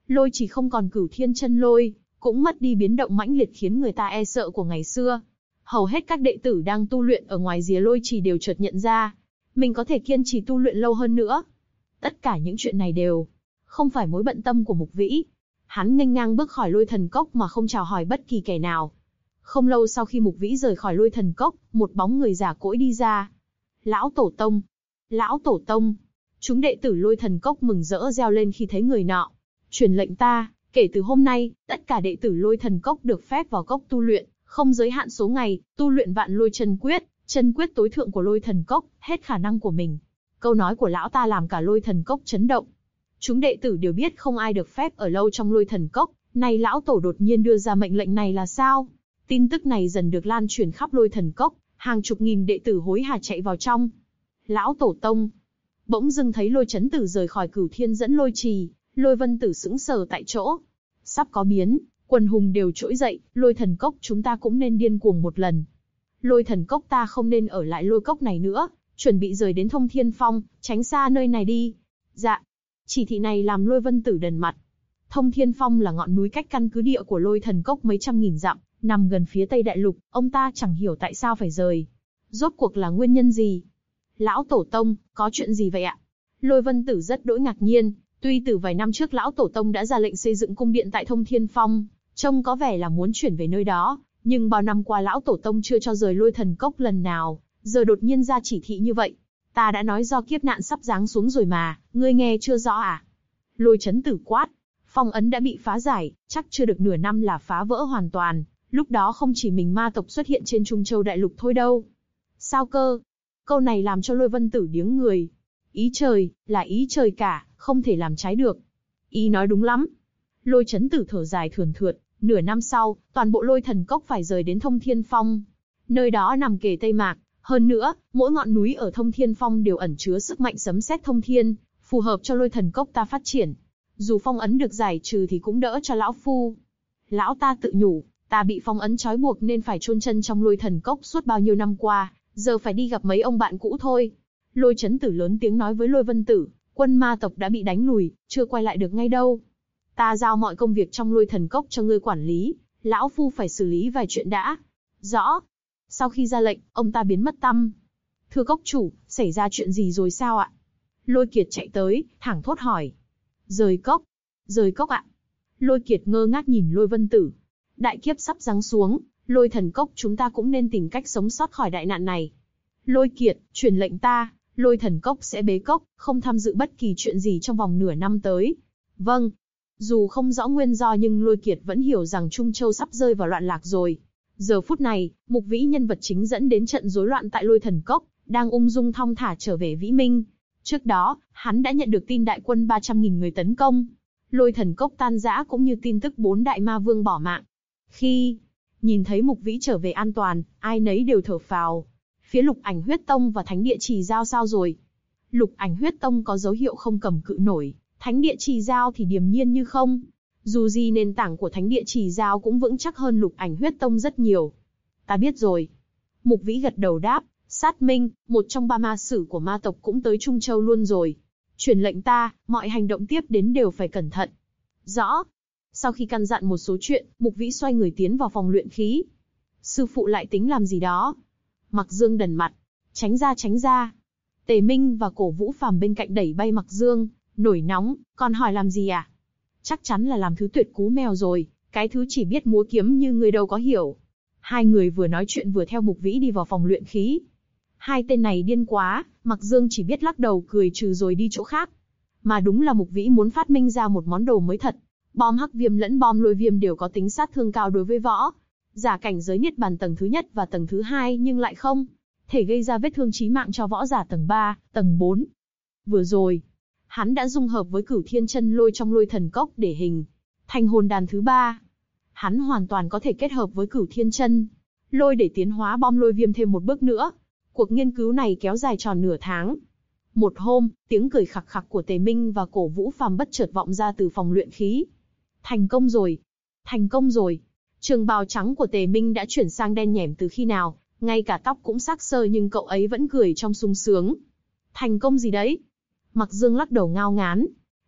Lôi chỉ không còn Cửu Thiên Chân Lôi, cũng mất đi biến động mãnh liệt khiến người ta e sợ của ngày xưa. Hầu hết các đệ tử đang tu luyện ở ngoài rìa lôi trì đều chợt nhận ra, mình có thể kiên trì tu luyện lâu hơn nữa. Tất cả những chuyện này đều không phải mối bận tâm của Mục Vĩ. Hắn nghênh ngang bước khỏi Lôi Thần Cốc mà không chào hỏi bất kỳ kẻ nào. Không lâu sau khi Mục Vĩ rời khỏi Lôi Thần Cốc, một bóng người già cỗi đi ra. Lão Tổ Tông! Lão Tổ Tông! Chúng đệ tử Lôi Thần Cốc mừng rỡ reo lên khi thấy người nọ. Truyền lệnh ta, kể từ hôm nay, tất cả đệ tử Lôi Thần Cốc được phép vào cốc tu luyện, không giới hạn số ngày, tu luyện Vạn Lôi chân quyết tối thượng của Lôi Thần Cốc, hết khả năng của mình. Câu nói của lão ta làm cả Lôi Thần Cốc chấn động. Chúng đệ tử đều biết không ai được phép ở lâu trong Lôi Thần Cốc, nay lão tổ đột nhiên đưa ra mệnh lệnh này là sao? Tin tức này dần được lan truyền khắp Lôi Thần Cốc, hàng chục nghìn đệ tử hối hả chạy vào trong. Lão Tổ Tông! Bỗng dưng thấy Lôi Chấn Tử rời khỏi Cửu Thiên dẫn lôi trì, Lôi Vân Tử sững sờ tại chỗ. Sắp có biến, quần hùng đều trỗi dậy, Lôi Thần Cốc chúng ta cũng nên điên cuồng một lần. Lôi Thần Cốc ta không nên ở lại Lôi Cốc này nữa, chuẩn bị rời đến Thông Thiên Phong, tránh xa nơi này đi. Dạ. Chỉ thị này làm Lôi Vân Tử đần mặt. Thông Thiên Phong là ngọn núi cách căn cứ địa của Lôi Thần Cốc mấy trăm nghìn dặm, nằm gần phía Tây Đại Lục, ông ta chẳng hiểu tại sao phải rời. Rốt cuộc là nguyên nhân gì? Lão Tổ Tông, có chuyện gì vậy ạ? Lôi Vân Tử rất đỗi ngạc nhiên, tuy từ vài năm trước Lão Tổ Tông đã ra lệnh xây dựng cung điện tại Thông Thiên Phong, trông có vẻ là muốn chuyển về nơi đó, nhưng bao năm qua Lão Tổ Tông chưa cho rời Lôi Thần Cốc lần nào, giờ đột nhiên ra chỉ thị như vậy. Ta đã nói do kiếp nạn sắp giáng xuống rồi mà, ngươi nghe chưa rõ à? Lôi Chấn Tử quát, phong ấn đã bị phá giải, chắc chưa được nửa năm là phá vỡ hoàn toàn, lúc đó không chỉ mình ma tộc xuất hiện trên Trung Châu Đại Lục thôi đâu. Sao cơ? Câu này làm cho Lôi Vân Tử điếng người. Ý trời, là ý trời cả, không thể làm trái được. Ý nói đúng lắm. Lôi Chấn Tử thở dài thườn thượt, nửa năm sau, toàn bộ Lôi Thần Cốc phải rời đến Thông Thiên Phong. Nơi đó nằm kề Tây Mạc, hơn nữa, mỗi ngọn núi ở Thông Thiên Phong đều ẩn chứa sức mạnh sấm sét thông thiên, phù hợp cho Lôi Thần Cốc ta phát triển. Dù phong ấn được giải trừ thì cũng đỡ cho lão phu. Lão ta tự nhủ, ta bị phong ấn trói buộc nên phải chôn chân trong Lôi Thần Cốc suốt bao nhiêu năm qua, giờ phải đi gặp mấy ông bạn cũ thôi. Lôi Chấn Tử lớn tiếng nói với Lôi Vân Tử, quân ma tộc đã bị đánh lùi, chưa quay lại được ngay đâu. Ta giao mọi công việc trong Lôi Thần Cốc cho ngươi quản lý, lão phu phải xử lý vài chuyện đã. Rõ. Sau khi ra lệnh, ông ta biến mất tăm. Thưa cốc chủ, xảy ra chuyện gì rồi sao ạ? Lôi Kiệt chạy tới, thẳng thốt hỏi. Rời cốc. Rời cốc ạ. Lôi Kiệt ngơ ngác nhìn Lôi Vân Tử. Đại kiếp sắp giáng xuống, Lôi Thần Cốc chúng ta cũng nên tìm cách sống sót khỏi đại nạn này. Lôi Kiệt, truyền lệnh ta, Lôi Thần Cốc sẽ bế cốc, không tham dự bất kỳ chuyện gì trong vòng nửa năm tới. Vâng. Dù không rõ nguyên do nhưng Lôi Kiệt vẫn hiểu rằng Trung Châu sắp rơi vào loạn lạc rồi. Giờ phút này, Mục Vĩ nhân vật chính dẫn đến trận rối loạn tại Lôi Thần Cốc, đang ung dung thong thả trở về Vĩ Minh. Trước đó, hắn đã nhận được tin đại quân 300.000 người tấn công. Lôi Thần Cốc tan rã cũng như tin tức 4 đại ma vương bỏ mạng. Khi nhìn thấy Mục Vĩ trở về an toàn, ai nấy đều thở phào. Phía Lục Ảnh Huyết Tông và Thánh Địa Trì Giao sao rồi? Lục Ảnh Huyết Tông có dấu hiệu không cầm cự nổi, Thánh Địa Trì Giao thì điềm nhiên như không. Dù gì nền tảng của Thánh Địa Trì Giao cũng vững chắc hơn Lục Ảnh Huyết Tông rất nhiều. Ta biết rồi. Mục Vĩ gật đầu đáp, Sát Minh, một trong 3 ma sử của ma tộc cũng tới Trung Châu luôn rồi. Truyền lệnh ta, mọi hành động tiếp đến đều phải cẩn thận. Rõ. Sau khi căn dặn một số chuyện, Mục Vĩ xoay người tiến vào phòng luyện khí. Sư phụ lại tính làm gì đó? Mặc Dương đần mặt. Tránh ra tránh ra. Tề Minh và Cổ Vũ Phàm bên cạnh đẩy bay Mặc Dương, nổi nóng, còn hỏi làm gì à? Chắc chắn là làm thứ tuyệt cú mèo rồi, cái thứ chỉ biết múa kiếm như người đâu có hiểu. Hai người vừa nói chuyện vừa theo Mục Vĩ đi vào phòng luyện khí. Hai tên này điên quá, Mặc Dương chỉ biết lắc đầu cười trừ rồi đi chỗ khác. Mà đúng là Mục Vĩ muốn phát minh ra một món đồ mới thật. Bom hắc viêm lẫn bom lôi viêm đều có tính sát thương cao đối với võ giả cảnh giới niết bàn tầng thứ nhất và tầng thứ hai, nhưng lại không thể gây ra vết thương chí mạng cho võ giả tầng 3, tầng 4. Vừa rồi, hắn đã dung hợp với Cửu Thiên Chân Lôi trong Lôi Thần Cốc để hình thành hồn đàn thứ 3. Hắn hoàn toàn có thể kết hợp với Cửu Thiên Chân Lôi để tiến hóa bom lôi viêm thêm một bước nữa. Cuộc nghiên cứu này kéo dài tròn nửa tháng. Một hôm, tiếng cười khặc khặc của Tề Minh và Cổ Vũ Phàm bất chợt vọng ra từ phòng luyện khí. Thành công rồi! Thành công rồi! Trường bào trắng của Tề Minh đã chuyển sang đen nhẻm từ khi nào, ngay cả tóc cũng xác xơ nhưng cậu ấy vẫn cười trong sung sướng. Thành công gì đấy? Mặc Dương lắc đầu ngao ngán.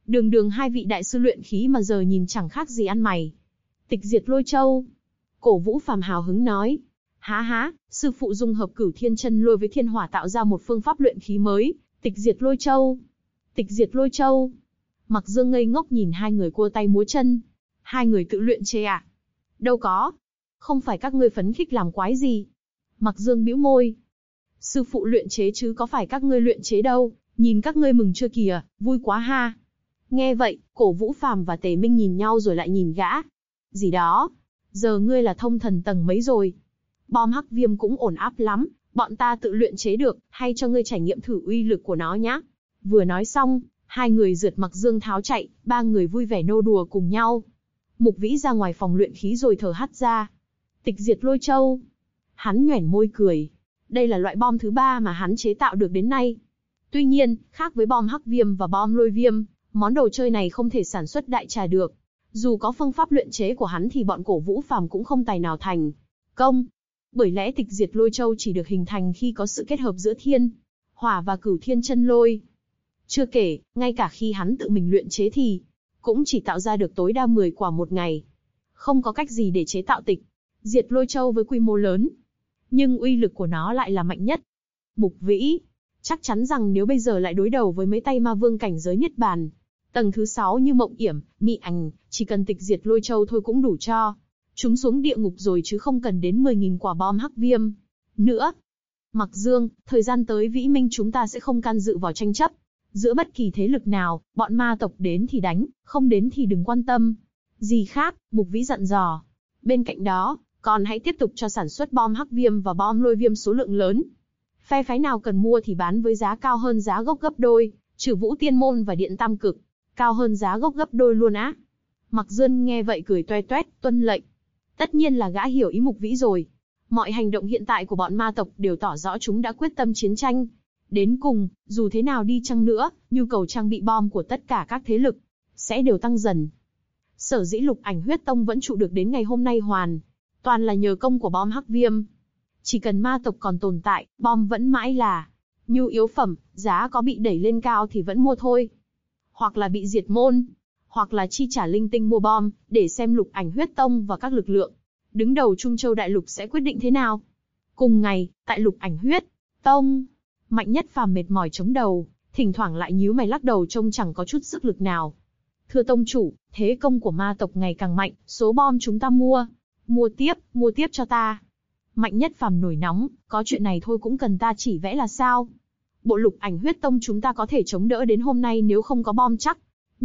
Đường đường hai vị đại sư luyện khí mà giờ nhìn chẳng khác gì ăn mày. Tịch diệt lôi châu. Cổ Vũ Phàm hào hứng nói. Há, sư phụ dung hợp Cửu Thiên Chân Lôi với thiên hỏa tạo ra một phương pháp luyện khí mới, tịch diệt lôi châu. Tịch diệt lôi châu. Mặc Dương ngây ngốc nhìn hai người cua tay múa chân. Hai người tự luyện chế à? Đâu có. Không phải các ngươi phấn khích làm quái gì. Mặc Dương bĩu môi. Sư phụ luyện chế chứ có phải các ngươi luyện chế đâu, nhìn các ngươi mừng chưa kìa, vui quá ha. Nghe vậy, Cổ Vũ Phàm và Tề Minh nhìn nhau rồi lại nhìn gã. Gì đó? Giờ ngươi là thông thần tầng mấy rồi? Bom hắc viêm cũng ổn áp lắm, bọn ta tự luyện chế được, hay cho ngươi trải nghiệm thử uy lực của nó nhá. Vừa nói xong, hai người rượt Mặc Dương tháo chạy, ba người vui vẻ nô đùa cùng nhau. Mục Vĩ ra ngoài phòng luyện khí rồi thở hắt ra. Tịch diệt lôi châu. Hắn nhoẻn môi cười. Đây là loại bom thứ ba mà hắn chế tạo được đến nay. Tuy nhiên, khác với bom hắc viêm và bom lôi viêm, món đồ chơi này không thể sản xuất đại trà được. Dù có phương pháp luyện chế của hắn thì bọn Cổ Vũ Phàm cũng không tài nào thành công. Bởi lẽ tịch diệt lôi châu chỉ được hình thành khi có sự kết hợp giữa thiên, hỏa và Cửu Thiên Chân Lôi. Chưa kể, ngay cả khi hắn tự mình luyện chế thì cũng chỉ tạo ra được tối đa 10 quả một ngày. Không có cách gì để chế tạo tịch diệt lôi châu với quy mô lớn. Nhưng uy lực của nó lại là mạnh nhất. Mục Vĩ chắc chắn rằng nếu bây giờ lại đối đầu với mấy tay ma vương cảnh giới niết bàn tầng thứ 6 như Mộng Yểm, Mị Ảnh, chỉ cần tịch diệt lôi châu thôi cũng đủ cho chúng xuống địa ngục rồi chứ không cần đến 10.000 quả bom hắc viêm nữa. Mặc Dương, thời gian tới Vĩ Minh chúng ta sẽ không can dự vào tranh chấp giữa bất kỳ thế lực nào, bọn ma tộc đến thì đánh, không đến thì đừng quan tâm. Gì khác, Mục Vĩ dặn dò. Bên cạnh đó, còn hãy tiếp tục cho sản xuất bom hắc viêm và bom lôi viêm số lượng lớn. Phe phái nào cần mua thì bán với giá cao hơn giá gốc gấp đôi, trừ Vũ Tiên Môn và Điện Tam Cực, cao hơn giá gốc gấp đôi luôn á. Mặc Dương nghe vậy cười toe toét, tuân lệnh. Tất nhiên là gã hiểu ý Mục Vĩ rồi. Mọi hành động hiện tại của bọn ma tộc đều tỏ rõ chúng đã quyết tâm chiến tranh. Đến cùng, dù thế nào đi chăng nữa, nhu cầu trang bị bom của tất cả các thế lực sẽ đều tăng dần. Sở dĩ Lục Ảnh Huyết Tông vẫn trụ được đến ngày hôm nay hoàn toàn là nhờ công của bom hắc viêm. Chỉ cần ma tộc còn tồn tại, bom vẫn mãi là nhu yếu phẩm, giá có bị đẩy lên cao thì vẫn mua thôi. Hoặc là bị diệt môn, hoặc là chi trả linh tinh mua bom, để xem Lục Ảnh Huyết Tông và các lực lượng đứng đầu Trung Châu Đại Lục sẽ quyết định thế nào. Cùng ngày, tại Lục Ảnh Huyết Tông, Mạnh Nhất Phàm mệt mỏi chống đầu, thỉnh thoảng lại nhíu mày lắc đầu trông chẳng có chút sức lực nào. Thưa tông chủ, thế công của ma tộc ngày càng mạnh, số bom chúng ta mua tiếp cho ta. Mạnh Nhất Phàm nổi nóng, có chuyện này thôi cũng cần ta chỉ vẽ là sao? Bộ Lục Ảnh Huyết Tông chúng ta có thể chống đỡ đến hôm nay nếu không có bom chắc.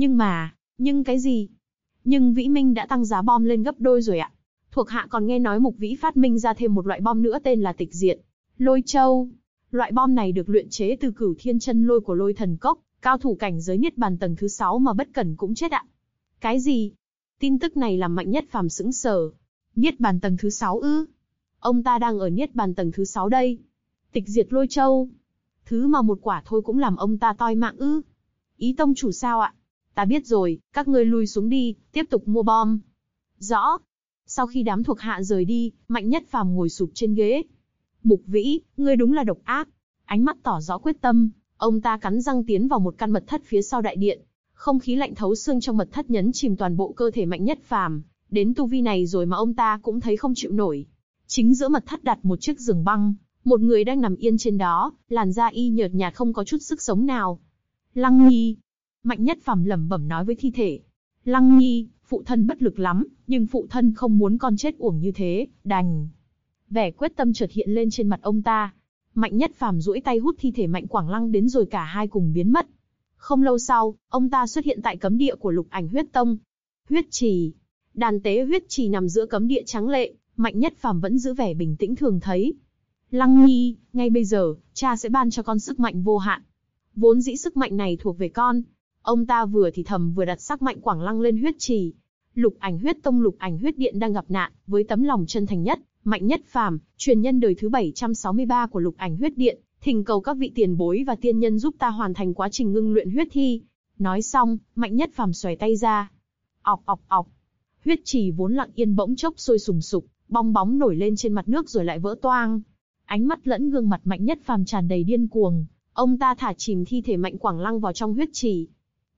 Nhưng cái gì? Nhưng Vĩ Minh đã tăng giá bom lên gấp đôi rồi ạ. Thuộc hạ còn nghe nói Mục Vĩ phát minh ra thêm một loại bom nữa tên là tịch diệt lôi châu. Loại bom này được luyện chế từ Cửu Thiên Chân Lôi của Lôi Thần Cốc, cao thủ cảnh giới niết bàn tầng thứ 6 mà bất cẩn cũng chết ạ. Cái gì? Tin tức này làm Mạnh Nhất Phàm sững sờ. Niết bàn tầng thứ 6 ư? Ông ta đang ở niết bàn tầng thứ 6 đây. Tịch diệt lôi châu. Thứ mà một quả thôi cũng làm ông ta toi mạng ư? Ý tông chủ sao ạ? Ta biết rồi, các ngươi lui xuống đi, tiếp tục mua bom. Rõ. Sau khi đám thuộc hạ rời đi, Mạnh Nhất Phàm ngồi sụp trên ghế. Mục Vĩ, ngươi đúng là độc ác. Ánh mắt tỏ rõ quyết tâm, ông ta cắn răng tiến vào một căn mật thất phía sau đại điện. Không khí lạnh thấu xương trong mật thất nhấn chìm toàn bộ cơ thể Mạnh Nhất Phàm. Đến tu vi này rồi mà ông ta cũng thấy không chịu nổi. Chính giữa mật thất đặt một chiếc giường băng, một người đang nằm yên trên đó, làn da y nhợt nhạt không có chút sức sống nào. Lăng Nhi. Mạnh Nhất Phàm lẩm bẩm nói với thi thể. Lăng Nhi, phụ thân bất lực lắm, nhưng phụ thân không muốn con chết uổng như thế, đành. Vẻ quyết tâm chợt hiện lên trên mặt ông ta. Mạnh Nhất Phàm duỗi tay hút thi thể Mạnh Quảng Lăng đến rồi cả hai cùng biến mất. Không lâu sau, ông ta xuất hiện tại cấm địa của Lục Ảnh Huyết Tông. Huyết trì. Đàn tế huyết trì nằm giữa cấm địa trắng lệ, Mạnh Nhất Phàm vẫn giữ vẻ bình tĩnh thường thấy. Lăng Nhi, ngay bây giờ, cha sẽ ban cho con sức mạnh vô hạn. Vốn dĩ sức mạnh này thuộc về con. Ông ta vừa thì thầm vừa đặt sắc Mạnh Quảng Lăng lên huyết trì. Lục Ảnh Huyết Tông Lục Ảnh Huyết Điện đang gặp nạn, với tấm lòng chân thành nhất, Mạnh Nhất Phàm, truyền nhân đời thứ 763 của Lục Ảnh Huyết Điện, thỉnh cầu các vị tiền bối và tiên nhân giúp ta hoàn thành quá trình ngưng luyện huyết thi. Nói xong, Mạnh Nhất Phàm xoay tay ra. Ọc ọc ọc. Huyết trì vốn lặng yên bỗng chốc sôi sùng sục, bong bóng nổi lên trên mặt nước rồi lại vỡ toang. Ánh mắt lẫn gương mặt Mạnh Nhất Phàm tràn đầy điên cuồng, ông ta thả chìm thi thể Mạnh Quảng Lăng vào trong huyết trì.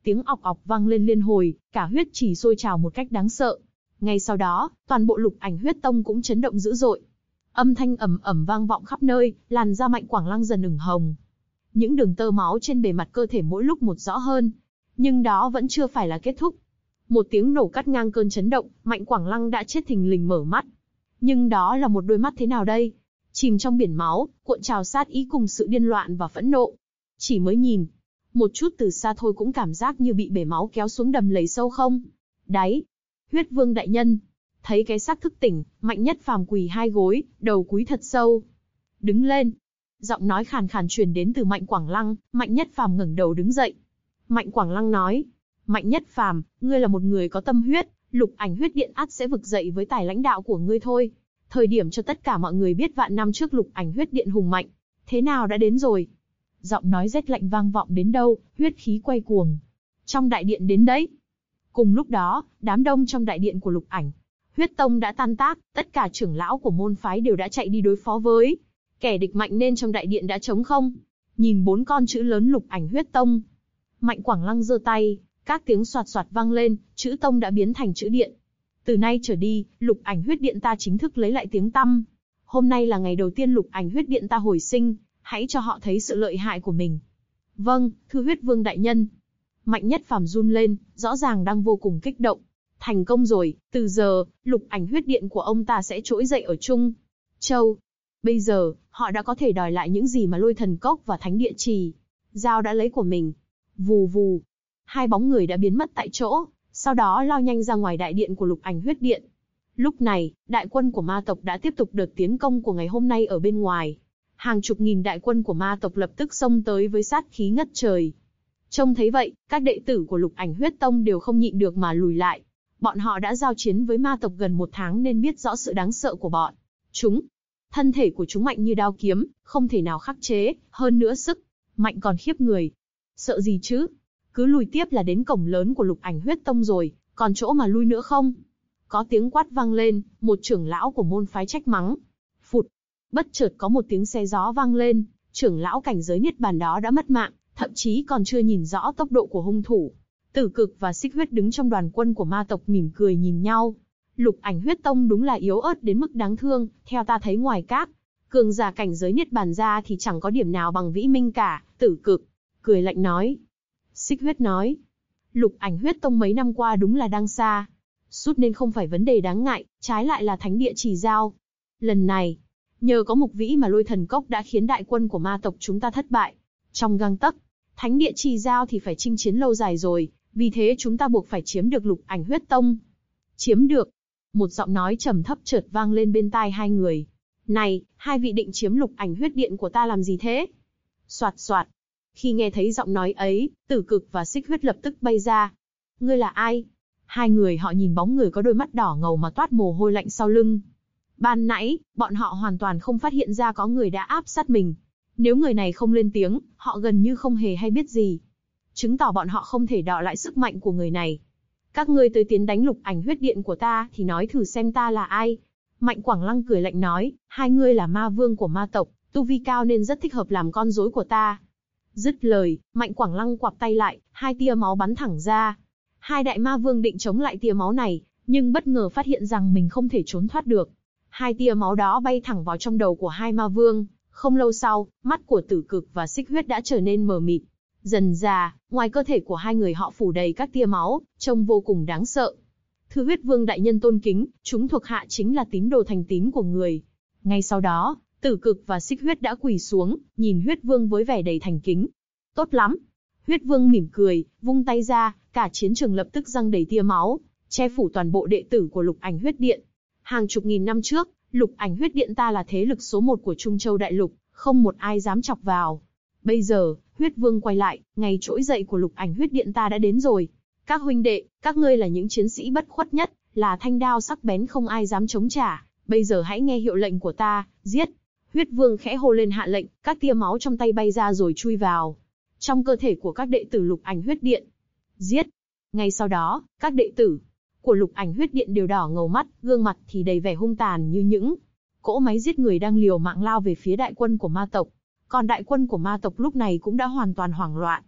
Tiếng ọc ọc vang lên liên hồi, cả huyết chỉ sôi trào một cách đáng sợ. Ngay sau đó, toàn bộ Lục Ảnh Huyết Tông cũng chấn động dữ dội. Âm thanh ầm ầm vang vọng khắp nơi, làn da Mạnh Quảng Lăng dần ửng hồng. Những đường tơ máu trên bề mặt cơ thể mỗi lúc một rõ hơn. Nhưng đó vẫn chưa phải là kết thúc. Một tiếng nổ cắt ngang cơn chấn động, Mạnh Quảng Lăng đã chết thình lình mở mắt. Nhưng đó là một đôi mắt thế nào đây? Chìm trong biển máu, cuộn trào sát ý cùng sự điên loạn và phẫn nộ. Chỉ mới nhìn, một chút từ xa thôi cũng cảm giác như bị bể máu kéo xuống đầm lầy sâu không. Đáy. Huyết Vương đại nhân. Thấy cái xác thức tỉnh, Mạnh Nhất Phàm quỳ hai gối, đầu cúi thật sâu. Đứng lên. Giọng nói khàn khàn truyền đến từ Mạnh Quảng Lăng, Mạnh Nhất Phàm ngẩng đầu đứng dậy. Mạnh Quảng Lăng nói, Mạnh Nhất Phàm, ngươi là một người có tâm huyết, Lục Ảnh Huyết Điện ắt sẽ vực dậy với tài lãnh đạo của ngươi thôi. Thời điểm cho tất cả mọi người biết vạn năm trước Lục Ảnh Huyết Điện hùng mạnh, thế nào đã đến rồi. Giọng nói rét lạnh vang vọng đến đâu, huyết khí quay cuồng. Trong đại điện đến đấy. Cùng lúc đó, đám đông trong đại điện của Lục Ảnh Huyết Tông đã tan tác, tất cả trưởng lão của môn phái đều đã chạy đi đối phó với kẻ địch mạnh nên trong đại điện đã trống không. Nhìn 4 con chữ lớn Lục Ảnh Huyết Tông. Mạnh Quảng Lăng giơ tay, các tiếng xoạt xoạt vang lên, chữ tông đã biến thành chữ điện. Từ nay trở đi, Lục Ảnh Huyết Điện ta chính thức lấy lại tiếng tăm. Hôm nay là ngày đầu tiên Lục Ảnh Huyết Điện ta hồi sinh, hãy cho họ thấy sự lợi hại của mình. Vâng, thưa Huyết Vương đại nhân. Mạnh Nhất Phàm run lên, rõ ràng đang vô cùng kích động. Thành công rồi, từ giờ, Lục Ảnh Huyết Điện của ông ta sẽ trỗi dậy ở Trung Châu. Bây giờ, họ đã có thể đòi lại những gì mà Lôi Thần Cốc và Thánh Địa Trì Giao đã lấy của mình. Vù vù. Hai bóng người đã biến mất tại chỗ, sau đó lao nhanh ra ngoài đại điện của Lục Ảnh Huyết Điện. Lúc này, đại quân của ma tộc đã tiếp tục đợt tiến công của ngày hôm nay ở bên ngoài. Hàng chục nghìn đại quân của ma tộc lập tức xông tới với sát khí ngất trời. Trông thấy vậy, các đệ tử của Lục Ảnh Huyết Tông đều không nhịn được mà lùi lại. Bọn họ đã giao chiến với ma tộc gần 1 tháng nên biết rõ sự đáng sợ của bọn chúng. Thân thể của chúng mạnh như đao kiếm, không thể nào khắc chế, hơn nữa sức mạnh còn khiếp người. Sợ gì chứ? Cứ lùi tiếp là đến cổng lớn của Lục Ảnh Huyết Tông rồi, còn chỗ mà lui nữa không? Có tiếng quát vang lên, một trưởng lão của môn phái trách mắng. Phụt! Bất chợt có một tiếng xe gió vang lên, trưởng lão cảnh giới niết bàn đó đã mất mạng, thậm chí còn chưa nhìn rõ tốc độ của hung thủ. Tử Cực và Xích Huyết đứng trong đoàn quân của ma tộc mỉm cười nhìn nhau. Lục Ảnh Huyết Tông đúng là yếu ớt đến mức đáng thương, theo ta thấy ngoài các cường giả cảnh giới niết bàn ra thì chẳng có điểm nào bằng Vĩ Minh cả. Tử Cực cười lạnh nói. Xích Huyết nói, Lục Ảnh Huyết Tông mấy năm qua đúng là đang xa sút nên không phải vấn đề đáng ngại, trái lại là Thánh Địa Trì Giao. Lần này, nhờ có Mục Vĩ mà Lôi Thần Cốc đã khiến đại quân của ma tộc chúng ta thất bại trong gang tấc. Thánh Địa Trì Giao thì phải chinh chiến lâu dài rồi, vì thế chúng ta buộc phải chiếm được Lục Ảnh Huyết Tông. Chiếm được? Một giọng nói trầm thấp chợt vang lên bên tai hai người. Này, hai vị định chiếm Lục Ảnh Huyết Điện của ta làm gì thế? Soạt soạt. Khi nghe thấy giọng nói ấy, Tử Cực và Xích Huyết lập tức bay ra. Ngươi là ai? Hai người họ nhìn bóng người có đôi mắt đỏ ngầu mà toát mồ hôi lạnh sau lưng. Ban nãy, bọn họ hoàn toàn không phát hiện ra có người đã áp sát mình. Nếu người này không lên tiếng, họ gần như không hề hay biết gì. Chứng tỏ bọn họ không thể đọ lại sức mạnh của người này. Các ngươi tới tiến đánh Lục Ảnh Huyết Điện của ta thì nói thử xem ta là ai. Mạnh Quảng Lăng cười lạnh nói, hai ngươi là ma vương của ma tộc, tu vi cao nên rất thích hợp làm con rối của ta. Dứt lời, Mạnh Quảng Lăng quặp tay lại, hai tia máu bắn thẳng ra. Hai đại ma vương định chống lại tia máu này, nhưng bất ngờ phát hiện rằng mình không thể trốn thoát được. Hai tia máu đó bay thẳng vào trong đầu của hai ma vương. Không lâu sau, mắt của Tử Cực và Xích Huyết đã trở nên mờ mịt. Dần dà, ngoài cơ thể của hai người họ phủ đầy các tia máu, trông vô cùng đáng sợ. Thưa Huyết Vương đại nhân tôn kính, chúng thuộc hạ chính là tín đồ thành tín của người. Ngay sau đó, Tử Cực và Xích Huyết đã quỳ xuống, nhìn Huyết Vương với vẻ đầy thành kính. Tốt lắm. Huyết Vương mỉm cười, vung tay ra, cả chiến trường lập tức giăng đầy tia máu, che phủ toàn bộ đệ tử của Lục Ảnh Huyết Điện. Hàng chục nghìn năm trước, Lục Ảnh Huyết Điện ta là thế lực số 1 của Trung Châu Đại Lục, không một ai dám chọc vào. Bây giờ, Huyết Vương quay lại, ngày trỗi dậy của Lục Ảnh Huyết Điện ta đã đến rồi. Các huynh đệ, các ngươi là những chiến sĩ bất khuất nhất, là thanh đao sắc bén không ai dám chống trả. Bây giờ hãy nghe hiệu lệnh của ta, giết. Huyết Vương khẽ hô lên hạ lệnh, các tia máu trong tay bay ra rồi chui vào trong cơ thể của các đệ tử Lục Ảnh Huyết Điện. Giết. Ngay sau đó, các đệ tử của Lục Ảnh Huyết Điện đều đỏ ngầu mắt, gương mặt thì đầy vẻ hung tàn như những cỗ máy giết người đang liều mạng lao về phía đại quân của ma tộc. Còn đại quân của ma tộc lúc này cũng đã hoàn toàn hoảng loạn.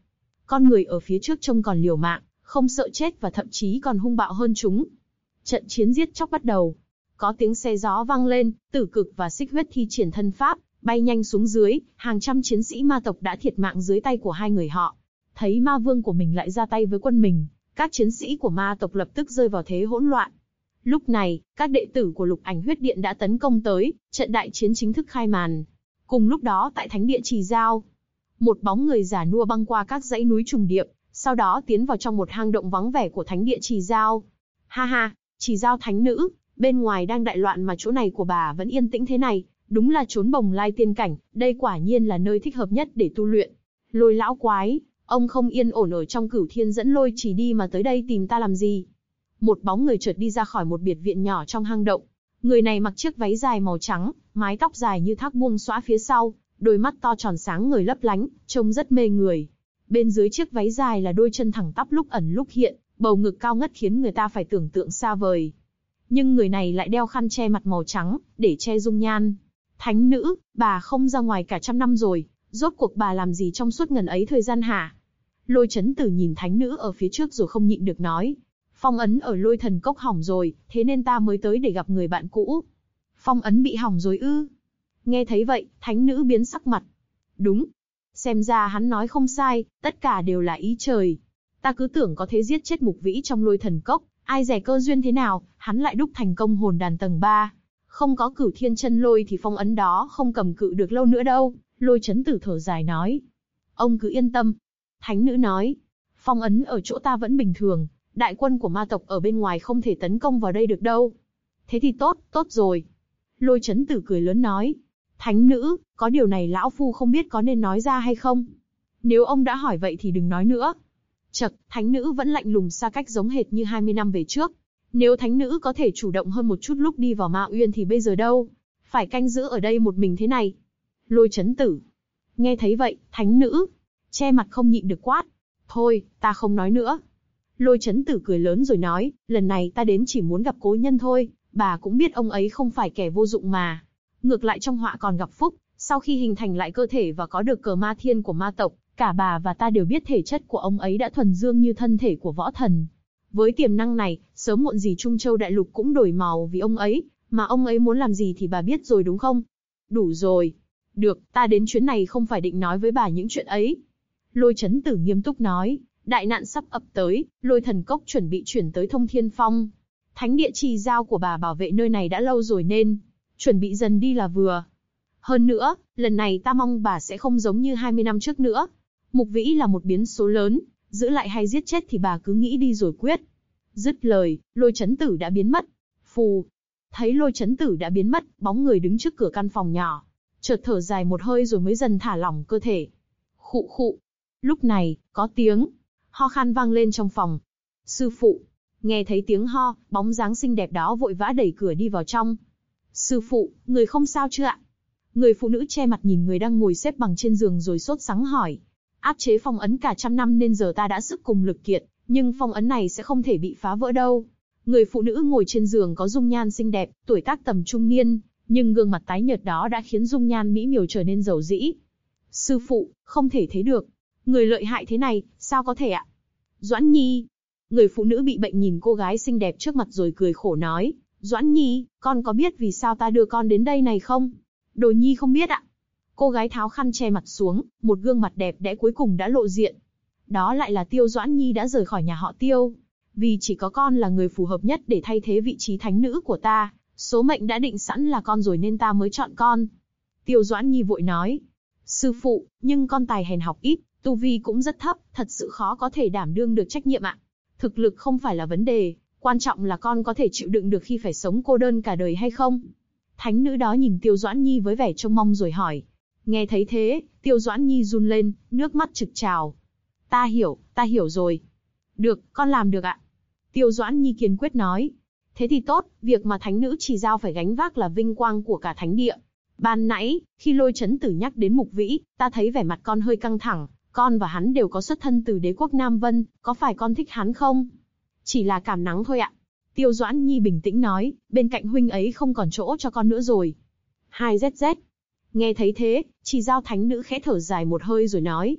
Con người ở phía trước trông còn liều mạng, không sợ chết và thậm chí còn hung bạo hơn chúng. Trận chiến giết chóc bắt đầu. Có tiếng xe gió vang lên, Tử Cực và Xích Huyết thi triển thân pháp, bay nhanh xuống dưới, hàng trăm chiến sĩ ma tộc đã thiệt mạng dưới tay của hai người họ. Thấy ma vương của mình lại ra tay với quân mình, các chiến sĩ của ma tộc lập tức rơi vào thế hỗn loạn. Lúc này, các đệ tử của Lục Ảnh Huyết Điện đã tấn công tới, trận đại chiến chính thức khai màn. Cùng lúc đó tại Thánh Địa Trì Giao, một bóng người già nua băng qua các dãy núi trùng điệp, sau đó tiến vào trong một hang động vắng vẻ của Thánh Địa Trì Giao. Ha ha, Trì Giao thánh nữ, bên ngoài đang đại loạn mà chỗ này của bà vẫn yên tĩnh thế này, đúng là chốn bồng lai tiên cảnh, đây quả nhiên là nơi thích hợp nhất để tu luyện. Lôi lão quái, ông không yên ổn ở trong Cửu Thiên dẫn Lôi Trì đi mà tới đây tìm ta làm gì? Một bóng người chợt đi ra khỏi một biệt viện nhỏ trong hang động. Người này mặc chiếc váy dài màu trắng, mái tóc dài như thác buông xõa phía sau, đôi mắt to tròn sáng ngời lấp lánh, trông rất mê người. Bên dưới chiếc váy dài là đôi chân thẳng tắp lúc ẩn lúc hiện, bầu ngực cao ngất khiến người ta phải tưởng tượng xa vời. Nhưng người này lại đeo khăn che mặt màu trắng, để che dung nhan. Thánh nữ, bà không ra ngoài cả 100 năm rồi, rốt cuộc bà làm gì trong suốt ngần ấy thời gian hả? Lôi Chấn Tử nhìn thánh nữ ở phía trước rồi không nhịn được nói. Phong ấn ở Lôi Thần Cốc hỏng rồi, thế nên ta mới tới để gặp người bạn cũ. Phong ấn bị hỏng rồi ư? Nghe thấy vậy, thánh nữ biến sắc mặt. Đúng. Xem ra hắn nói không sai, tất cả đều là ý trời. Ta cứ tưởng có thể giết chết Mục Vĩ trong Lôi Thần Cốc, ai dè cơ duyên thế nào, hắn lại đúc thành công hồn đàn tầng 3. Không có Cửu Thiên chân lôi thì phong ấn đó không cầm cự được lâu nữa đâu. Lôi Chấn Tử thở dài nói. Ông cứ yên tâm. Thánh nữ nói. Phong ấn ở chỗ ta vẫn bình thường, đại quân của ma tộc ở bên ngoài không thể tấn công vào đây được đâu. Thế thì tốt, tốt rồi. Lôi Chấn Tử cười lớn nói. Thánh nữ, có điều này lão phu không biết có nên nói ra hay không. Nếu ông đã hỏi vậy thì đừng nói nữa. Chậc, thánh nữ vẫn lạnh lùng xa cách giống hệt như 20 năm về trước. Nếu thánh nữ có thể chủ động hơn một chút lúc đi vào Ma Uyên thì bây giờ đâu? Phải canh giữ ở đây một mình thế này. Lôi Chấn Tử. Nghe thấy vậy, thánh nữ che mặt không nhịn được quát. Thôi, ta không nói nữa. Lôi Chấn Tử cười lớn rồi nói, lần này ta đến chỉ muốn gặp cố nhân thôi, bà cũng biết ông ấy không phải kẻ vô dụng mà. Ngược lại trong họa còn gặp phúc, sau khi hình thành lại cơ thể và có được cờ ma thiên của ma tộc, cả bà và ta đều biết thể chất của ông ấy đã thuần dương như thân thể của võ thần. Với tiềm năng này, sớm muộn gì Trung Châu Đại Lục cũng đổi màu vì ông ấy, mà ông ấy muốn làm gì thì bà biết rồi đúng không? Đủ rồi. Được, ta đến chuyến này không phải định nói với bà những chuyện ấy. Lôi Chấn Tử nghiêm túc nói, đại nạn sắp ập tới, Lôi Thần Cốc chuẩn bị chuyển tới Thông Thiên Phong. Thánh Địa Trì Giao của bà bảo vệ nơi này đã lâu rồi nên chuẩn bị dần đi là vừa. Hơn nữa, lần này ta mong bà sẽ không giống như 20 năm trước nữa. Mục Vĩ là một biến số lớn, giữ lại hay giết chết thì bà cứ nghĩ đi rồi quyết. Dứt lời, Lôi Chấn Tử đã biến mất. Phù. Thấy Lôi Chấn Tử đã biến mất, bóng người đứng trước cửa căn phòng nhỏ, chợt thở dài một hơi rồi mới dần thả lỏng cơ thể. Khụ khụ. Lúc này, có tiếng ho khan vang lên trong phòng. Sư phụ. Nghe thấy tiếng ho, bóng dáng xinh đẹp đó vội vã đẩy cửa đi vào trong. Sư phụ, người không sao chứ ạ? Người phụ nữ che mặt nhìn người đang ngồi xếp bằng trên giường rồi sốt sắng hỏi. Áp chế phong ấn cả 100 năm nên giờ ta đã sức cùng lực kiệt, nhưng phong ấn này sẽ không thể bị phá vỡ đâu. Người phụ nữ ngồi trên giường có dung nhan xinh đẹp, tuổi tác tầm trung niên, nhưng gương mặt tái nhợt đó đã khiến dung nhan mỹ miều trở nên dầu dĩ. Sư phụ, không thể thế được. Người lợi hại thế này, sao có thể ạ? Doãn Nhi. Người phụ nữ bị bệnh nhìn cô gái xinh đẹp trước mặt rồi cười khổ nói. Doãn Nhi, con có biết vì sao ta đưa con đến đây này không? Đồ Nhi không biết ạ. Cô gái tháo khăn che mặt xuống, một gương mặt đẹp đẽ cuối cùng đã lộ diện. Đó lại là Tiêu Doãn Nhi đã rời khỏi nhà họ Tiêu. Vì chỉ có con là người phù hợp nhất để thay thế vị trí thánh nữ của ta, số mệnh đã định sẵn là con rồi nên ta mới chọn con. Tiêu Doãn Nhi vội nói. Sư phụ, nhưng con tài hèn học ít, tu vi cũng rất thấp, thật sự khó có thể đảm đương được trách nhiệm ạ. Thực lực không phải là vấn đề, quan trọng là con có thể chịu đựng được khi phải sống cô đơn cả đời hay không? Thánh nữ đó nhìn Tiêu Doãn Nhi với vẻ trông mong rồi hỏi. Nghe thấy thế, Tiêu Doãn Nhi run lên, nước mắt trực trào. Ta hiểu rồi. Được, con làm được ạ. Tiêu Doãn Nhi kiên quyết nói. Thế thì tốt, việc mà thánh nữ Trì Giao phải gánh vác là vinh quang của cả thánh địa. Ban nãy, khi Lôi Chấn Tử nhắc đến Mục Vĩ, ta thấy vẻ mặt con hơi căng thẳng, con và hắn đều có xuất thân từ đế quốc Nam Vân, có phải con thích hắn không? Chỉ là cảm nắng thôi ạ. Tiêu Doãn Nhi bình tĩnh nói, bên cạnh huynh ấy không còn chỗ cho con nữa rồi. 2ZZ. Nghe thấy thế, Trì Giao thánh nữ khẽ thở dài một hơi rồi nói.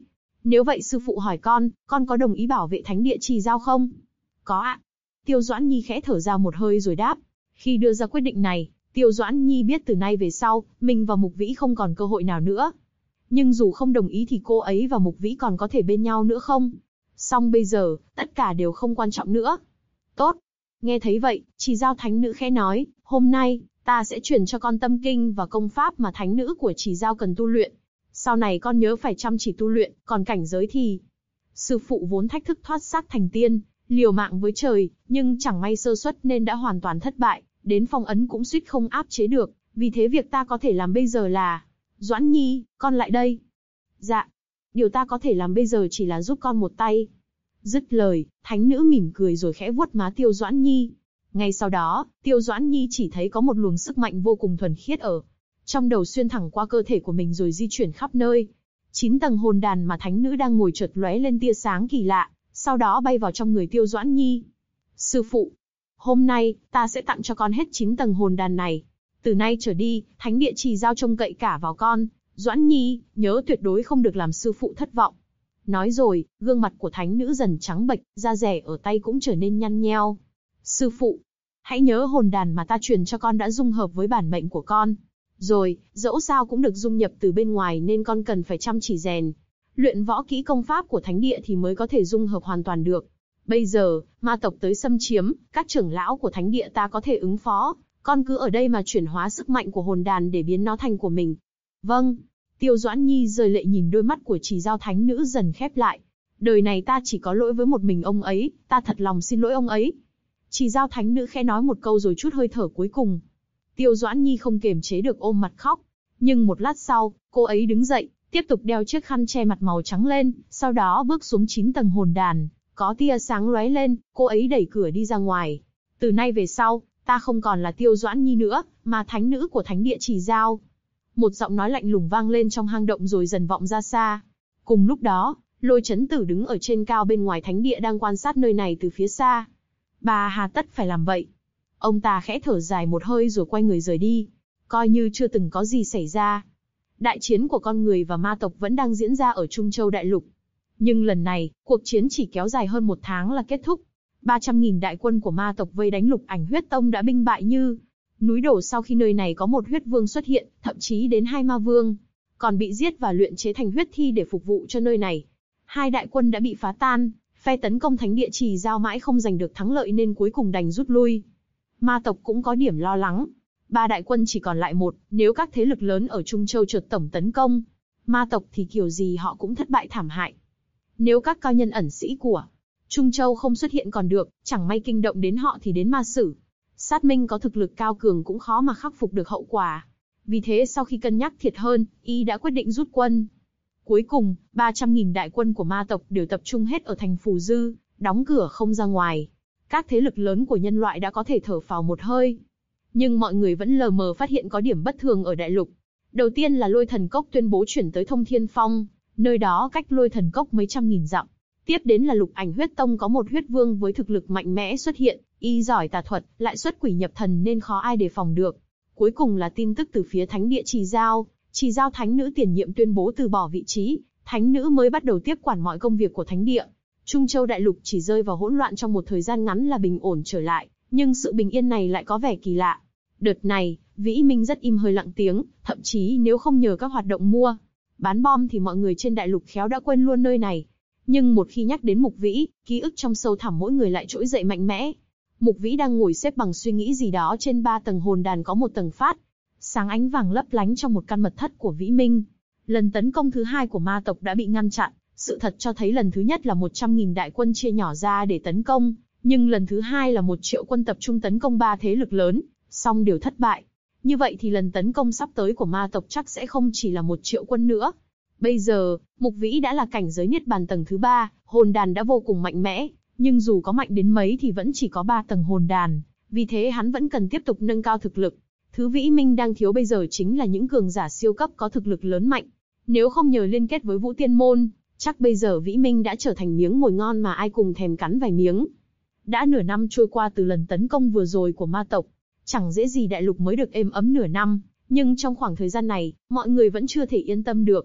Nếu vậy sư phụ hỏi con có đồng ý bảo vệ thánh địa Trì Giao không? Có ạ. Tiêu Doãn Nhi khẽ thở ra một hơi rồi đáp. Khi đưa ra quyết định này, Tiêu Doãn Nhi biết từ nay về sau, mình và Mục Vĩ không còn cơ hội nào nữa. Nhưng dù không đồng ý thì cô ấy và Mục Vĩ còn có thể bên nhau nữa không? Song bây giờ, tất cả đều không quan trọng nữa. Tốt. Nghe thấy vậy, Trì Giao thánh nữ khẽ nói, hôm nay, ta sẽ truyền cho con tâm kinh và công pháp mà thánh nữ của Trì Giao cần tu luyện. Sau này con nhớ phải chăm chỉ tu luyện, còn cảnh giới thì... Sư phụ vốn thách thức thoát xác thành tiên, liều mạng với trời, nhưng chẳng may sơ suất nên đã hoàn toàn thất bại, đến phong ấn cũng suýt không áp chế được, vì thế việc ta có thể làm bây giờ là... Doãn Nhi, con lại đây. Dạ. Điều ta có thể làm bây giờ chỉ là giúp con một tay. Dứt lời, thánh nữ mỉm cười rồi khẽ vuốt má Tiêu Doãn Nhi. Ngay sau đó, Tiêu Doãn Nhi chỉ thấy có một luồng sức mạnh vô cùng thuần khiết ở trong đầu xuyên thẳng qua cơ thể của mình rồi di chuyển khắp nơi. 9 tầng hồn đàn mà thánh nữ đang ngồi chợt lóe lên tia sáng kỳ lạ, sau đó bay vào trong người Tiêu Doãn Nhi. Sư phụ, hôm nay, ta sẽ tặng cho con hết 9 tầng hồn đàn này. Từ nay trở đi, thánh địa Trì Giao trông cậy cả vào con. Doãn Nhi, nhớ tuyệt đối không được làm sư phụ thất vọng. Nói rồi, gương mặt của thánh nữ dần trắng bệch, da rẻ ở tay cũng trở nên nhăn nheo. Sư phụ, hãy nhớ hồn đàn mà ta truyền cho con đã dung hợp với bản mệnh của con. Rồi, dẫu sao cũng được dung nhập từ bên ngoài nên con cần phải chăm chỉ rèn. Luyện võ kỹ công pháp của thánh địa thì mới có thể dung hợp hoàn toàn được. Bây giờ, ma tộc tới xâm chiếm, các trưởng lão của thánh địa ta có thể ứng phó. Con cứ ở đây mà chuyển hóa sức mạnh của hồn đàn để biến nó thành của mình. Vâng. Tiêu Doãn Nhi rơi lệ nhìn đôi mắt của Trì Giao thánh nữ dần khép lại. Đời này ta chỉ có lỗi với một mình ông ấy, ta thật lòng xin lỗi ông ấy. Trì Giao thánh nữ khẽ nói một câu rồi chút hơi thở cuối cùng. Tiêu Doãn Nhi không kềm chế được ôm mặt khóc. Nhưng một lát sau, cô ấy đứng dậy, tiếp tục đeo chiếc khăn che mặt màu trắng lên, sau đó bước xuống 9 tầng hồn đàn. Có tia sáng lóe lên, cô ấy đẩy cửa đi ra ngoài. Từ nay về sau, ta không còn là Tiêu Doãn Nhi nữa, mà thánh nữ của thánh địa Trì Giao. Một giọng nói lạnh lùng vang lên trong hang động rồi dần vọng ra xa. Cùng lúc đó, Lôi Chấn Tử đứng ở trên cao bên ngoài thánh địa đang quan sát nơi này từ phía xa. Bà hà tất phải làm vậy? Ông ta khẽ thở dài một hơi rồi quay người rời đi, coi như chưa từng có gì xảy ra. Đại chiến của con người và ma tộc vẫn đang diễn ra ở Trung Châu Đại Lục. Nhưng lần này, cuộc chiến chỉ kéo dài hơn 1 tháng là kết thúc. 300.000 đại quân của ma tộc vây đánh Lục Ảnh Huyết Tông đã binh bại như núi đổ sau khi nơi này có một huyết vương xuất hiện, thậm chí đến 2 ma vương, còn bị giết và luyện chế thành huyết thi để phục vụ cho nơi này. 2 đại quân đã bị phá tan, phe tấn công thánh địa Trì Giao mãi không giành được thắng lợi nên cuối cùng đành rút lui. Ma tộc cũng có điểm lo lắng. 3 đại quân chỉ còn lại 1, nếu các thế lực lớn ở Trung Châu chợt tổng tấn công, ma tộc thì kiểu gì họ cũng thất bại thảm hại. Nếu các cao nhân ẩn sĩ của Trung Châu không xuất hiện còn được, chẳng may kinh động đến họ thì đến ma sử. Sát Minh có thực lực cao cường cũng khó mà khắc phục được hậu quả. Vì thế sau khi cân nhắc thiệt hơn, y đã quyết định rút quân. Cuối cùng, 300.000 đại quân của ma tộc đều tập trung hết ở thành Phù Dư, đóng cửa không ra ngoài. Các thế lực lớn của nhân loại đã có thể thở phào một hơi. Nhưng mọi người vẫn lờ mờ phát hiện có điểm bất thường ở đại lục. Đầu tiên là Lôi Thần Cốc tuyên bố chuyển tới Thông Thiên Phong, nơi đó cách Lôi Thần Cốc mấy trăm nghìn dặm. Tiếp đến là Lục Ảnh Huyết Tông có một huyết vương với thực lực mạnh mẽ xuất hiện, y giỏi tà thuật, lại xuất quỷ nhập thần nên khó ai đề phòng được. Cuối cùng là tin tức từ phía thánh địa Trì Giao thánh nữ tiền nhiệm tuyên bố từ bỏ vị trí, thánh nữ mới bắt đầu tiếp quản mọi công việc của thánh địa. Trung Châu Đại Lục chỉ rơi vào hỗn loạn trong một thời gian ngắn là bình ổn trở lại, nhưng sự bình yên này lại có vẻ kỳ lạ. Đợt này, Vĩ Minh rất im hơi lặng tiếng, thậm chí nếu không nhờ các hoạt động mua bán bom thì mọi người trên đại lục khéo đã quên luôn nơi này. Nhưng một khi nhắc đến Mục Vĩ, ký ức trong sâu thẳm mỗi người lại trỗi dậy mạnh mẽ. Mục Vĩ đang ngồi xếp bằng suy nghĩ gì đó trên 3 tầng hồn đàn có một tầng phát sáng ánh vàng lấp lánh trong một căn mật thất của Vĩ Minh. Lần tấn công thứ 2 của ma tộc đã bị ngăn chặn. Sự thật cho thấy lần thứ nhất là 100.000 đại quân chia nhỏ ra để tấn công, nhưng lần thứ 2 là 1 triệu quân tập trung tấn công 3 thế lực lớn, song đều thất bại. Như vậy thì lần tấn công sắp tới của ma tộc chắc sẽ không chỉ là 1 triệu quân nữa. Bây giờ, Mục Vĩ đã là cảnh giới Niết Bàn tầng thứ 3, hồn đàn đã vô cùng mạnh mẽ, nhưng dù có mạnh đến mấy thì vẫn chỉ có 3 tầng hồn đàn, vì thế hắn vẫn cần tiếp tục nâng cao thực lực. Thứ Vĩ Minh đang thiếu bây giờ chính là những cường giả siêu cấp có thực lực lớn mạnh. Nếu không nhờ liên kết với Vũ Tiên Môn, chắc bây giờ Vĩ Minh đã trở thành miếng mồi ngon mà ai cùng thèm cắn vài miếng. Đã nửa năm trôi qua từ lần tấn công vừa rồi của ma tộc, chẳng dễ gì đại lục mới được êm ấm nửa năm, nhưng trong khoảng thời gian này, mọi người vẫn chưa thể yên tâm được.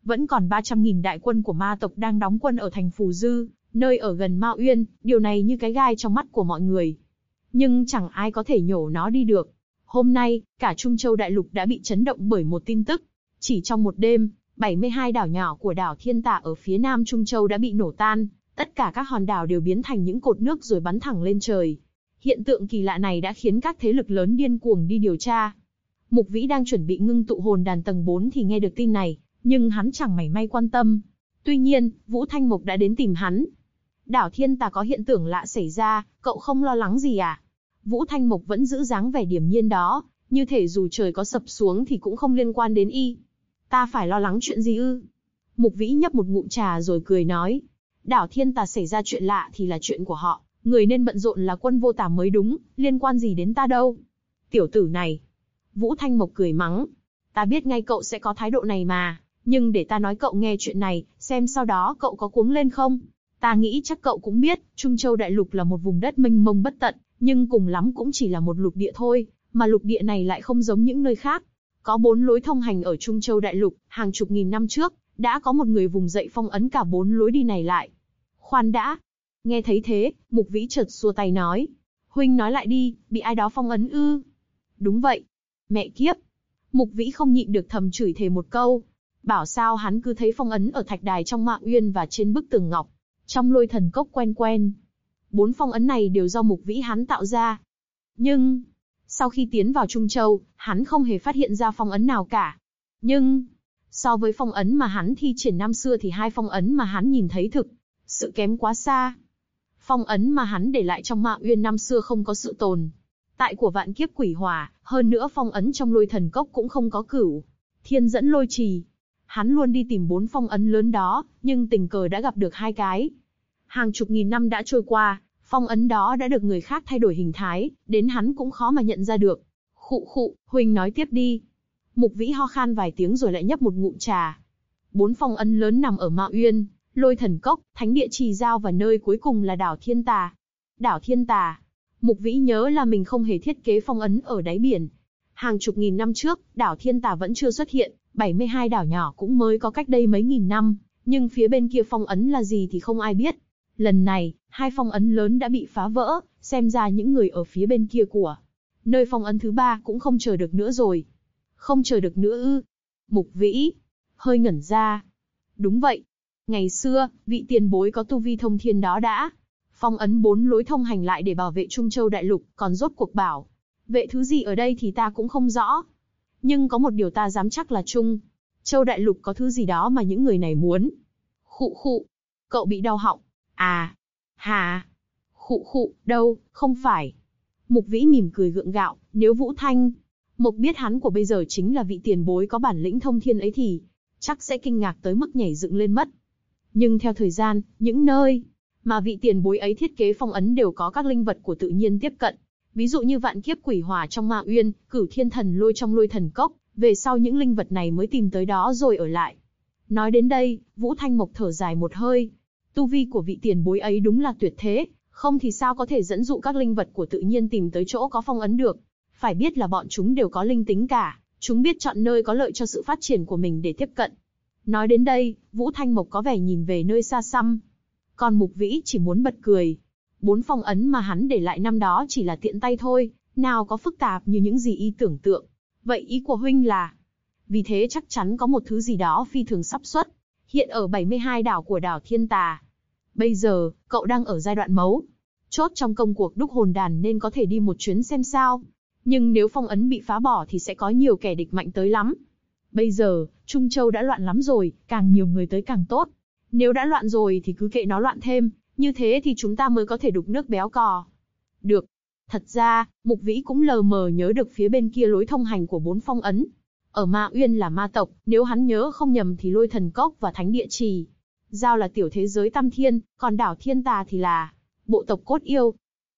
vẫn còn 300.000 đại quân của ma tộc đang đóng quân ở thành Phù Dư, nơi ở gần Ma Uyên, điều này như cái gai trong mắt của mọi người. Nhưng chẳng ai có thể nhổ nó đi được. Hôm nay, cả Trung Châu Đại Lục đã bị chấn động bởi một tin tức. Chỉ trong một đêm, 72 đảo nhỏ của đảo Thiên Tà ở phía nam Trung Châu đã bị nổ tan, tất cả các hòn đảo đều biến thành những cột nước rồi bắn thẳng lên trời. Hiện tượng kỳ lạ này đã khiến các thế lực lớn điên cuồng đi điều tra. Mục Vĩ đang chuẩn bị ngưng tụ hồn đàn tầng 4 thì nghe được tin này, nhưng hắn chẳng mảy may quan tâm. Tuy nhiên, Vũ Thanh Mộc đã đến tìm hắn. Đảo Thiên Tà có hiện tượng lạ xảy ra, cậu không lo lắng gì à? Vũ Thanh Mộc vẫn giữ dáng vẻ điềm nhiên đó, như thể dù trời có sập xuống thì cũng không liên quan đến y. Ta phải lo lắng chuyện gì ư? Mục Vĩ nhấp một ngụm trà rồi cười nói. Đảo Thiên Tà xảy ra chuyện lạ thì là chuyện của họ, người nên bận rộn là Quân Vô Tà mới đúng, liên quan gì đến ta đâu. Tiểu tử này. Vũ Thanh Mộc cười mắng. Ta biết ngay cậu sẽ có thái độ này mà, nhưng để ta nói cậu nghe chuyện này, xem sau đó cậu có cuống lên không. Ta nghĩ chắc cậu cũng biết, Trung Châu Đại Lục là một vùng đất mênh mông bất tận, nhưng cùng lắm cũng chỉ là một lục địa thôi, mà lục địa này lại không giống những nơi khác. Có 4 lối thông hành ở Trung Châu Đại Lục, hàng chục nghìn năm trước, đã có một người vùng dậy phong ấn cả 4 lối đi này lại. Khoan đã. Nghe thấy thế, Mục Vĩ chợt xua tay nói. Huynh nói lại đi, bị ai đó phong ấn ư? Đúng vậy. Mẹ kiếp. Mục Vĩ không nhịn được thầm chửi thề một câu. Bảo sao hắn cứ thấy phong ấn ở thạch đài trong Ma Uyên và trên bức tường ngọc, trong Lôi Thần Cốc quen quen. 4 phong ấn này đều do Mục Vĩ hắn tạo ra. Nhưng, sau khi tiến vào Trung Châu, hắn không hề phát hiện ra phong ấn nào cả. Nhưng, so với phong ấn mà hắn thi triển năm xưa thì 2 phong ấn mà hắn nhìn thấy thực sự kém quá xa. Phong ấn mà hắn để lại trong Ma Uyên năm xưa không có sự tồn tại của vạn kiếp quỷ hỏa, hơn nữa phong ấn trong Lôi Thần Cốc cũng không có Cửu Thiên Dẫn Lôi Trì. Hắn luôn đi tìm 4 phong ấn lớn đó, nhưng tình cờ đã gặp được 2 cái. Hàng chục nghìn năm đã trôi qua, phong ấn đó đã được người khác thay đổi hình thái, đến hắn cũng khó mà nhận ra được. Khụ khụ, huynh nói tiếp đi. Mục Vĩ ho khan vài tiếng rồi lại nhấp một ngụm trà. 4 phong ấn lớn nằm ở Ma Uyên, Lôi Thần Cốc, Thánh Địa Trì Giao và nơi cuối cùng là đảo Thiên Tà. Đảo Thiên Tà. Mục Vĩ nhớ là mình không hề thiết kế phong ấn ở đáy biển. Hàng chục nghìn năm trước, đảo Thiên Tà vẫn chưa xuất hiện, 72 đảo nhỏ cũng mới có cách đây mấy nghìn năm, nhưng phía bên kia phong ấn là gì thì không ai biết. Lần này, 2 phong ấn lớn đã bị phá vỡ, xem ra những người ở phía bên kia của nơi phong ấn thứ 3 cũng không chờ được nữa rồi. Không chờ được nữa ư? Mục Vĩ hơi ngẩn ra. Đúng vậy. Ngày xưa, vị tiền bối có tu vi thông thiên đó đã phong ấn 4 lối thông hành lại để bảo vệ Trung Châu Đại Lục, còn rốt cuộc bảo vệ thứ gì ở đây thì ta cũng không rõ. Nhưng có một điều ta dám chắc là Trung Châu Đại Lục có thứ gì đó mà những người này muốn. Khụ khụ. Cậu bị đau họng. À. Hà. Khụ khụ, đâu, không phải. Mục Vĩ mỉm cười gượng gạo, nếu Vũ Thanh Mộc biết hắn của bây giờ chính là vị tiền bối có bản lĩnh thông thiên ấy thì chắc sẽ kinh ngạc tới mức nhảy dựng lên mất. Nhưng theo thời gian, những nơi mà vị tiền bối ấy thiết kế phong ấn đều có các linh vật của tự nhiên tiếp cận. Ví dụ như vạn kiếp quỷ hỏa trong Ma Uyên, Cửu Thiên Thần Lôi trong Lôi Thần Cốc, về sau những linh vật này mới tìm tới đó rồi ở lại. Nói đến đây, Vũ Thanh Mộc thở dài một hơi. Tu vi của vị tiền bối ấy đúng là tuyệt thế, không thì sao có thể dẫn dụ các linh vật của tự nhiên tìm tới chỗ có phong ấn được. Phải biết là bọn chúng đều có linh tính cả, chúng biết chọn nơi có lợi cho sự phát triển của mình để tiếp cận. Nói đến đây, Vũ Thanh Mộc có vẻ nhìn về nơi xa xăm. Còn Mục Vĩ chỉ muốn bật cười. 4 phong ấn mà hắn để lại năm đó chỉ là tiện tay thôi, nào có phức tạp như những gì y tưởng tượng. Vậy ý của huynh là? Vì thế chắc chắn có một thứ gì đó phi thường sắp xuất hiện ở 72 đảo của đảo Thiên Tà. Bây giờ, cậu đang ở giai đoạn mấu chốt trong công cuộc đúc hồn đàn nên có thể đi một chuyến xem sao. Nhưng nếu phong ấn bị phá bỏ thì sẽ có nhiều kẻ địch mạnh tới lắm. Bây giờ, Trung Châu đã loạn lắm rồi, càng nhiều người tới càng tốt. Nếu đã loạn rồi thì cứ kệ nó loạn thêm, như thế thì chúng ta mới có thể đục nước béo cò. Được. Thật ra, Mục Vĩ cũng lờ mờ nhớ được phía bên kia lối thông hành của 4 phong ấn. Ở Ma Uyên là ma tộc, nếu hắn nhớ không nhầm thì Lôi Thần Cốc và Thánh Địa Trì Giao là tiểu thế giới tam thiên, còn đảo Thiên Tà thì là bộ tộc cốt yêu.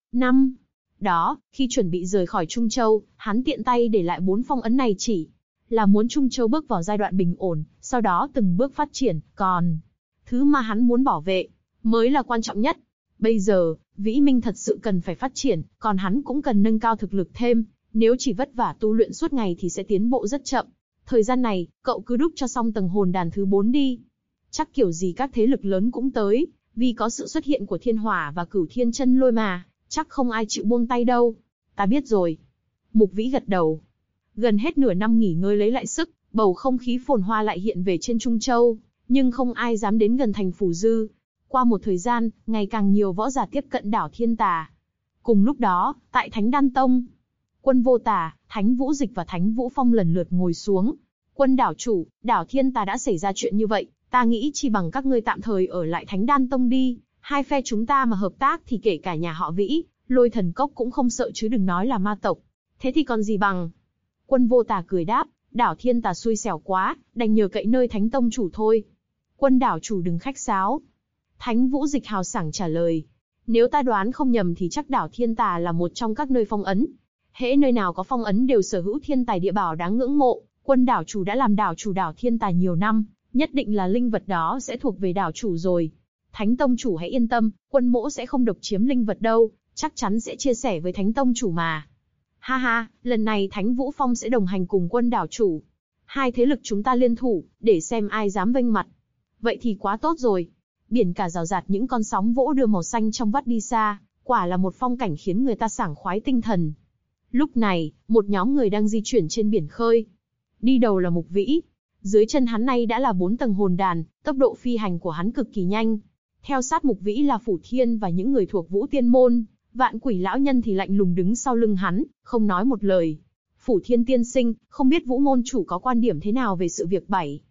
Đó, khi chuẩn bị rời khỏi Trung Châu, hắn tiện tay để lại 4 phong ấn này chỉ là muốn Trung Châu bước vào giai đoạn bình ổn, sau đó từng bước phát triển, còn thứ mà hắn muốn bảo vệ mới là quan trọng nhất. Bây giờ, Vĩ Minh thật sự cần phải phát triển, còn hắn cũng cần nâng cao thực lực thêm, nếu chỉ vất vả tu luyện suốt ngày thì sẽ tiến bộ rất chậm. Thời gian này, cậu cứ đúc cho xong tầng hồn đàn thứ 4 đi. Chắc kiểu gì các thế lực lớn cũng tới, vì có sự xuất hiện của thiên hỏa và cửu thiên chân lôi mà, chắc không ai chịu buông tay đâu. Ta biết rồi. Mục Vĩ gật đầu. Gần hết nửa năm nghỉ ngơi lấy lại sức, bầu không khí phồn hoa lại hiện về trên Trung Châu, nhưng không ai dám đến gần thành Phủ Dư. Qua một thời gian, ngày càng nhiều võ giả tiếp cận đảo Thiên Tà. Cùng lúc đó, tại Thánh Đan Tông, Quân Vô Tà, Thánh Vũ Dịch và Thánh Vũ Phong lần lượt ngồi xuống. Quân đảo chủ, đảo Thiên Tà đã xảy ra chuyện như vậy, ta nghĩ chỉ bằng các ngươi tạm thời ở lại Thánh Đan Tông đi. Hai phe chúng ta mà hợp tác thì kể cả nhà họ Vĩ, Lôi Thần Cốc cũng không sợ chứ đừng nói là ma tộc. Thế thì còn gì bằng. Quân Vô Tà cười đáp, đảo Thiên Tà xui xẻo quá, đành nhờ cậy nơi Thánh Tông chủ thôi. Quân đảo chủ đừng khách sáo. Thánh Vũ Dịch hào sảng trả lời. Nếu ta đoán không nhầm thì chắc đảo Thiên Tà là một trong các nơi phong ấn. Hễ nơi nào có phong ấn đều sở hữu thiên tài địa bảo đáng ngưỡng mộ. Quân đảo chủ đã làm đảo chủ đảo Thiên Tà nhiều năm, nhất định là linh vật đó sẽ thuộc về đảo chủ rồi. Thánh Tông chủ hãy yên tâm, quân mỗ sẽ không độc chiếm linh vật đâu, chắc chắn sẽ chia sẻ với Thánh Tông chủ mà. Ha ha, lần này Thánh Vũ Phong sẽ đồng hành cùng quân đảo chủ. Hai thế lực chúng ta liên thủ, để xem ai dám vênh mặt. Vậy thì quá tốt rồi. Biển cả rào rạt những con sóng vỗ đưa màu xanh trong vắt đi xa, quả là một phong cảnh khiến người ta sảng khoái tinh thần. Lúc này, một nhóm người đang di chuyển trên biển khơi. Đi đầu là Mục Vĩ. Dưới chân hắn nay đã là 4 tầng hồn đàn, tốc độ phi hành của hắn cực kỳ nhanh. Theo sát Mục Vĩ là Phủ Thiên và những người thuộc Vũ Tiên Môn. Vạn Quỷ lão nhân thì lạnh lùng đứng sau lưng hắn, không nói một lời. Phủ Thiên tiên sinh, không biết Vũ môn chủ có quan điểm thế nào về sự việc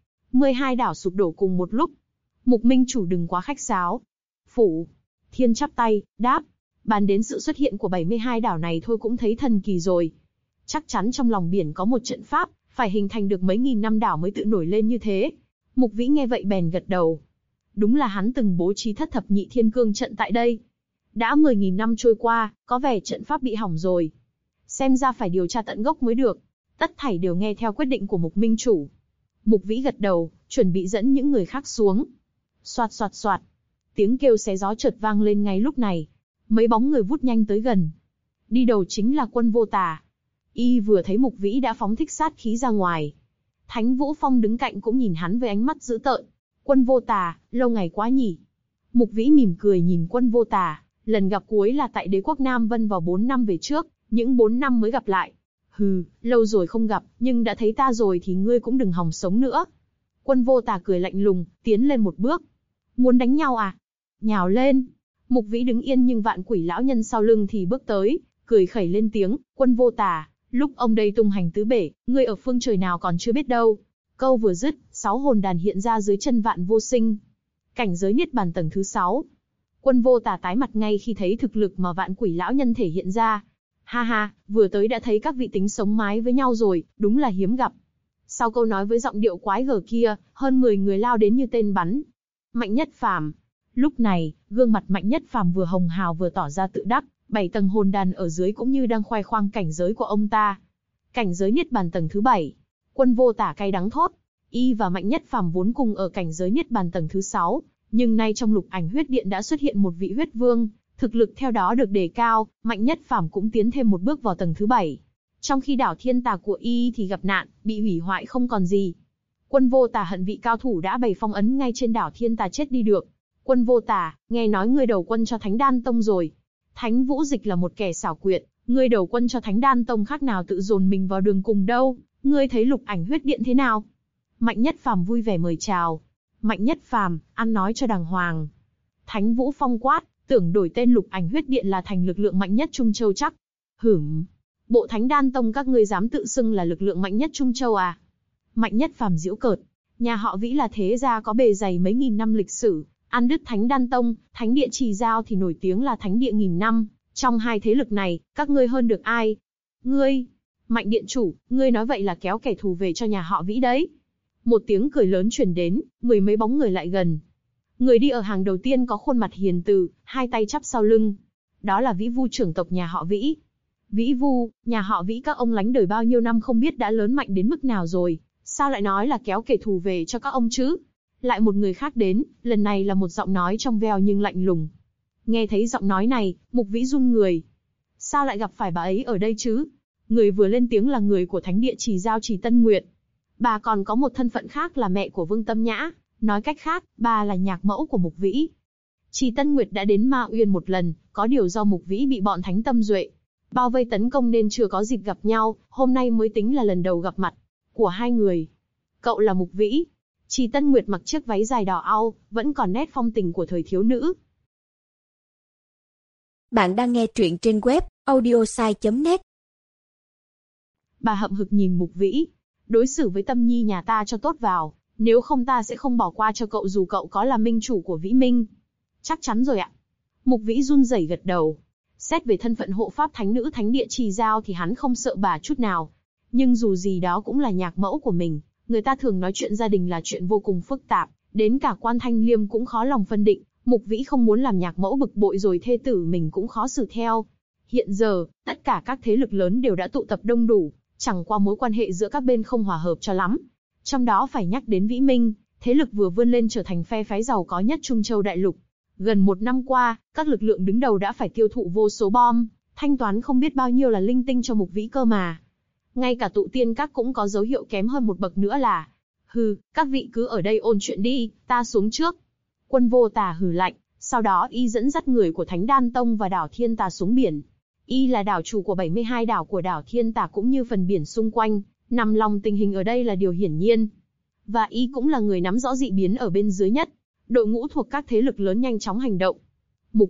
12 đảo sụp đổ cùng một lúc. Mục minh chủ đừng quá khách sáo. Phủ Thiên chắp tay, đáp. Bàn đến sự xuất hiện của 72 đảo này thôi cũng thấy thần kỳ rồi. Chắc chắn trong lòng biển có một trận pháp, phải hình thành được mấy nghìn năm đảo mới tự nổi lên như thế. Mục Vĩ nghe vậy bèn gật đầu. Đúng là hắn từng bố trí thất thập nhị thiên cương trận tại đây. Đã 10.000 năm trôi qua, có vẻ trận pháp bị hỏng rồi. Xem ra phải điều tra tận gốc mới được. Tất thảy đều nghe theo quyết định của Mục minh chủ. Mục Vĩ gật đầu, chuẩn bị dẫn những người khác xuống. Soạt soạt soạt. Tiếng kêu xé gió chợt vang lên ngay lúc này. Mấy bóng người vút nhanh tới gần. Đi đầu chính là Quân Vô Tà. Y vừa thấy Mục Vĩ đã phóng thích sát khí ra ngoài. Thánh Vũ Phong đứng cạnh cũng nhìn hắn với ánh mắt dữ tợn. Quân Vô Tà, lâu ngày quá nhỉ. Mục Vĩ mỉm cười nhìn Quân Vô Tà. Lần gặp cuối là tại đế quốc Nam Vân vào 4 năm về trước, những 4 năm mới gặp lại. Hừ, lâu rồi không gặp, nhưng đã thấy ta rồi thì ngươi cũng đừng hòng sống nữa. Quân Vô Tà cười lạnh lùng, tiến lên một bước. Muốn đánh nhau à? Nhào lên. Mục Vĩ đứng yên nhưng Vạn Quỷ lão nhân sau lưng thì bước tới, cười khẩy lên tiếng, Quân Vô Tà, lúc ông đây tung hành tứ bể, ngươi ở phương trời nào còn chưa biết đâu. Câu vừa dứt, 6 hồn đàn hiện ra dưới chân Vạn Vô Sinh. Cảnh giới Niết Bàn tầng thứ 6. Quân Vô Tà tái mặt ngay khi thấy thực lực mà Vạn Quỷ lão nhân thể hiện ra. Ha ha, vừa tới đã thấy các vị tính sống mái với nhau rồi, đúng là hiếm gặp. Sau câu nói với giọng điệu quái gở kia, hơn 10 người lao đến như tên bắn. Mạnh Nhất Phàm. Lúc này, gương mặt Mạnh Nhất Phàm vừa hồng hào vừa tỏ ra tự đắc, 7 tầng hồn đàn ở dưới cũng như đang khoe khoang cảnh giới của ông ta. Cảnh giới Niết Bàn tầng thứ 7. Quân Vô Tà cay đắng thốt. Y và Mạnh Nhất Phàm vốn cùng ở cảnh giới Niết Bàn tầng thứ 6, nhưng nay trong Lục Ảnh Huyết Điện đã xuất hiện một vị huyết vương, thực lực theo đó được đề cao, Mạnh Nhất Phàm cũng tiến thêm một bước vào tầng thứ 7. Trong khi đảo Thiên Tà của Y thì gặp nạn, bị hủy hoại không còn gì. Quân Vô Tà hận vị cao thủ đã bày phong ấn ngay trên đảo Thiên Tà chết đi được. Quân Vô Tà, nghe nói ngươi đầu quân cho Thánh Đan Tông rồi. Thánh Vũ Dịch là một kẻ xảo quyệt, ngươi đầu quân cho Thánh Đan Tông khác nào tự dồn mình vào đường cùng đâu. Ngươi thấy Lục Ảnh Huyết Điện thế nào? Mạnh Nhất Phàm vui vẻ mời chào. Mạnh Nhất Phàm, ăn nói cho đàng hoàng. Thánh Vũ Phong quát, tưởng đổi tên Lục Ảnh Huyết Điện là thành lực lượng mạnh nhất Trung Châu chắc. Hửm, bộ Thánh Đan Tông các ngươi dám tự xưng là lực lượng mạnh nhất Trung Châu à? Mạnh Nhất Phàm giễu cợt, nhà họ Vĩ là thế gia có bề dày mấy nghìn năm lịch sử, ăn đứt Thánh Đan Tông, Thánh Địa Trì Giao thì nổi tiếng là Thánh Địa nghìn năm, trong hai thế lực này, các ngươi hơn được ai? Ngươi, Mạnh điện chủ, ngươi nói vậy là kéo kẻ thù về cho nhà họ Vĩ đấy. Một tiếng cười lớn truyền đến, 10 mấy bóng người lại gần. Người đi ở hàng đầu tiên có khuôn mặt hiền từ, hai tay chắp sau lưng. Đó là Vĩ Vu trưởng tộc nhà họ Vĩ. Vĩ Vu, nhà họ Vĩ các ông lánh đời bao nhiêu năm không biết đã lớn mạnh đến mức nào rồi, sao lại nói là kéo kẻ thù về cho các ông chứ? Lại một người khác đến, lần này là một giọng nói trong veo nhưng lạnh lùng. Nghe thấy giọng nói này, Mục Vĩ run người. Sao lại gặp phải bà ấy ở đây chứ? Người vừa lên tiếng là người của Thánh Địa Trì Giao Trì Tân Nguyệt. Bà còn có một thân phận khác là mẹ của Vương Tâm Nhã, nói cách khác, bà là nhạc mẫu của Mục Vĩ. Trì Tân Nguyệt đã đến Ma Uyên một lần, có điều do Mục Vĩ bị bọn Thánh Tâm Duệ bao vây tấn công nên chưa có dịp gặp nhau, hôm nay mới tính là lần đầu gặp mặt của hai người. Cậu là Mục Vĩ. Trì Tân Nguyệt mặc chiếc váy dài đỏ au, vẫn còn nét phong tình của thời thiếu nữ. Bạn đang nghe truyện trên web audiosai.net. Bà hậm hực nhìn Mục Vĩ. Đối xử với Tâm Nhi nhà ta cho tốt vào, nếu không ta sẽ không bỏ qua cho cậu dù cậu có là minh chủ của Vĩ Minh. Chắc chắn rồi ạ. Mục Vĩ run rẩy gật đầu. Xét về thân phận hộ pháp thánh nữ thánh địa Trì Giao thì hắn không sợ bà chút nào. Nhưng dù gì đó cũng là nhạc mẫu của mình, người ta thường nói chuyện gia đình là chuyện vô cùng phức tạp, đến cả Quan Thanh Liêm cũng khó lòng phân định. Mục Vĩ không muốn làm nhạc mẫu bực bội rồi thê tử mình cũng khó xử theo. Hiện giờ, tất cả các thế lực lớn đều đã tụ tập đông đủ, chẳng qua mối quan hệ giữa các bên không hòa hợp cho lắm. Trong đó phải nhắc đến Vĩ Minh, thế lực vừa vươn lên trở thành phe phái giàu có nhất Trung Châu Đại Lục. Gần một năm qua, các lực lượng đứng đầu đã phải tiêu thụ vô số bom, thanh toán không biết bao nhiêu là linh tinh cho Mục Vĩ cơ mà. Ngay cả tụ tiên các cũng có dấu hiệu kém hơn một bậc nữa là, hừ, các vị cứ ở đây ôn chuyện đi, ta xuống trước. Quân Vô Tà hừ lạnh, sau đó y dẫn dắt người của Thánh Đan Tông và đảo Thiên Tà xuống biển. Y là đảo chủ của 72 đảo của đảo Thiên Tà cũng như phần biển xung quanh, nằm lòng tình hình ở đây là điều hiển nhiên. Và y cũng là người nắm rõ dị biến ở bên dưới nhất. Đội ngũ thuộc các thế lực lớn nhanh chóng hành động. Mục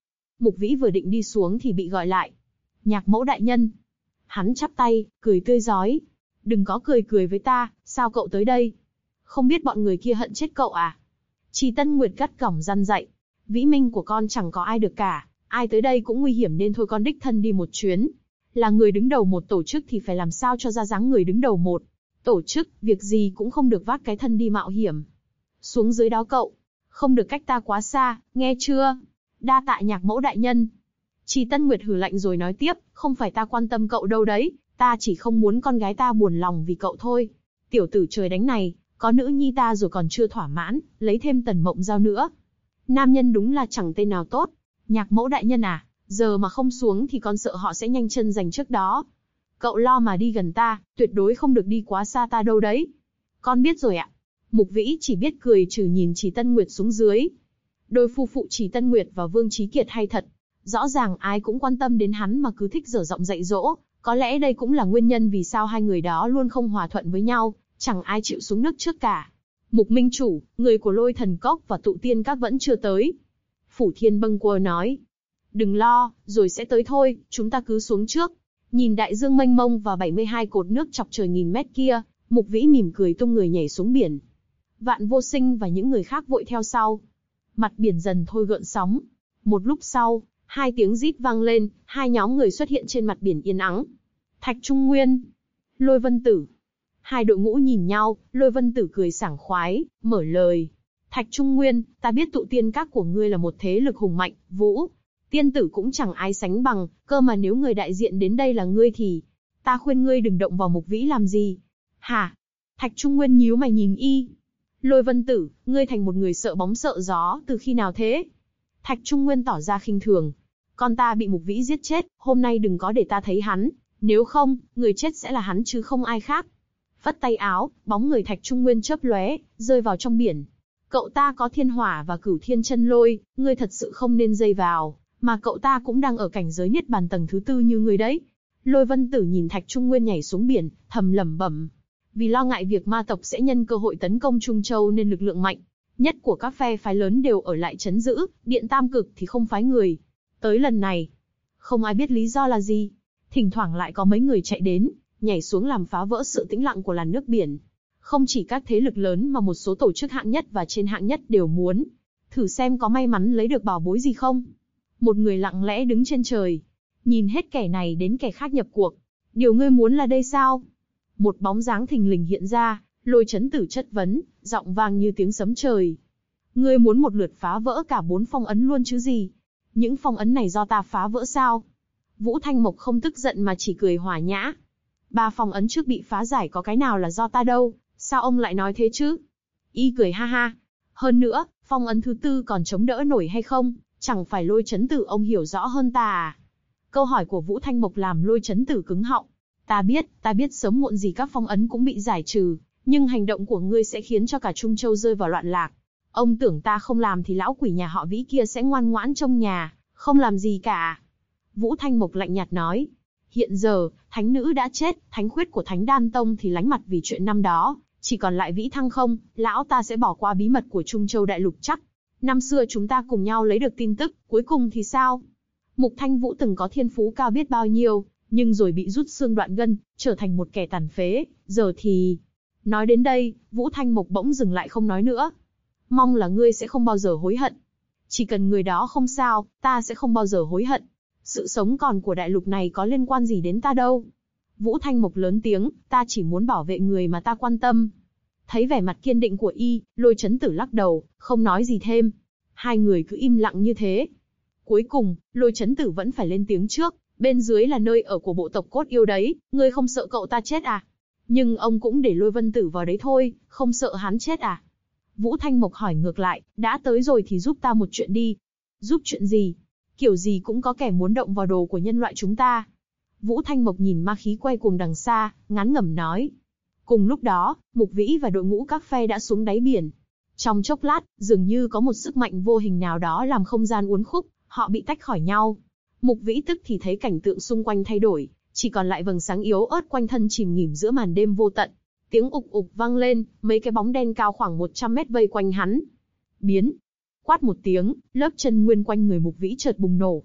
Vĩ vừa định đi xuống thì bị gọi lại. Nhạc mẫu đại nhân. Hắn chắp tay, cười tươi rói. Đừng có cười với ta, sao cậu tới đây? Không biết bọn người kia hận chết cậu à? Trì Tân Nguyệt gắt gỏng răn dạy. Vĩ Minh của con chẳng có ai được cả, ai tới đây cũng nguy hiểm nên thôi con đích thân đi một chuyến. Là người đứng đầu một tổ chức thì phải làm sao cho ra dáng người đứng đầu một tổ chức, việc gì cũng không được vác cái thân đi mạo hiểm. Xuống dưới đó cậu, không được cách ta quá xa, nghe chưa? Đa tạ nhạc mẫu đại nhân. Trì Tân Nguyệt hừ lạnh rồi nói tiếp, không phải ta quan tâm cậu đâu đấy, ta chỉ không muốn con gái ta buồn lòng vì cậu thôi. Tiểu tử trời đánh này, có nữ nhi ta rồi còn chưa thỏa mãn, lấy thêm Tần Mộng Giao nữa. Nam nhân đúng là chẳng tên nào tốt. Nhạc mẫu đại nhân à, giờ mà không xuống thì con sợ họ sẽ nhanh chân giành trước đó. Cậu lo mà đi gần ta, tuyệt đối không được đi quá xa ta đâu đấy. Con biết rồi ạ. Mục Vĩ chỉ biết cười trừ nhìn Trì Tân Nguyệt xuống dưới. Đôi phu phụ Trì Tân Nguyệt và Vương Chí Kiệt hay thật. Rõ ràng ai cũng quan tâm đến hắn mà cứ thích dở giọng dạy dỗ. Có lẽ đây cũng là nguyên nhân vì sao hai người đó luôn không hòa thuận với nhau, chẳng ai chịu xuống nước trước cả. Mục Minh chủ, người của Lôi Thần Cốc và Tụ Tiên Các vẫn chưa tới. Phủ Thiên Bâng Quơ nói. Đừng lo, rồi sẽ tới thôi, chúng ta cứ xuống trước. Nhìn đại dương mênh mông và 72 cột nước chọc trời nghìn mét kia, Mục Vĩ mỉm cười tung người nhảy xuống biển. Vạn Vô Sinh và những người khác vội theo sau. Mặt biển dần thôi gợn sóng. Một lúc sau, hai tiếng rít vang lên, hai nhóm người xuất hiện trên mặt biển yên ắng. Thạch Trung Nguyên, Lôi Vân Tử. Hai đội ngũ nhìn nhau, Lôi Vân Tử cười sảng khoái, mở lời. Thạch Trung Nguyên, ta biết Tụ Tiên Các của ngươi là một thế lực hùng mạnh, Vũ Tiên Tử cũng chẳng ai sánh bằng, cơ mà nếu người đại diện đến đây là ngươi thì, ta khuyên ngươi đừng động vào Mục Vĩ làm gì. Hả? Thạch Trung Nguyên nhíu mày nhìn y. Lôi Vân Tử, ngươi thành một người sợ bóng sợ gió từ khi nào thế? Thạch Trung Nguyên tỏ ra khinh thường. Con ta bị Mục Vĩ giết chết, hôm nay đừng có để ta thấy hắn, nếu không, người chết sẽ là hắn chứ không ai khác. Phất tay áo, bóng người Thạch Trung Nguyên chớp lóe, rơi vào trong biển. Cậu ta có thiên hỏa và cửu thiên chân lôi, ngươi thật sự không nên dây vào, mà cậu ta cũng đang ở cảnh giới niết bàn tầng thứ 4 như ngươi đấy. Lôi Vân Tử nhìn Thạch Trung Nguyên nhảy xuống biển, thầm lẩm bẩm. Vì lo ngại việc ma tộc sẽ nhân cơ hội tấn công Trung Châu nên lực lượng mạnh nhất của các phe phái lớn đều ở lại trấn giữ, Điện Tam Cực thì không phái người. Tới lần này, không ai biết lý do là gì, thỉnh thoảng lại có mấy người chạy đến, nhảy xuống làm phá vỡ sự tĩnh lặng của làn nước biển. Không chỉ các thế lực lớn mà một số tổ chức hạng nhất và trên hạng nhất đều muốn thử xem có may mắn lấy được bảo bối gì không. Một người lặng lẽ đứng trên trời, nhìn hết kẻ này đến kẻ khác nhập cuộc. Điều ngươi muốn là đây sao? Một bóng dáng thình lình hiện ra, Lôi Chấn Tử chất vấn, giọng vang như tiếng sấm trời. Ngươi muốn một lượt phá vỡ cả 4 phong ấn luôn chứ gì? Những phong ấn này do ta phá vỡ sao? Vũ Thanh Mộc không tức giận mà chỉ cười hòa nhã. 3 phong ấn trước bị phá giải có cái nào là do ta đâu, sao ông lại nói thế chứ? Y cười ha ha. Hơn nữa, phong ấn thứ 4 còn chống đỡ nổi hay không, chẳng phải Lôi Chấn Tử ông hiểu rõ hơn ta à? Câu hỏi của Vũ Thanh Mộc làm Lôi Chấn Tử cứng họng. Ta biết sớm muộn gì các phong ấn cũng bị giải trừ, nhưng hành động của ngươi sẽ khiến cho cả Trung Châu rơi vào loạn lạc. Ông tưởng ta không làm thì lão quỷ nhà họ Vĩ kia sẽ ngoan ngoãn trông nhà, không làm gì cả. Vũ Thanh Mộc lạnh nhạt nói. Hiện giờ, thánh nữ đã chết, thánh khuyết của Thánh Đan Tông thì lánh mặt vì chuyện năm đó, chỉ còn lại Vĩ Thăng không, lão ta sẽ bỏ qua bí mật của Trung Châu Đại Lục chắc. Năm xưa chúng ta cùng nhau lấy được tin tức, cuối cùng thì sao? Mục Thanh Vũ từng có thiên phú cao biết bao nhiêu, nhưng rồi bị rút xương đoạn gân, trở thành một kẻ tàn phế, giờ thì... Nói đến đây, Vũ Thanh Mộc bỗng dừng lại không nói nữa. Mong là ngươi sẽ không bao giờ hối hận. Chỉ cần người đó không sao, ta sẽ không bao giờ hối hận. Sự sống còn của đại lục này có liên quan gì đến ta đâu. Vũ Thanh Mộc lớn tiếng, ta chỉ muốn bảo vệ người mà ta quan tâm. Thấy vẻ mặt kiên định của y, Lôi Chấn Tử lắc đầu, không nói gì thêm. Hai người cứ im lặng như thế. Cuối cùng, Lôi Chấn Tử vẫn phải lên tiếng trước, bên dưới là nơi ở của bộ tộc cốt yêu đấy, ngươi không sợ cậu ta chết à? Nhưng ông cũng để Lôi Vân Tử vào đấy thôi, không sợ hắn chết à? Vũ Thanh Mộc hỏi ngược lại, đã tới rồi thì giúp ta một chuyện đi. Giúp chuyện gì? Kiểu gì cũng có kẻ muốn động vào đồ của nhân loại chúng ta. Vũ Thanh Mộc nhìn ma khí quay cuồng đằng xa, ngán ngẩm nói. Cùng lúc đó, Mục Vĩ và đội ngũ các phe đã xuống đáy biển. Trong chốc lát, dường như có một sức mạnh vô hình nào đó làm không gian uốn khúc, họ bị tách khỏi nhau. Mục Vĩ tức thì thấy cảnh tượng xung quanh thay đổi, chỉ còn lại vầng sáng yếu ớt quanh thân chìm nghỉm giữa màn đêm vô tận. Tiếng ục ục vang lên, mấy cái bóng đen cao khoảng 100 mét vây quanh hắn. Biến! Quát một tiếng, lớp chân nguyên quanh người Mục Vĩ chợt bùng nổ.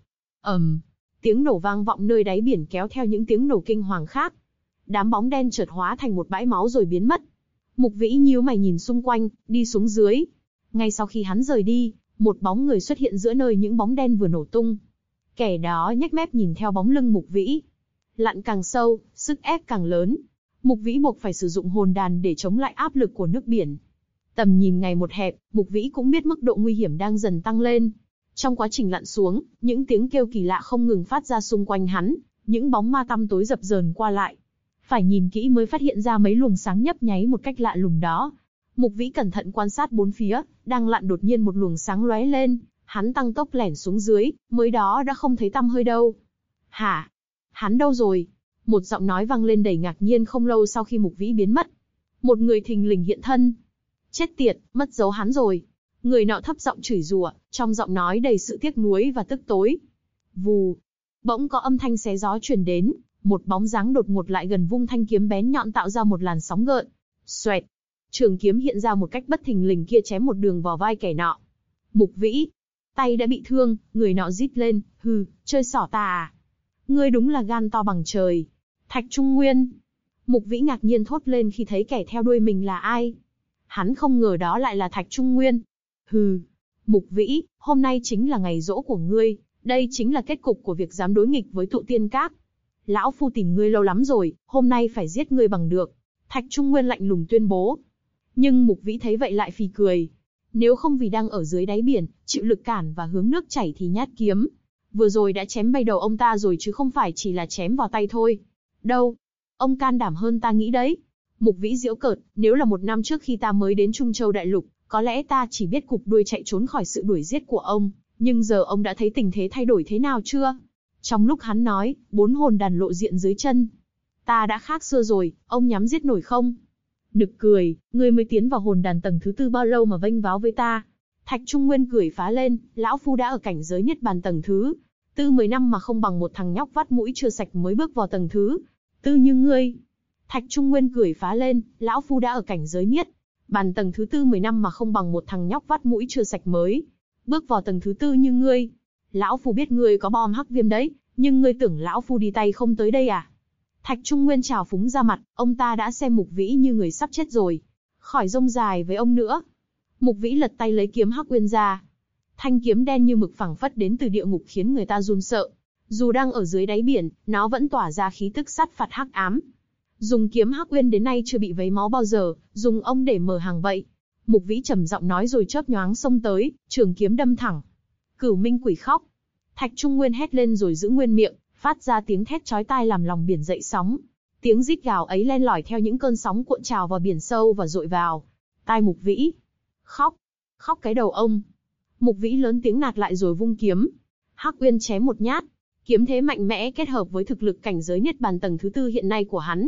Tiếng nổ vang vọng nơi đáy biển kéo theo những tiếng nổ kinh hoàng khác. Đám bóng đen chợt hóa thành một bãi máu rồi biến mất. Mục Vĩ nhíu mày nhìn xung quanh, đi xuống dưới. Ngay sau khi hắn rời đi, một bóng người xuất hiện giữa nơi những bóng đen vừa nổ tung. Kẻ đó nhếch mép nhìn theo bóng lưng Mục Vĩ. Lặn càng sâu, sức ép càng lớn. Mục Vĩ buộc phải sử dụng hồn đàn để chống lại áp lực của nước biển. Tầm nhìn ngày một hẹp, Mục Vĩ cũng biết mức độ nguy hiểm đang dần tăng lên. Trong quá trình lặn xuống, những tiếng kêu kỳ lạ không ngừng phát ra xung quanh hắn, những bóng ma tăm tối dập dờn qua lại. Phải nhìn kỹ mới phát hiện ra mấy luồng sáng nhấp nháy một cách lạ lùng đó. Mục Vĩ cẩn thận quan sát bốn phía, đang lặn đột nhiên một luồng sáng lóe lên, hắn tăng tốc lẻn xuống dưới, mới đó đã không thấy tăm hơi đâu. Hả? Hắn đâu rồi? Một giọng nói vang lên đầy ngạc nhiên không lâu sau khi Mục Vĩ biến mất. Một người thình lình hiện thân. Chết tiệt, mất dấu hắn rồi. Người nọ thấp giọng chửi rủa, trong giọng nói đầy sự tiếc nuối và tức tối. Vù. Bỗng có âm thanh xé gió truyền đến, một bóng dáng đột ngột lại gần vung thanh kiếm bén nhọn tạo ra một làn sóng gợn. Xoẹt. Trường kiếm hiện ra một cách bất thình lình kia chém một đường vào vai kẻ nọ. Mục Vĩ. Tay đã bị thương, người nọ rít lên, hừ, chơi xỏ ta à? Ngươi đúng là gan to bằng trời. Thạch Trung Nguyên. Mục Vĩ ngạc nhiên thốt lên khi thấy kẻ theo đuôi mình là ai. Hắn không ngờ đó lại là Thạch Trung Nguyên. Hừ. Mục Vĩ, hôm nay chính là ngày giỗ của ngươi, đây chính là kết cục của việc dám đối nghịch với tụ tiên các. Lão phu tìm ngươi lâu lắm rồi, hôm nay phải giết ngươi bằng được. Thạch Trung Nguyên lạnh lùng tuyên bố. Nhưng Mục Vĩ thấy vậy lại phì cười. Nếu không vì đang ở dưới đáy biển, chịu lực cản và hướng nước chảy thì nhát kiếm. Vừa rồi đã chém bay đầu ông ta rồi chứ không phải chỉ là chém vào tay thôi. Đâu? Ông can đảm hơn ta nghĩ đấy. Mục Vĩ giễu cợt, nếu là 1 năm trước khi ta mới đến Trung Châu Đại Lục, có lẽ ta chỉ biết cụp đuôi chạy trốn khỏi sự đuổi giết của ông, nhưng giờ ông đã thấy tình thế thay đổi thế nào chưa? Trong lúc hắn nói, 4 hồn đàn lộ diện dưới chân. Ta đã khác xưa rồi, ông nhắm giết nổi không? Nực cười, ngươi mới tiến vào hồn đàn tầng thứ 4 bao lâu mà vênh váo với ta? Thạch Trung Nguyên cười phá lên, lão phu đã ở cảnh giới niết bàn tầng thứ 10 năm mà không bằng một thằng nhóc vắt mũi chưa sạch mới bước vào tầng thứ 4 như ngươi. Thạch Trung Nguyên cười phá lên, lão phu đã ở cảnh giới niết bàn tầng thứ 10 năm mà không bằng một thằng nhóc vắt mũi chưa sạch mới bước vào tầng thứ 4 như ngươi. Lão phu biết ngươi có bom hắc viêm đấy, nhưng ngươi tưởng lão phu đi tay không tới đây à? Thạch Trung Nguyên trào phúng ra mặt, ông ta đã xem Mục Vĩ như người sắp chết rồi, khỏi rông dài với ông nữa. Mục Vĩ lật tay lấy kiếm hắc uyên ra. Thanh kiếm đen như mực phẳng phất đến từ địa ngục khiến người ta run sợ. Dù đang ở dưới đáy biển, nó vẫn tỏa ra khí tức sát phạt hắc ám. Dùng kiếm hắc uyên đến nay chưa bị vấy máu bao giờ, dùng ông để mở hàng vậy. Mục Vĩ trầm giọng nói rồi chớp nhoáng xông tới, trường kiếm đâm thẳng. Cửu Minh Quỷ Khóc. Thạch Trung Nguyên hét lên rồi giữ nguyên miệng, phát ra tiếng thét chói tai làm lòng biển dậy sóng. Tiếng rít gào ấy len lỏi theo những cơn sóng cuộn trào vào biển sâu và dội vào tai Mục Vĩ. Khóc, khóc cái đầu ông. Mục Vĩ lớn tiếng nạt lại rồi vung kiếm. Hắc Uyên chém một nhát. Kiếm thế mạnh mẽ kết hợp với thực lực cảnh giới niết bàn tầng thứ 4 hiện nay của hắn,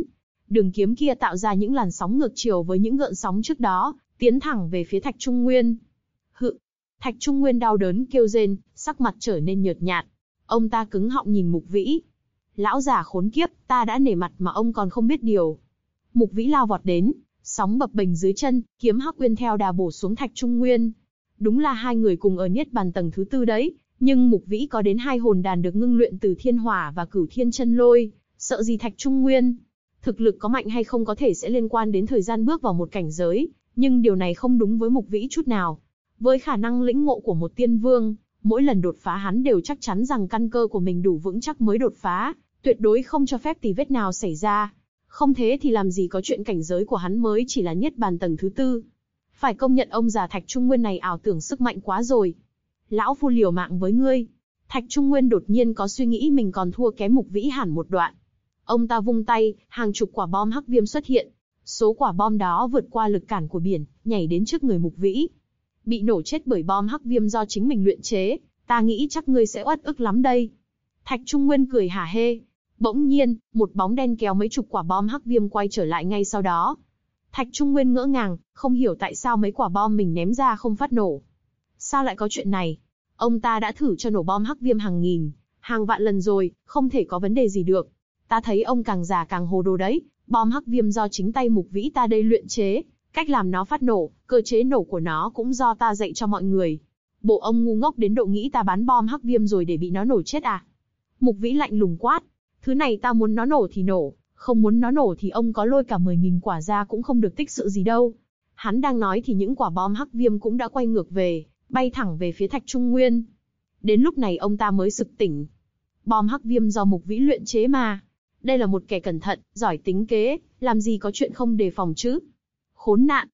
Đường kiếm kia tạo ra những làn sóng ngược chiều với những gợn sóng trước đó, tiến thẳng về phía Thạch Trung Nguyên. Hự! Thạch Trung Nguyên đau đớn kêu rên, sắc mặt trở nên nhợt nhạt. Ông ta cứng họng nhìn Mục Vĩ. Lão già khốn kiếp, ta đã nể mặt mà ông còn không biết điều. Mục Vĩ lao vọt đến, sóng bập bềnh dưới chân, kiếm Hắc Uyên theo đà bổ xuống Thạch Trung Nguyên. Đúng là hai người cùng ở Niết Bàn tầng thứ 4 đấy, nhưng Mục Vĩ có đến 2 hồn đàn được ngưng luyện từ Thiên Hỏa và Cửu Thiên Chân Lôi, sợ gì Thạch Trung Nguyên. Thực lực có mạnh hay không có thể sẽ liên quan đến thời gian bước vào một cảnh giới, nhưng điều này không đúng với Mục Vĩ chút nào. Với khả năng lĩnh ngộ của một tiên vương, mỗi lần đột phá hắn đều chắc chắn rằng căn cơ của mình đủ vững chắc mới đột phá, tuyệt đối không cho phép tì vết nào xảy ra. Không thế thì làm gì có chuyện cảnh giới của hắn mới chỉ là Niết Bàn tầng thứ 4. Phải công nhận ông già Thạch Trung Nguyên này ảo tưởng sức mạnh quá rồi. Lão phu liều mạng với ngươi. Thạch Trung Nguyên đột nhiên có suy nghĩ mình còn thua kém Mục Vĩ hẳn một đoạn. Ông ta vung tay, hàng chục quả bom hắc viêm xuất hiện. Số quả bom đó vượt qua lực cản của biển, nhảy đến trước người Mục Vĩ. Bị nổ chết bởi bom hắc viêm do chính mình luyện chế, ta nghĩ chắc ngươi sẽ uất ức lắm đây. Thạch Trung Nguyên cười hả hê. Bỗng nhiên, một bóng đen kéo mấy chục quả bom hắc viêm quay trở lại ngay sau đó. Thạch Trung Nguyên ngỡ ngàng, không hiểu tại sao mấy quả bom mình ném ra không phát nổ. Sao lại có chuyện này? Ông ta đã thử cho nổ bom hắc viêm hàng nghìn, hàng vạn lần rồi, không thể có vấn đề gì được. Ta thấy ông càng già càng hồ đồ đấy, bom hắc viêm do chính tay Mục Vĩ ta đây luyện chế, cách làm nó phát nổ, cơ chế nổ của nó cũng do ta dạy cho mọi người. Bộ ông ngu ngốc đến độ nghĩ ta bán bom hắc viêm rồi để bị nó nổ chết à? Mục Vĩ lạnh lùng quát, thứ này ta muốn nó nổ thì nổ, không muốn nó nổ thì ông có lôi cả 10.000 quả ra cũng không được tích sự gì đâu. Hắn đang nói thì những quả bom hắc viêm cũng đã quay ngược về, bay thẳng về phía Thạch Trung Nguyên. Đến lúc này ông ta mới sực tỉnh. Bom hắc viêm do Mục Vĩ luyện chế mà. Đây là một kẻ cẩn thận, giỏi tính kế, làm gì có chuyện không đề phòng chứ. Khốn nạn!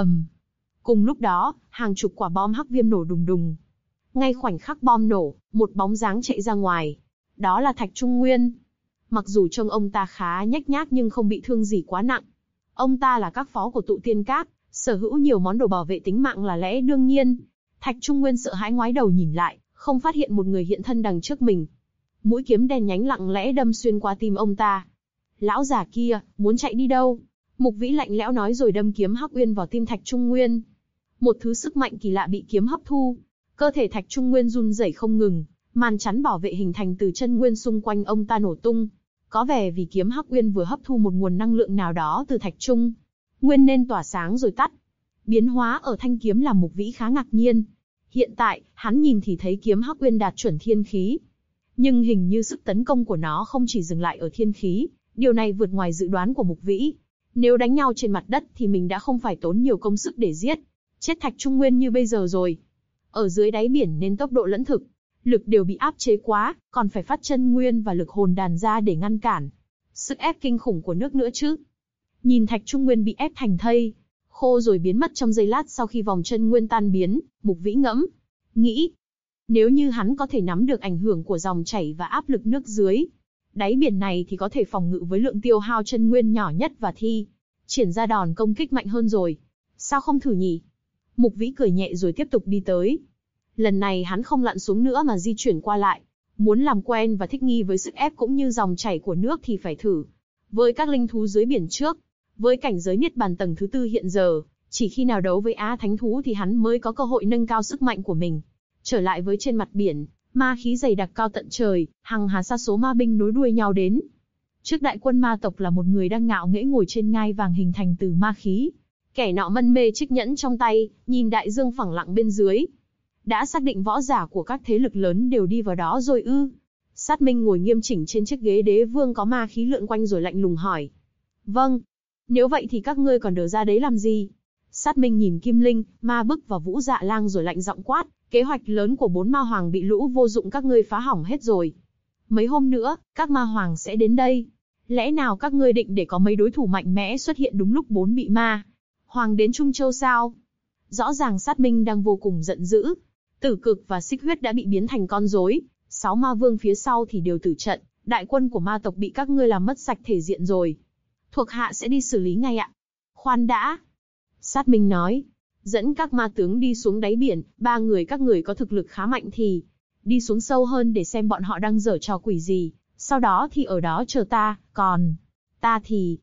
Cùng lúc đó, hàng chục quả bom hắc viêm nổ đùng đùng. Ngay khoảnh khắc bom nổ, một bóng dáng chạy ra ngoài. Đó là Thạch Trung Nguyên. Mặc dù trông ông ta khá nhếch nhác nhưng không bị thương gì quá nặng. Ông ta là các phó của tụ tiên các, sở hữu nhiều món đồ bảo vệ tính mạng là lẽ đương nhiên. Thạch Trung Nguyên sợ hãi ngoái đầu nhìn lại, không phát hiện một người hiện thân đằng trước mình. Mũi kiếm đen nhánh lặng lẽ đâm xuyên qua tim ông ta. Lão già kia, muốn chạy đi đâu? Mục Vĩ lạnh lẽo nói rồi đâm kiếm Hắc Uyên vào tim Thạch Trung Nguyên. Một thứ sức mạnh kỳ lạ bị kiếm hấp thu. Cơ thể Thạch Trung Nguyên run rẩy không ngừng, màn chắn bảo vệ hình thành từ chân nguyên xung quanh ông ta nổ tung. Có vẻ vì kiếm Hắc Uyên vừa hấp thu một nguồn năng lượng nào đó từ Thạch Trung Nguyên nên tỏa sáng rồi tắt. Biến hóa ở thanh kiếm làm Mục Vĩ khá ngạc nhiên. Hiện tại, hắn nhìn thì thấy kiếm Hắc Uyên đạt chuẩn thiên khí. Nhưng hình như sức tấn công của nó không chỉ dừng lại ở thiên khí, điều này vượt ngoài dự đoán của Mục Vĩ. Nếu đánh nhau trên mặt đất thì mình đã không phải tốn nhiều công sức để giết chết Thạch Trung Nguyên như bây giờ rồi. Ở dưới đáy biển nên tốc độ lẫn thực lực đều bị áp chế quá, còn phải phát chân nguyên và lực hồn đàn ra để ngăn cản sức ép kinh khủng của nước nữa chứ. Nhìn Thạch Trung Nguyên bị ép thành thây khô rồi biến mất trong giây lát sau khi vòng chân nguyên tan biến, Mục Vĩ nghĩ, nếu như hắn có thể nắm được ảnh hưởng của dòng chảy và áp lực nước dưới đáy biển này thì có thể phòng ngự với lượng tiêu hao chân nguyên nhỏ nhất và triển ra đòn công kích mạnh hơn rồi. Sao không thử nhỉ? Mục Vĩ cười nhẹ rồi tiếp tục đi tới. Lần này hắn không lặn xuống nữa mà di chuyển qua lại. Muốn làm quen và thích nghi với sức ép cũng như dòng chảy của nước thì phải thử với các linh thú dưới biển trước. Với cảnh giới Niết Bàn tầng thứ 4 hiện giờ, chỉ khi nào đấu với Á Thánh thú thì hắn mới có cơ hội nâng cao sức mạnh của mình. Trở lại với trên mặt biển, ma khí dày đặc cao tận trời, hằng hà sa số ma binh nối đuôi nhau đến. Trước đại quân ma tộc là một người đang ngạo nghễ ngồi trên ngai vàng hình thành từ ma khí. Kẻ nọ mân mê chiếc nhẫn trong tay, nhìn đại dương phẳng lặng bên dưới. Đã xác định võ giả của các thế lực lớn đều đi vào đó rồi ư? Sát Minh ngồi nghiêm chỉnh trên chiếc ghế đế vương có ma khí lượn quanh rồi lạnh lùng hỏi. Vâng. Nếu vậy thì các ngươi còn đờ ra đấy làm gì? Sát Minh nhìn Kim Linh, Ma Bức và Vũ Dạ Lang rồi lạnh giọng quát. Kế hoạch lớn của 4 ma hoàng bị lũ vô dụng các ngươi phá hỏng hết rồi. Mấy hôm nữa, các ma hoàng sẽ đến đây. Lẽ nào các ngươi định để có mấy đối thủ mạnh mẽ xuất hiện đúng lúc 4 bị ma hoàng đến Trung Châu sao? Rõ ràng Sát Minh đang vô cùng giận dữ. Tử Cực và Xích Huyết đã bị biến thành con rối, 6 ma vương phía sau thì đều tử trận, đại quân của ma tộc bị các ngươi làm mất sạch thể diện rồi. Thuộc hạ sẽ đi xử lý ngay ạ. Khoan đã. Sát Minh nói, dẫn các ma tướng đi xuống đáy biển, 3 người các người có thực lực khá mạnh thì đi xuống sâu hơn để xem bọn họ đang giở trò quỷ gì, sau đó thì ở đó chờ ta, còn ta thì...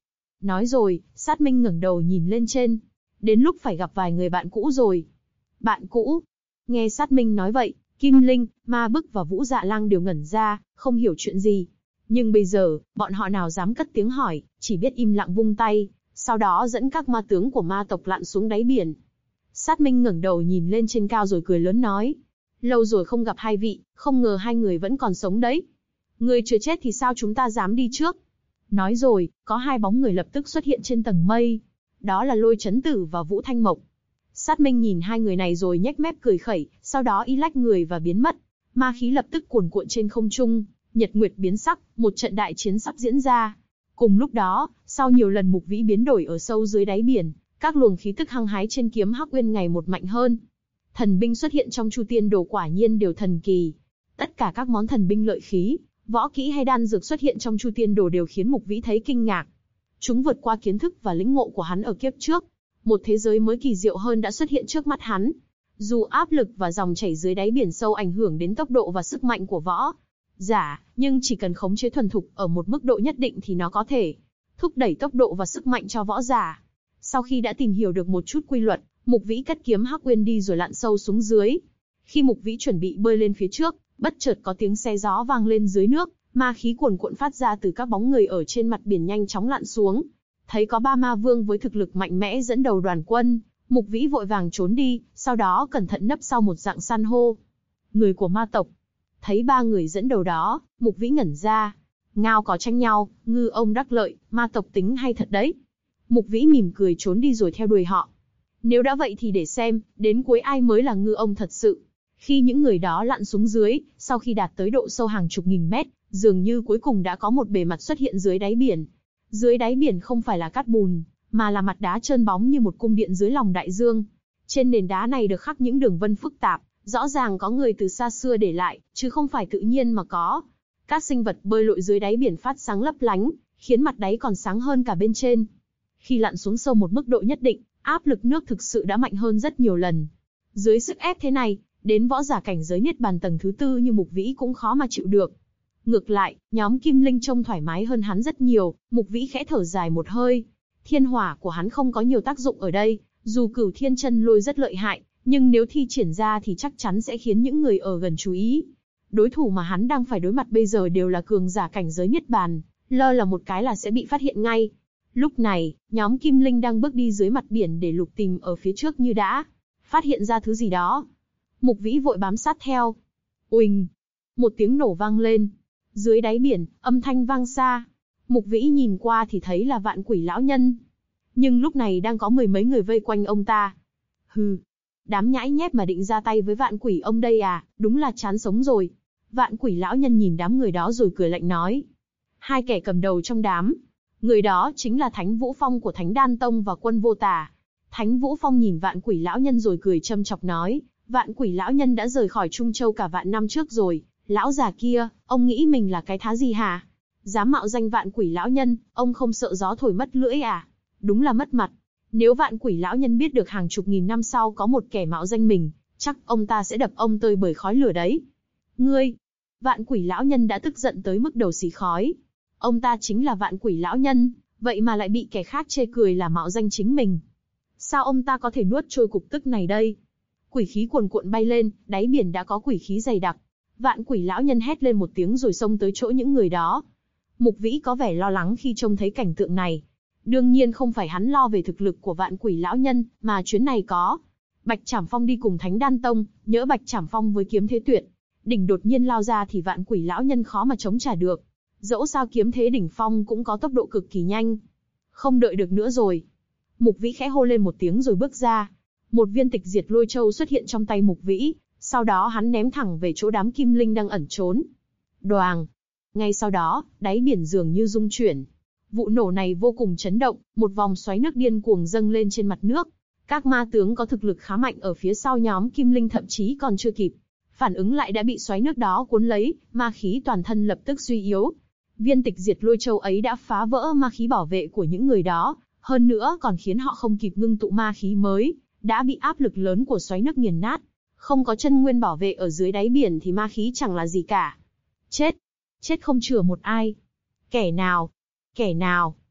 Nói rồi, Sát Minh ngẩng đầu nhìn lên trên. Đến lúc phải gặp vài người bạn cũ rồi. Bạn cũ? Nghe Sát Minh nói vậy, Kim Linh, Ma Bức và Vũ Dạ Lang đều ngẩn ra, không hiểu chuyện gì. Nhưng bây giờ, bọn họ nào dám cất tiếng hỏi, chỉ biết im lặng vung tay, sau đó dẫn các ma tướng của ma tộc lặn xuống đáy biển. Sát Minh ngẩng đầu nhìn lên trên cao rồi cười lớn nói. Lâu rồi không gặp hai vị, không ngờ hai người vẫn còn sống đấy. Người chưa chết thì sao chúng ta dám đi trước? Nói rồi, có hai bóng người lập tức xuất hiện trên tầng mây. Đó là Lôi Chấn Tử và Vũ Thanh Mộc. Sát Minh nhìn hai người này rồi nhếch mép cười khẩy, sau đó y lách người và biến mất. Ma khí lập tức cuồn cuộn trên không trung, nhật nguyệt biến sắc, một trận đại chiến sắp diễn ra. Cùng lúc đó, sau nhiều lần Mục Vĩ biến đổi ở sâu dưới đáy biển, các luồng khí tức hăng hái trên kiếm Hắc Uyên ngày một mạnh hơn. Thần binh xuất hiện trong Chu Tiên Đồ quả nhiên đều thần kỳ. Tất cả các món thần binh lợi khí, võ kỹ hay đan dược xuất hiện trong Chu Tiên Đồ đều khiến Mục Vĩ thấy kinh ngạc. Chúng vượt qua kiến thức và lĩnh ngộ của hắn ở kiếp trước. Một thế giới mới kỳ diệu hơn đã xuất hiện trước mắt hắn. Dù áp lực và dòng chảy dưới đáy biển sâu ảnh hưởng đến tốc độ và sức mạnh của võ giả, nhưng chỉ cần khống chế thuần thục ở một mức độ nhất định thì nó có thể thúc đẩy tốc độ và sức mạnh cho võ giả. Sau khi đã tìm hiểu được một chút quy luật, Mục Vĩ cất kiếm Hắc Uyên đi rồi lặn sâu xuống dưới. Khi Mục Vĩ chuẩn bị bơi lên phía trước, bất chợt có tiếng xe gió vang lên dưới nước, ma khí cuồn cuộn phát ra từ các bóng người ở trên mặt biển nhanh chóng lặn xuống. Thấy có 3 ma vương với thực lực mạnh mẽ dẫn đầu đoàn quân, Mục Vĩ vội vàng trốn đi, sau đó cẩn thận nấp sau một dạng san hô. Người của ma tộc. Thấy 3 người dẫn đầu đó, Mục Vĩ ngẩn ra. Ngao có tranh nhau, ngư ông đắc lợi, ma tộc tính hay thật đấy. Mục Vĩ mỉm cười trốn đi rồi theo đuổi họ. Nếu đã vậy thì để xem, đến cuối ai mới là ngư ông thật sự. Khi những người đó lặn xuống dưới, sau khi đạt tới độ sâu hàng chục nghìn mét, dường như cuối cùng đã có một bề mặt xuất hiện dưới đáy biển. Dưới đáy biển không phải là cát bùn, mà là mặt đá trơn bóng như một cung điện dưới lòng đại dương. Trên nền đá này được khắc những đường vân phức tạp, rõ ràng có người từ xa xưa để lại, chứ không phải tự nhiên mà có. Các sinh vật bơi lội dưới đáy biển phát sáng lấp lánh, khiến mặt đáy còn sáng hơn cả bên trên. Khi lặn xuống sâu một mức độ nhất định, áp lực nước thực sự đã mạnh hơn rất nhiều lần. Dưới sức ép thế này, đến võ giả cảnh giới Niết Bàn tầng thứ 4 như Mục Vĩ cũng khó mà chịu được. Ngược lại, nhóm Kim Linh trông thoải mái hơn hắn rất nhiều, Mục Vĩ khẽ thở dài một hơi. Thiên hỏa của hắn không có nhiều tác dụng ở đây, dù Cửu Thiên Chân Lôi rất lợi hại, nhưng nếu thi triển ra thì chắc chắn sẽ khiến những người ở gần chú ý. Đối thủ mà hắn đang phải đối mặt bây giờ đều là cường giả cảnh giới Niết Bàn, lơ là một cái là sẽ bị phát hiện ngay. Lúc này, nhóm Kim Linh đang bước đi dưới mặt biển để lục tìm ở phía trước như đã phát hiện ra thứ gì đó. Mục Vĩ vội bám sát theo. Uỳnh! Một tiếng nổ vang lên. Dưới đáy biển, âm thanh vang xa. Mục Vĩ nhìn qua thì thấy là Vạn Quỷ lão nhân. Nhưng lúc này đang có 10 mấy người vây quanh ông ta. Hừ! Đám nhãi nhép mà định ra tay với Vạn Quỷ ông đây à, đúng là chán sống rồi. Vạn Quỷ lão nhân nhìn đám người đó rồi cười lạnh nói. Hai kẻ cầm đầu trong đám. Người đó chính là Thánh Vũ Phong của Thánh Đan Tông và Quân Vô Tà. Thánh Vũ Phong nhìn Vạn Quỷ lão nhân rồi cười châm chọc nói. Vạn Quỷ lão nhân đã rời khỏi Trung Châu cả vạn năm trước rồi. Lão già kia, ông nghĩ mình là cái thá gì hả? Dám mạo danh Vạn Quỷ lão nhân, ông không sợ gió thổi mất lưỡi à? Đúng là mất mặt. Nếu Vạn Quỷ lão nhân biết được hàng chục nghìn năm sau có một kẻ mạo danh mình, chắc ông ta sẽ đập ông tơi bởi khói lửa đấy. Ngươi! Vạn Quỷ lão nhân đã tức giận tới mức đầu xì khói. Ông ta chính là Vạn Quỷ lão nhân, vậy mà lại bị kẻ khác chê cười là mạo danh chính mình. Sao ông ta có thể nuốt trôi cục tức này đây? Quỷ khí cuồn cuộn bay lên, đáy biển đã có quỷ khí dày đặc. Vạn Quỷ lão nhân hét lên một tiếng rồi xông tới chỗ những người đó. Mục Vĩ có vẻ lo lắng khi trông thấy cảnh tượng này. Đương nhiên không phải hắn lo về thực lực của Vạn Quỷ lão nhân, mà chuyến này có Bạch Trảm Phong đi cùng Thánh Đan Tông, nhỡ Bạch Trảm Phong với kiếm thế tuyệt đỉnh đột nhiên lao ra thì Vạn Quỷ lão nhân khó mà chống trả được. Dẫu sao kiếm thế đỉnh phong cũng có tốc độ cực kỳ nhanh. Không đợi được nữa rồi. Mục Vĩ khẽ hô lên một tiếng rồi bước ra. Một viên tịch diệt lôi châu xuất hiện trong tay Mục Vĩ, sau đó hắn ném thẳng về chỗ đám Kim Linh đang ẩn trốn. Đoàng! Ngay sau đó, đáy biển dường như rung chuyển. Vụ nổ này vô cùng chấn động, một vòng xoáy nước điên cuồng dâng lên trên mặt nước. Các ma tướng có thực lực khá mạnh ở phía sau nhóm Kim Linh thậm chí còn chưa kịp phản ứng lại đã bị xoáy nước đó cuốn lấy, ma khí toàn thân lập tức suy yếu. Viên tịch diệt lôi châu ấy đã phá vỡ ma khí bảo vệ của những người đó, hơn nữa còn khiến họ không kịp ngưng tụ ma khí mới, đã bị áp lực lớn của xoáy nước nghiền nát. Không có chân nguyên bảo vệ ở dưới đáy biển thì ma khí chẳng là gì cả. Chết! Chết không chừa một ai. Kẻ nào? Kẻ nào?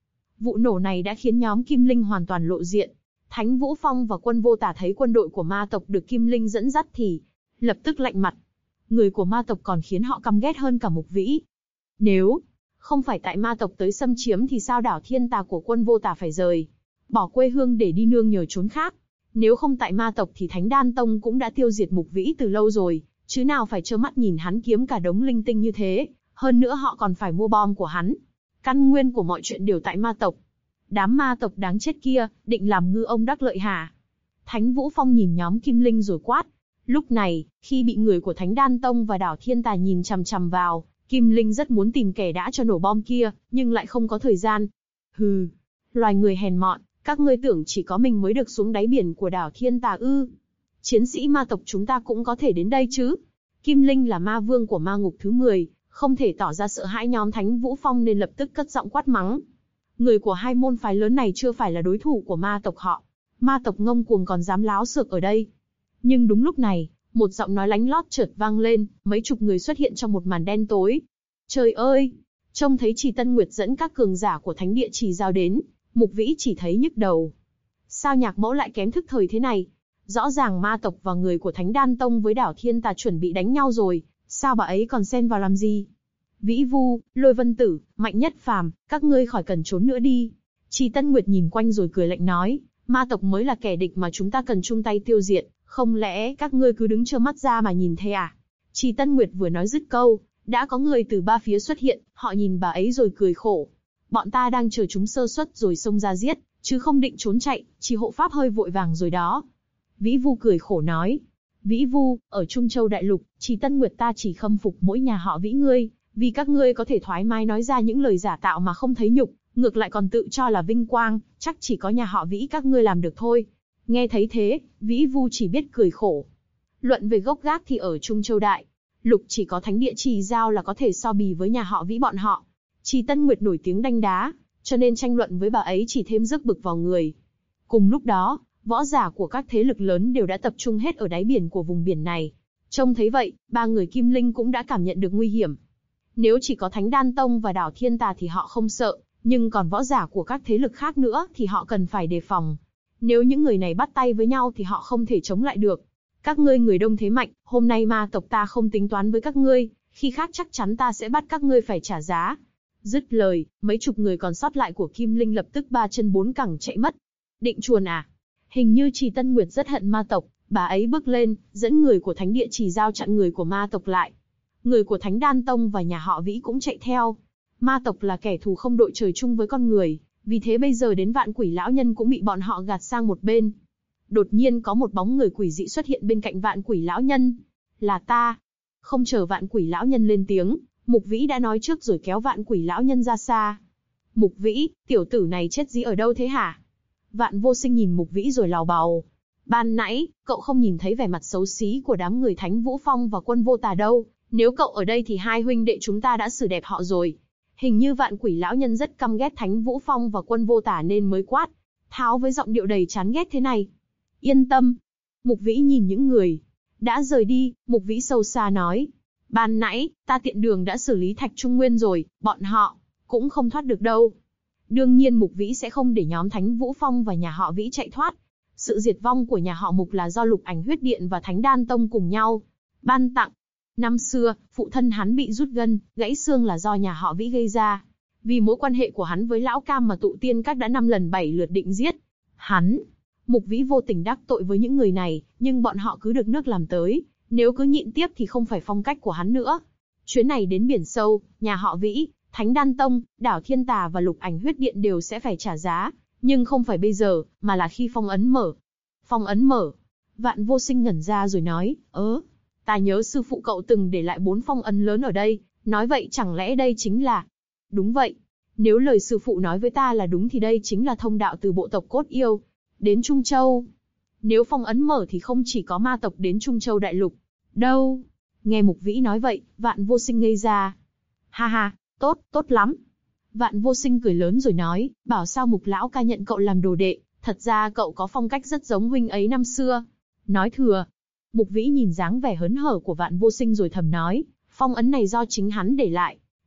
Vụ nổ này đã khiến nhóm Kim Linh hoàn toàn lộ diện. Thánh Vũ Phong và Quân Vô Tả thấy quân đội của ma tộc được Kim Linh dẫn dắt thì lập tức lạnh mặt. Người của ma tộc còn khiến họ căm ghét hơn cả Mục Vĩ. Nếu không phải tại ma tộc tới xâm chiếm thì sao đảo Thiên Tà của Quân Vô Tả phải rời bỏ quê hương để đi nương nhờ chốn khác? Nếu không tại ma tộc thì Thánh Đan Tông cũng đã tiêu diệt Mục Vĩ từ lâu rồi, chứ nào phải trơ mắt nhìn hắn kiếm cả đống linh tinh như thế, hơn nữa họ còn phải mua bom của hắn. Căn nguyên của mọi chuyện đều tại ma tộc. Đám ma tộc đáng chết kia, định làm ngư ông đắc lợi hả? Thánh Vũ Phong nhìn nhóm Kim Linh rồi quát. Lúc này, khi bị người của Thánh Đan Tông và đảo Thiên Tà nhìn chằm chằm vào, Kim Linh rất muốn tìm kẻ đã cho nổ bom kia, nhưng lại không có thời gian. Hừ, loài người hèn mọn, các ngươi tưởng chỉ có mình mới được xuống đáy biển của đảo Thiên Tà ư? Chiến sĩ ma tộc chúng ta cũng có thể đến đây chứ? Kim Linh là ma vương của ma ngục thứ 10, không thể tỏ ra sợ hãi nhóm Thánh Vũ Phong nên lập tức cất giọng quát mắng. Người của hai môn phái lớn này chưa phải là đối thủ của ma tộc họ. Ma tộc ngông cuồng còn dám láo xược ở đây. Nhưng đúng lúc này, một giọng nói lánh lót chợt vang lên, mấy chục người xuất hiện trong một màn đen tối. Trời ơi! Trông thấy Trì Tân Nguyệt dẫn các cường giả của Thánh Địa Trì Giao đến, Mục Vĩ chỉ thấy nhức đầu. Sao Nhạc Mẫu lại kém thức thời thế này? Rõ ràng ma tộc và người của Thánh Đan Tông với đảo Thiên Tà chuẩn bị đánh nhau rồi, sao bà ấy còn xen vào làm gì? Vĩ Vu, Lôi Vân Tử, Mạnh Nhất Phàm, các ngươi khỏi cần trốn nữa đi. Trì Tân Nguyệt nhìn quanh rồi cười lạnh nói, ma tộc mới là kẻ địch mà chúng ta cần chung tay tiêu diệt, không lẽ các ngươi cứ đứng trơ mắt ra mà nhìn thế à? Trì Tân Nguyệt vừa nói dứt câu, đã có người từ ba phía xuất hiện, họ nhìn bà ấy rồi cười khổ. Bọn ta đang chờ chúng sơ suất rồi xông ra giết, chứ không định trốn chạy, chỉ hộ pháp hơi vội vàng rồi đó. Vĩ Vu cười khổ nói, Vĩ Vu, ở Trung Châu Đại Lục, Trì Tân Nguyệt ta chỉ khâm phục mỗi nhà họ Vĩ ngươi, vì các ngươi có thể thoải mái nói ra những lời giả tạo mà không thấy nhục, ngược lại còn tự cho là vinh quang, chắc chỉ có nhà họ Vĩ các ngươi làm được thôi. Nghe thấy thế, Vĩ Vu chỉ biết cười khổ. Luận về gốc gác thì ở Trung Châu Đại Lục chỉ có Thánh Địa Trì Giao là có thể so bì với nhà họ Vĩ bọn họ. Trì Tân Nguyệt nổi tiếng đanh đá, cho nên tranh luận với bà ấy chỉ thêm rước bực vào người. Cùng lúc đó, võ giả của các thế lực lớn đều đã tập trung hết ở đáy biển của vùng biển này. Trông thấy vậy, ba người Kim Linh cũng đã cảm nhận được nguy hiểm. Nếu chỉ có Thánh Đan Tông và đảo Thiên Tà thì họ không sợ, nhưng còn võ giả của các thế lực khác nữa thì họ cần phải đề phòng. Nếu những người này bắt tay với nhau thì họ không thể chống lại được. Các ngươi người đông thế mạnh, hôm nay ma tộc ta không tính toán với các ngươi, khi khác chắc chắn ta sẽ bắt các ngươi phải trả giá. Dứt lời, mấy chục người còn sót lại của Kim Linh lập tức ba chân bốn cẳng chạy mất. Định chuồn à? Hình như Trì Tân Nguyệt rất hận ma tộc, bà ấy bước lên, dẫn người của Thánh Địa Trì Giao chặn người của ma tộc lại. Người của Thánh Đan Tông và nhà họ Vĩ cũng chạy theo. Ma tộc là kẻ thù không đội trời chung với con người, vì thế bây giờ đến Vạn Quỷ Lão Nhân cũng bị bọn họ gạt sang một bên. Đột nhiên có một bóng người quỷ dị xuất hiện bên cạnh Vạn Quỷ Lão Nhân. Là ta. Không chờ Vạn Quỷ Lão Nhân lên tiếng, Mục Vĩ đã nói trước rồi kéo Vạn Quỷ Lão Nhân ra xa. Mục Vĩ, tiểu tử này chết dí ở đâu thế hả? Vạn Vô Sinh nhìn Mục Vĩ rồi lào bào. Ban nãy, cậu không nhìn thấy vẻ mặt xấu xí của đám người Thánh Vũ Phong và Quân Vô Tà đâu. Nếu cậu ở đây thì hai huynh đệ chúng ta đã xử đẹp họ rồi. Hình như Vạn Quỷ Lão Nhân rất căm ghét Thánh Vũ Phong và Quân Vô Tả nên mới quát tháo với giọng điệu đầy chán ghét thế này. Yên tâm. Mục Vĩ nhìn những người đã rời đi, Mục Vĩ sâu xa nói. Ban nãy, ta tiện đường đã xử lý Thạch Trung Nguyên rồi, bọn họ cũng không thoát được đâu. Đương nhiên Mục Vĩ sẽ không để nhóm Thánh Vũ Phong và nhà họ Vĩ chạy thoát. Sự diệt vong của nhà họ Mục là do Lục Ảnh Huyết Điện và Thánh Đan Tông cùng nhau ban tặng. Năm xưa, phụ thân hắn bị rút gân, gãy xương là do nhà họ Vĩ gây ra. Vì mối quan hệ của hắn với Lão Cam mà tụ tiên các đã 5 lần 7 lượt định giết hắn. Mục Vĩ vô tình đắc tội với những người này, nhưng bọn họ cứ được nước làm tới. Nếu cứ nhịn tiếp thì không phải phong cách của hắn nữa. Chuyến này đến biển sâu, nhà họ Vĩ, Thánh Đan Tông, đảo Thiên Tà và Lục Ảnh Huyết Điện đều sẽ phải trả giá. Nhưng không phải bây giờ, mà là khi phong ấn mở. Phong ấn mở. Vạn Vô Sinh ngẩn ra rồi nói, ta nhớ sư phụ cậu từng để lại 4 phong ấn lớn ở đây, nói vậy chẳng lẽ đây chính là... Đúng vậy. Nếu lời sư phụ nói với ta là đúng thì đây chính là thông đạo từ bộ tộc Cốt Yêu đến Trung Châu. Nếu phong ấn mở thì không chỉ có ma tộc đến Trung Châu Đại Lục đâu. Nghe Mục Vĩ nói vậy, Vạn Vô Sinh ngây ra. Ha ha, tốt lắm. Vạn Vô Sinh cười lớn rồi nói, bảo sao Mục lão ca nhận cậu làm đồ đệ, thật ra cậu có phong cách rất giống huynh ấy năm xưa. Nói thừa. Mục Vĩ nhìn dáng vẻ hớn hở của Vạn Vô Sinh rồi thầm nói, phong ấn này do chính hắn để lại.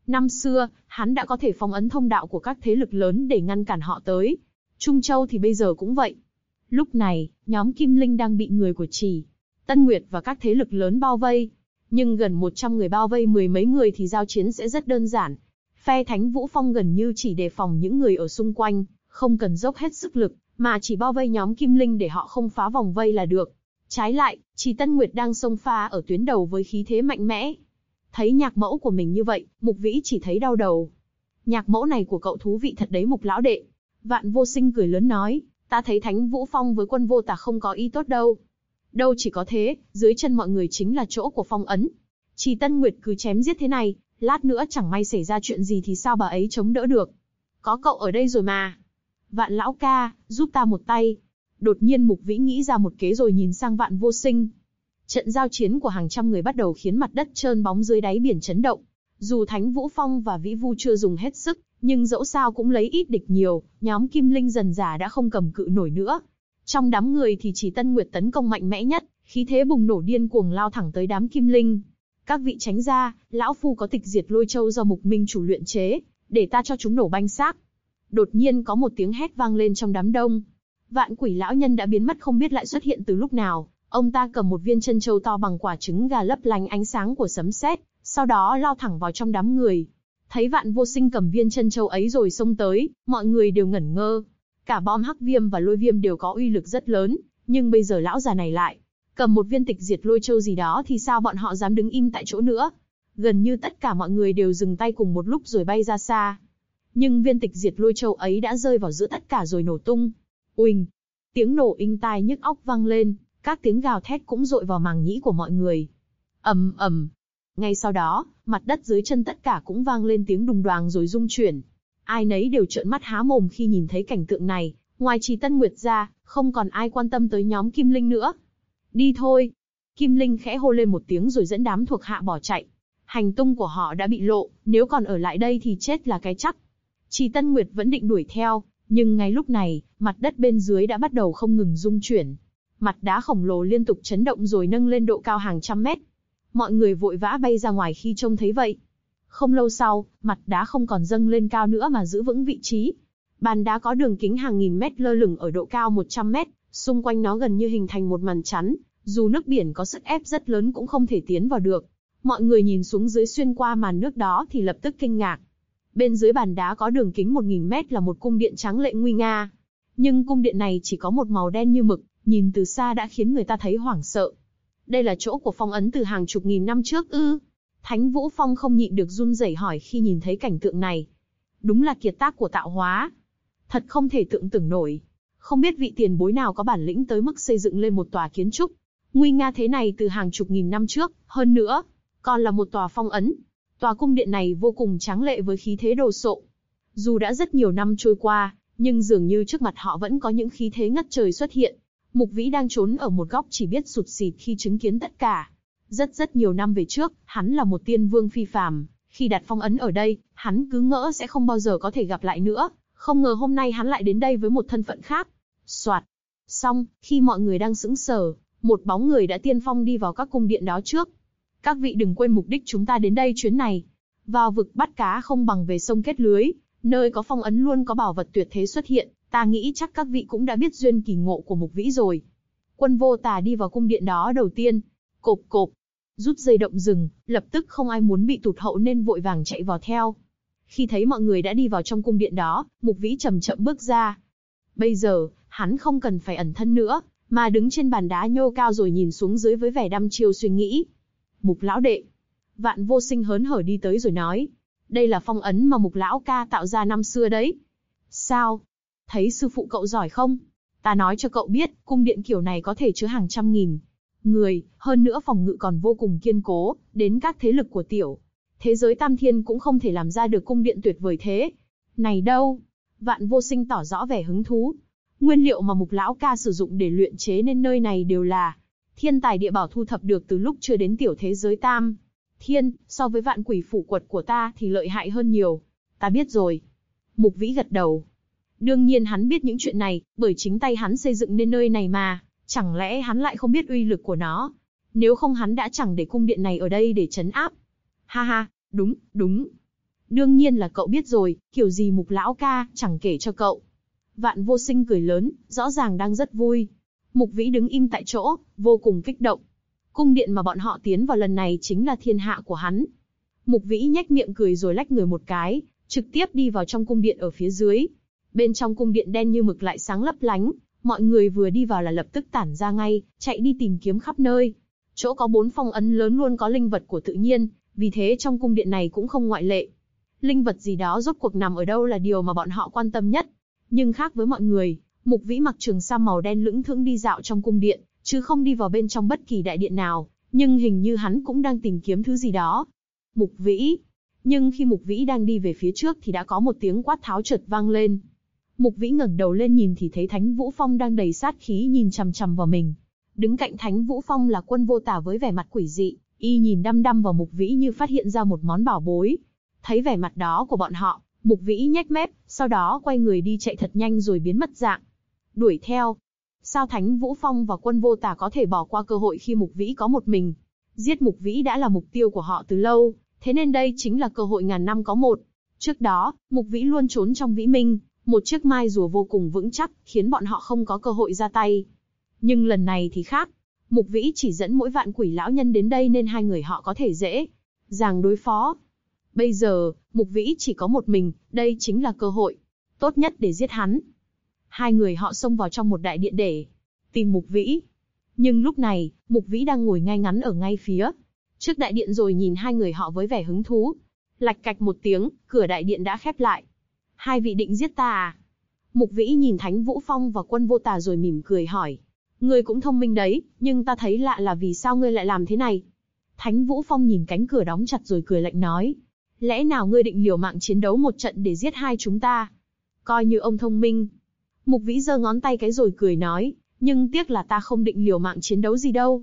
Năm xưa, hắn đã có thể phong ấn thông đạo của các thế lực lớn để ngăn cản họ tới. Trung Châu thì bây giờ cũng vậy. Lúc này, nhóm Kim Linh đang bị người của Trì, Tân Nguyệt và các thế lực lớn bao vây. Nhưng gần 100 người bao vây mười mấy người thì giao chiến sẽ rất đơn giản. Phe Thánh Vũ Phong gần như chỉ đề phòng những người ở xung quanh, không cần dốc hết sức lực, mà chỉ bao vây nhóm Kim Linh để họ không phá vòng vây là được. Trái lại, Trì Tân Nguyệt đang xông pha ở tuyến đầu với khí thế mạnh mẽ. Thấy nhạc mẫu của mình như vậy, Mục Vĩ chỉ thấy đau đầu. Nhạc mẫu này của cậu thú vị thật đấy Mục lão đệ. Vạn Vô Sinh cười lớn nói, ta thấy Thánh Vũ Phong với Quân Vô Tà không có ý tốt đâu. Đâu chỉ có thế, dưới chân mọi người chính là chỗ của phong ấn. Trì Tân Nguyệt cứ chém giết thế này, lát nữa chẳng may xảy ra chuyện gì thì sao bà ấy chống đỡ được. Có cậu ở đây rồi mà. Vạn lão ca, giúp ta một tay. Đột nhiên Mục Vĩ nghĩ ra một kế rồi nhìn sang Vạn Vô Sinh. Trận giao chiến của hàng trăm người bắt đầu khiến mặt đất trơn bóng dưới đáy biển chấn động. Dù Thánh Vũ Phong và Vĩ Vu chưa dùng hết sức, nhưng dẫu sao cũng lấy ít địch nhiều, nhóm Kim Linh dần dà đã không cầm cự nổi nữa. Trong đám người thì chỉ Tân Nguyệt tấn công mạnh mẽ nhất, khí thế bùng nổ điên cuồng lao thẳng tới đám Kim Linh. Các vị tránh ra, lão phu có tịch diệt lôi châu do Mục Minh chủ luyện chế, để ta cho chúng nổ banh xác. Đột nhiên có một tiếng hét vang lên trong đám đông. Vạn Quỷ lão nhân đã biến mất không biết lại xuất hiện từ lúc nào. Ông ta cầm một viên chân châu to bằng quả trứng gà lấp lánh ánh sáng của sấm sét, sau đó lao thẳng vào trong đám người. Thấy Vạn Vô Sinh cầm viên chân châu ấy rồi xông tới, mọi người đều ngẩn ngơ. Cả bom hắc viêm và lôi viêm đều có uy lực rất lớn, nhưng bây giờ lão già này lại cầm một viên tịch diệt lôi châu gì đó thì sao bọn họ dám đứng im tại chỗ nữa? Gần như tất cả mọi người đều dừng tay cùng một lúc rồi bay ra xa. Nhưng viên tịch diệt lôi châu ấy đã rơi vào giữa tất cả rồi nổ tung. Uỳnh! Tiếng nổ inh tai nhức óc vang lên, các tiếng gào thét cũng dội vào màng nhĩ của mọi người. Ầm ầm! Ngay sau đó, mặt đất dưới chân tất cả cũng vang lên tiếng đùng đoàng rồi rung chuyển. Ai nấy đều trợn mắt há mồm khi nhìn thấy cảnh tượng này, ngoài Trì Tân Nguyệt ra, không còn ai quan tâm tới nhóm Kim Linh nữa. Đi thôi! Kim Linh khẽ hô lên một tiếng rồi dẫn đám thuộc hạ bỏ chạy. Hành tung của họ đã bị lộ, nếu còn ở lại đây thì chết là cái chắc. Trì Tân Nguyệt vẫn định đuổi theo, nhưng ngay lúc này, mặt đất bên dưới đã bắt đầu không ngừng rung chuyển. Mặt đá khổng lồ liên tục chấn động rồi nâng lên độ cao hàng trăm mét. Mọi người vội vã bay ra ngoài khi trông thấy vậy. Không lâu sau, mặt đá không còn dâng lên cao nữa mà giữ vững vị trí. Bàn đá có đường kính hàng nghìn mét lơ lửng ở độ cao 100 mét, xung quanh nó gần như hình thành một màn chắn, dù nước biển có sức ép rất lớn cũng không thể tiến vào được. Mọi người nhìn xuống dưới xuyên qua màn nước đó thì lập tức kinh ngạc. Bên dưới bàn đá có đường kính 1000 mét là một cung điện tráng lệ nguy nga. Nhưng cung điện này chỉ có một màu đen như mực, nhìn từ xa đã khiến người ta thấy hoảng sợ. Đây là chỗ của phong ấn từ hàng chục nghìn năm trước ư? Thánh Vũ Phong không nhịn được run rẩy hỏi khi nhìn thấy cảnh tượng này. Đúng là kiệt tác của tạo hóa. Thật không thể tưởng nổi. Không biết vị tiền bối nào có bản lĩnh tới mức xây dựng lên một tòa kiến trúc nguy nga thế này từ hàng chục nghìn năm trước, hơn nữa, còn là một tòa phong ấn. Tòa cung điện này vô cùng tráng lệ với khí thế đồ sộ. Dù đã rất nhiều năm trôi qua, nhưng dường như trước mặt họ vẫn có những khí thế ngất trời xuất hiện. Mục Vĩ đang trốn ở một góc chỉ biết sụt sịt khi chứng kiến tất cả. Rất nhiều năm về trước, hắn là một tiên vương phi phàm. Khi đặt phong ấn ở đây, hắn cứ ngỡ sẽ không bao giờ có thể gặp lại nữa. Không ngờ hôm nay hắn lại đến đây với một thân phận khác. Soạt. Xong, khi mọi người đang sững sờ, một bóng người đã tiên phong đi vào các cung điện đó trước. Các vị đừng quên mục đích chúng ta đến đây chuyến này. Vào vực bắt cá không bằng về sông kết lưới, nơi có phong ấn luôn có bảo vật tuyệt thế xuất hiện. Ta nghĩ chắc các vị cũng đã biết duyên kỳ ngộ của Mục Vĩ rồi. Quân Vô Tà đi vào cung điện đó đầu tiên. Cộp cộp. Rút dây động rừng, lập tức không ai muốn bị tụt hậu nên vội vàng chạy vào theo. Khi thấy mọi người đã đi vào trong cung điện đó, Mục Vĩ chậm chậm bước ra. Bây giờ, hắn không cần phải ẩn thân nữa, mà đứng trên bàn đá nhô cao rồi nhìn xuống dưới với vẻ đăm chiêu suy nghĩ. Mục lão đệ. Vạn Vô Sinh hớn hở đi tới rồi nói. Đây là phong ấn mà Mục lão ca tạo ra năm xưa đấy. Sao? Thấy sư phụ cậu giỏi không? Ta nói cho cậu biết, cung điện kiểu này có thể chứa hàng trăm nghìn người, hơn nữa phòng ngự còn vô cùng kiên cố, đến các thế lực của tiểu thế giới Tam Thiên cũng không thể làm ra được cung điện tuyệt vời thế. Này đâu? Vạn Vô Sinh tỏ rõ vẻ hứng thú. Nguyên liệu mà Mục lão ca sử dụng để luyện chế nên nơi này đều là thiên tài địa bảo thu thập được từ lúc chưa đến tiểu thế giới Tam Thiên, so với Vạn Quỷ phủ quật của ta thì lợi hại hơn nhiều. Ta biết rồi. Mục Vĩ gật đầu. Đương nhiên hắn biết những chuyện này, bởi chính tay hắn xây dựng nên nơi này mà, chẳng lẽ hắn lại không biết uy lực của nó? Nếu không hắn đã chẳng để cung điện này ở đây để trấn áp. Ha ha, đúng. Đương nhiên là cậu biết rồi, kiểu gì Mục lão ca, chẳng kể cho cậu. Vạn Vô Sinh cười lớn, rõ ràng đang rất vui. Mục Vĩ đứng im tại chỗ, vô cùng kích động. Cung điện mà bọn họ tiến vào lần này chính là thiên hạ của hắn. Mục Vĩ nhếch miệng cười rồi lách người một cái, trực tiếp đi vào trong cung điện ở phía dưới. Bên trong cung điện đen như mực lại sáng lấp lánh, mọi người vừa đi vào là lập tức tản ra ngay, chạy đi tìm kiếm khắp nơi. Chỗ có 4 phong ấn lớn luôn có linh vật của tự nhiên, vì thế trong cung điện này cũng không ngoại lệ. Linh vật gì đó rốt cuộc nằm ở đâu là điều mà bọn họ quan tâm nhất. Nhưng khác với mọi người, Mục Vĩ mặc trường sam màu đen lững thững đi dạo trong cung điện, chứ không đi vào bên trong bất kỳ đại điện nào, nhưng hình như hắn cũng đang tìm kiếm thứ gì đó. Mục Vĩ. Nhưng khi Mục Vĩ đang đi về phía trước thì đã có một tiếng quát tháo chợt vang lên. Mục Vĩ ngẩng đầu lên nhìn thì thấy Thánh Vũ Phong đang đầy sát khí nhìn chằm chằm vào mình. Đứng cạnh Thánh Vũ Phong là Quân Vô Tả với vẻ mặt quỷ dị, y nhìn đăm đăm vào Mục Vĩ như phát hiện ra một món bảo bối. Thấy vẻ mặt đó của bọn họ, Mục Vĩ nhếch mép, sau đó quay người đi chạy thật nhanh rồi biến mất dạng. Đuổi theo. Sao Thánh Vũ Phong và Quân Vô Tả có thể bỏ qua cơ hội khi Mục Vĩ có một mình? Giết Mục Vĩ đã là mục tiêu của họ từ lâu, thế nên đây chính là cơ hội ngàn năm có một. Trước đó, Mục Vĩ luôn trốn trong Vĩ Minh, một chiếc mai rùa vô cùng vững chắc, khiến bọn họ không có cơ hội ra tay. Nhưng lần này thì khác. Mục Vĩ chỉ dẫn mỗi vạn quỷ lão nhân đến đây nên hai người họ có thể dễ dàng đối phó. Bây giờ, Mục Vĩ chỉ có một mình, đây chính là cơ hội tốt nhất để giết hắn. Hai người họ xông vào trong một đại điện để tìm Mục Vĩ. Nhưng lúc này, Mục Vĩ đang ngồi ngay ngắn ở ngay phía trước đại điện rồi nhìn hai người họ với vẻ hứng thú. Lạch cạch một tiếng, cửa đại điện đã khép lại. Hai vị định giết ta à? Mục Vĩ nhìn Thánh Vũ Phong và Quân Vô Tả rồi mỉm cười hỏi. Ngươi cũng thông minh đấy, nhưng ta thấy lạ là vì sao ngươi lại làm thế này? Thánh Vũ Phong nhìn cánh cửa đóng chặt rồi cười lạnh nói. Lẽ nào ngươi định liều mạng chiến đấu một trận để giết hai chúng ta? Coi như ông thông minh. Mục Vĩ giơ ngón tay cái rồi cười nói. Nhưng tiếc là ta không định liều mạng chiến đấu gì đâu.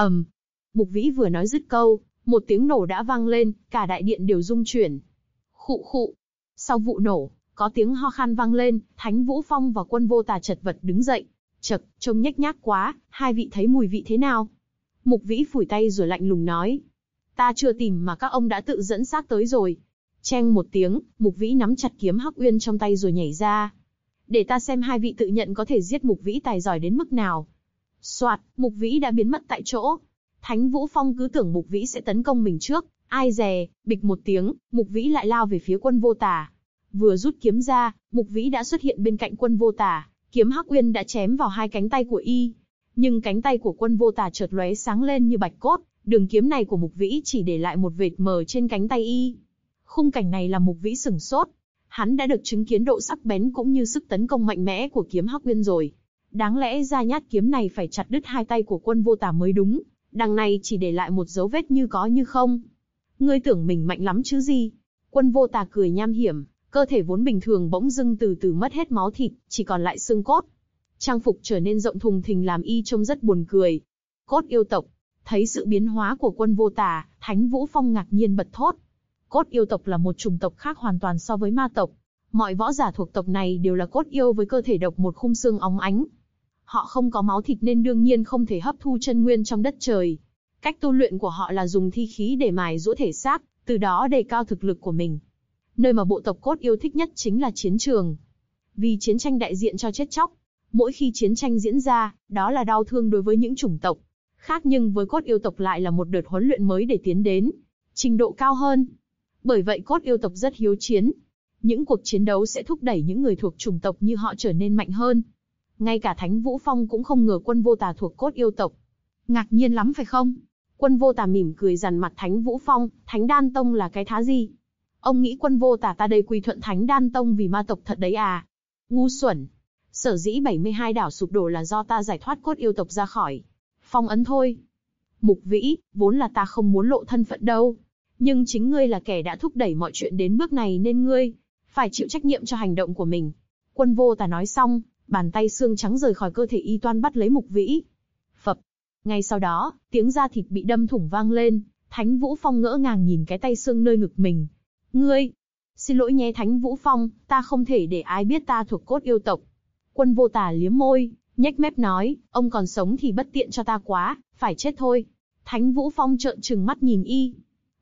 Mục Vĩ vừa nói dứt câu, một tiếng nổ đã vang lên, cả đại điện đều rung chuyển. Khụ khụ. Sau vụ nổ, có tiếng ho khan vang lên, Thánh Vũ Phong và Quân Vô Tả chật vật đứng dậy. Chậc, trông nhếch nhác quá, hai vị thấy mùi vị thế nào? Mục Vĩ phủi tay rồi lạnh lùng nói. Ta chưa tìm mà các ông đã tự dẫn xác tới rồi. Cheng một tiếng, Mục Vĩ nắm chặt kiếm Hắc Uyên trong tay rồi nhảy ra. Để ta xem hai vị tự nhận có thể giết Mục Vĩ tài giỏi đến mức nào. Soạt, Mục Vĩ đã biến mất tại chỗ. Thánh Vũ Phong cứ tưởng Mục Vĩ sẽ tấn công mình trước, ai dè, bịch một tiếng, Mục Vĩ lại lao về phía Quân Vô Tả. Vừa rút kiếm ra, Mục Vĩ đã xuất hiện bên cạnh Quân Vô Tả, kiếm Hắc Uyên đã chém vào hai cánh tay của y. Nhưng cánh tay của Quân Vô Tả chợt lóe sáng lên như bạch cốt, đường kiếm này của Mục Vĩ chỉ để lại một vệt mờ trên cánh tay y. Khung cảnh này làm Mục Vĩ sửng sốt. Hắn đã được chứng kiến độ sắc bén cũng như sức tấn công mạnh mẽ của kiếm Hắc Uyên rồi. Đáng lẽ ra nhát kiếm này phải chặt đứt hai tay của Quân Vô Tả mới đúng, đằng này chỉ để lại một dấu vết như có như không. Ngươi tưởng mình mạnh lắm chứ gì? Quân Vô Tả cười nham hiểm, cơ thể vốn bình thường bỗng dưng từ từ mất hết máu thịt, chỉ còn lại xương cốt. Trang phục trở nên rộng thùng thình làm y trông rất buồn cười. Cốt yêu tộc. Thấy sự biến hóa của Quân Vô Tả, Thánh Vũ Phong ngạc nhiên bật thốt. Cốt yêu tộc là một chủng tộc khác hoàn toàn so với ma tộc. Mọi võ giả thuộc tộc này đều là cốt yêu với cơ thể độc một khung xương óng ánh. Họ không có máu thịt nên đương nhiên không thể hấp thu chân nguyên trong đất trời. Cách tu luyện của họ là dùng thi khí để mài giũa thể xác, từ đó đề cao thực lực của mình. Nơi mà bộ tộc cốt yêu thích nhất chính là chiến trường. Vì chiến tranh đại diện cho chết chóc. Mỗi khi chiến tranh diễn ra, đó là đau thương đối với những chủng tộc khác, nhưng với cốt yêu tộc lại là một đợt huấn luyện mới để tiến đến trình độ cao hơn. Bởi vậy cốt yêu tộc rất hiếu chiến. Những cuộc chiến đấu sẽ thúc đẩy những người thuộc chủng tộc như họ trở nên mạnh hơn. Ngay cả Thánh Vũ Phong cũng không ngờ Quân Vô Tả thuộc cốt yêu tộc. Ngạc nhiên lắm phải không? Quân Vô Tả mỉm cười dằn mặt Thánh Vũ Phong, Thánh Đan Tông là cái thá gì? Ông nghĩ Quân Vô Tả ta đây quy thuận Thánh Đan Tông vì ma tộc thật đấy à? Ngu xuẩn. Sở dĩ 72 đảo sụp đổ là do ta giải thoát cốt yêu tộc ra khỏi phong ấn thôi. Mục Vĩ, vốn là ta không muốn lộ thân phận đâu. Nhưng chính ngươi là kẻ đã thúc đẩy mọi chuyện đến bước này nên ngươi phải chịu trách nhiệm cho hành động của mình. Quân Vô Tả nói xong, bàn tay xương trắng rời khỏi cơ thể y toan bắt lấy Mục Vĩ. Phập. Ngay sau đó, tiếng da thịt bị đâm thủng vang lên, Thánh Vũ Phong ngỡ ngàng nhìn cái tay xương nơi ngực mình. Ngươi! Xin lỗi nhé Thánh Vũ Phong, ta không thể để ai biết ta thuộc cốt yêu tộc. Quân Vô Tả liếm môi, nhếch mép nói, ông còn sống thì bất tiện cho ta quá, phải chết thôi. Thánh Vũ Phong trợn trừng mắt nhìn y.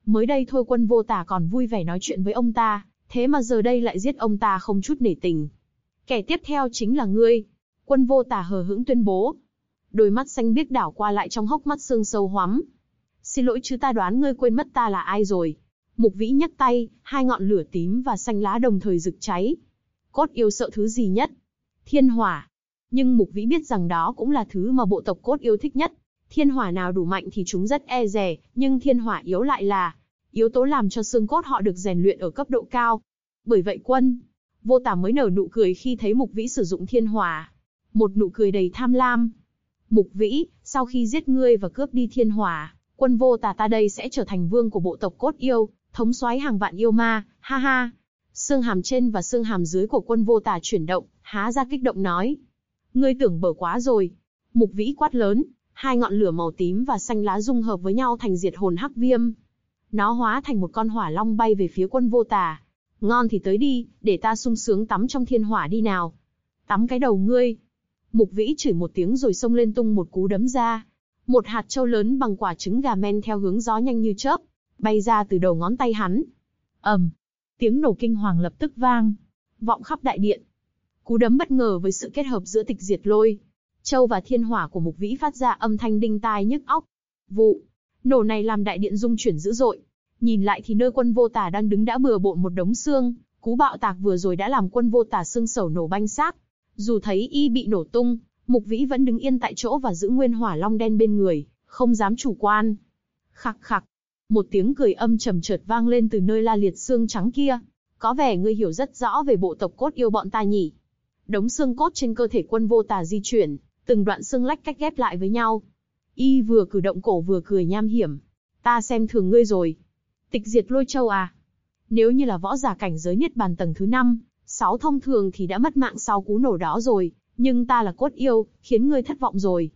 Mới đây thôi Quân Vô Tả còn vui vẻ nói chuyện với ông ta, thế mà giờ đây lại giết ông ta không chút nể tình. Kẻ tiếp theo chính là ngươi. Quân Vô Tả hờ hững tuyên bố. Đôi mắt xanh biếc đảo qua lại trong hốc mắt sương sâu hoắm. Xin lỗi chứ ta đoán ngươi quên mất ta là ai rồi. Mục Vĩ nhấc tay, hai ngọn lửa tím và xanh lá đồng thời rực cháy. Cốt yêu sợ thứ gì nhất? Thiên hỏa. Nhưng Mục Vĩ biết rằng đó cũng là thứ mà bộ tộc cốt yêu thích nhất. Thiên hỏa nào đủ mạnh thì chúng rất e dè, nhưng thiên hỏa yếu lại là yếu tố làm cho xương cốt họ được rèn luyện ở cấp độ cao. Bởi vậy Quân Vô Tả mới nở nụ cười khi thấy Mục Vĩ sử dụng thiên hỏa. Một nụ cười đầy tham lam. Mục Vĩ, sau khi giết ngươi và cướp đi thiên hỏa, Quân Vô Tả ta đây sẽ trở thành vương của bộ tộc cốt yêu, thống soái hàng vạn yêu ma, ha ha. Xương hàm trên và xương hàm dưới của Quân Vô Tả chuyển động, há ra kích động nói. Ngươi tưởng bở quá rồi. Mục Vĩ quát lớn, hai ngọn lửa màu tím và xanh lá dung hợp với nhau thành diệt hồn hắc viêm. Nó hóa thành một con hỏa long bay về phía Quân Vô Tả. Ngon thì tới đi, để ta sung sướng tắm trong thiên hỏa đi nào. Tắm cái đầu ngươi. Mục Vĩ chửi một tiếng rồi xông lên tung một cú đấm ra. Một hạt châu lớn bằng quả trứng gà men theo hướng gió nhanh như chớp, bay ra từ đầu ngón tay hắn. Ầm, tiếng nổ kinh hoàng lập tức vang vọng khắp đại điện. Cú đấm bất ngờ với sự kết hợp giữa tịch diệt lôi châu và thiên hỏa của Mục Vĩ phát ra âm thanh đinh tai nhức óc. Vụ nổ này làm đại điện rung chuyển dữ dội. Nhìn lại thì nơi Quân Vô Tả đang đứng đã bừa bộn một đống xương. Cú bạo tạc vừa rồi đã làm Quân Vô Tả xương sẩu nổ banh xác. Dù thấy y bị nổ tung, Mục Vĩ vẫn đứng yên tại chỗ và giữ nguyên hỏa long đen bên người, không dám chủ quan. Khặc khặc, một tiếng cười âm trầm chợt vang lên từ nơi la liệt xương trắng kia. Có vẻ ngươi hiểu rất rõ về bộ tộc cốt yêu bọn ta nhỉ? Đống xương cốt trên cơ thể Quân Vô Tả di chuyển, từng đoạn xương lách cách ghép lại với nhau. Y vừa cử động cổ vừa cười nham hiểm. Ta xem thường ngươi rồi. Tịch diệt lôi châu à? Nếu như là võ giả cảnh giới niết bàn tầng thứ 5, 6 thông thường thì đã mất mạng sau cú nổ đó rồi, nhưng ta là cốt yêu, khiến ngươi thất vọng rồi.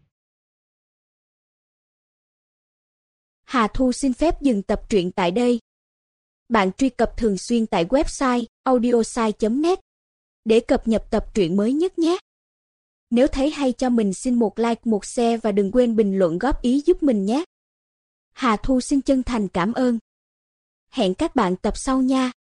Hà Thu xin phép dừng tập truyện tại đây. Bạn truy cập thường xuyên tại website audiosai.net để cập nhật tập truyện mới nhất nhé. Nếu thấy hay cho mình xin một like, một share và đừng quên bình luận góp ý giúp mình nhé. Hà Thu xin chân thành cảm ơn. Hẹn các bạn tập sau nha.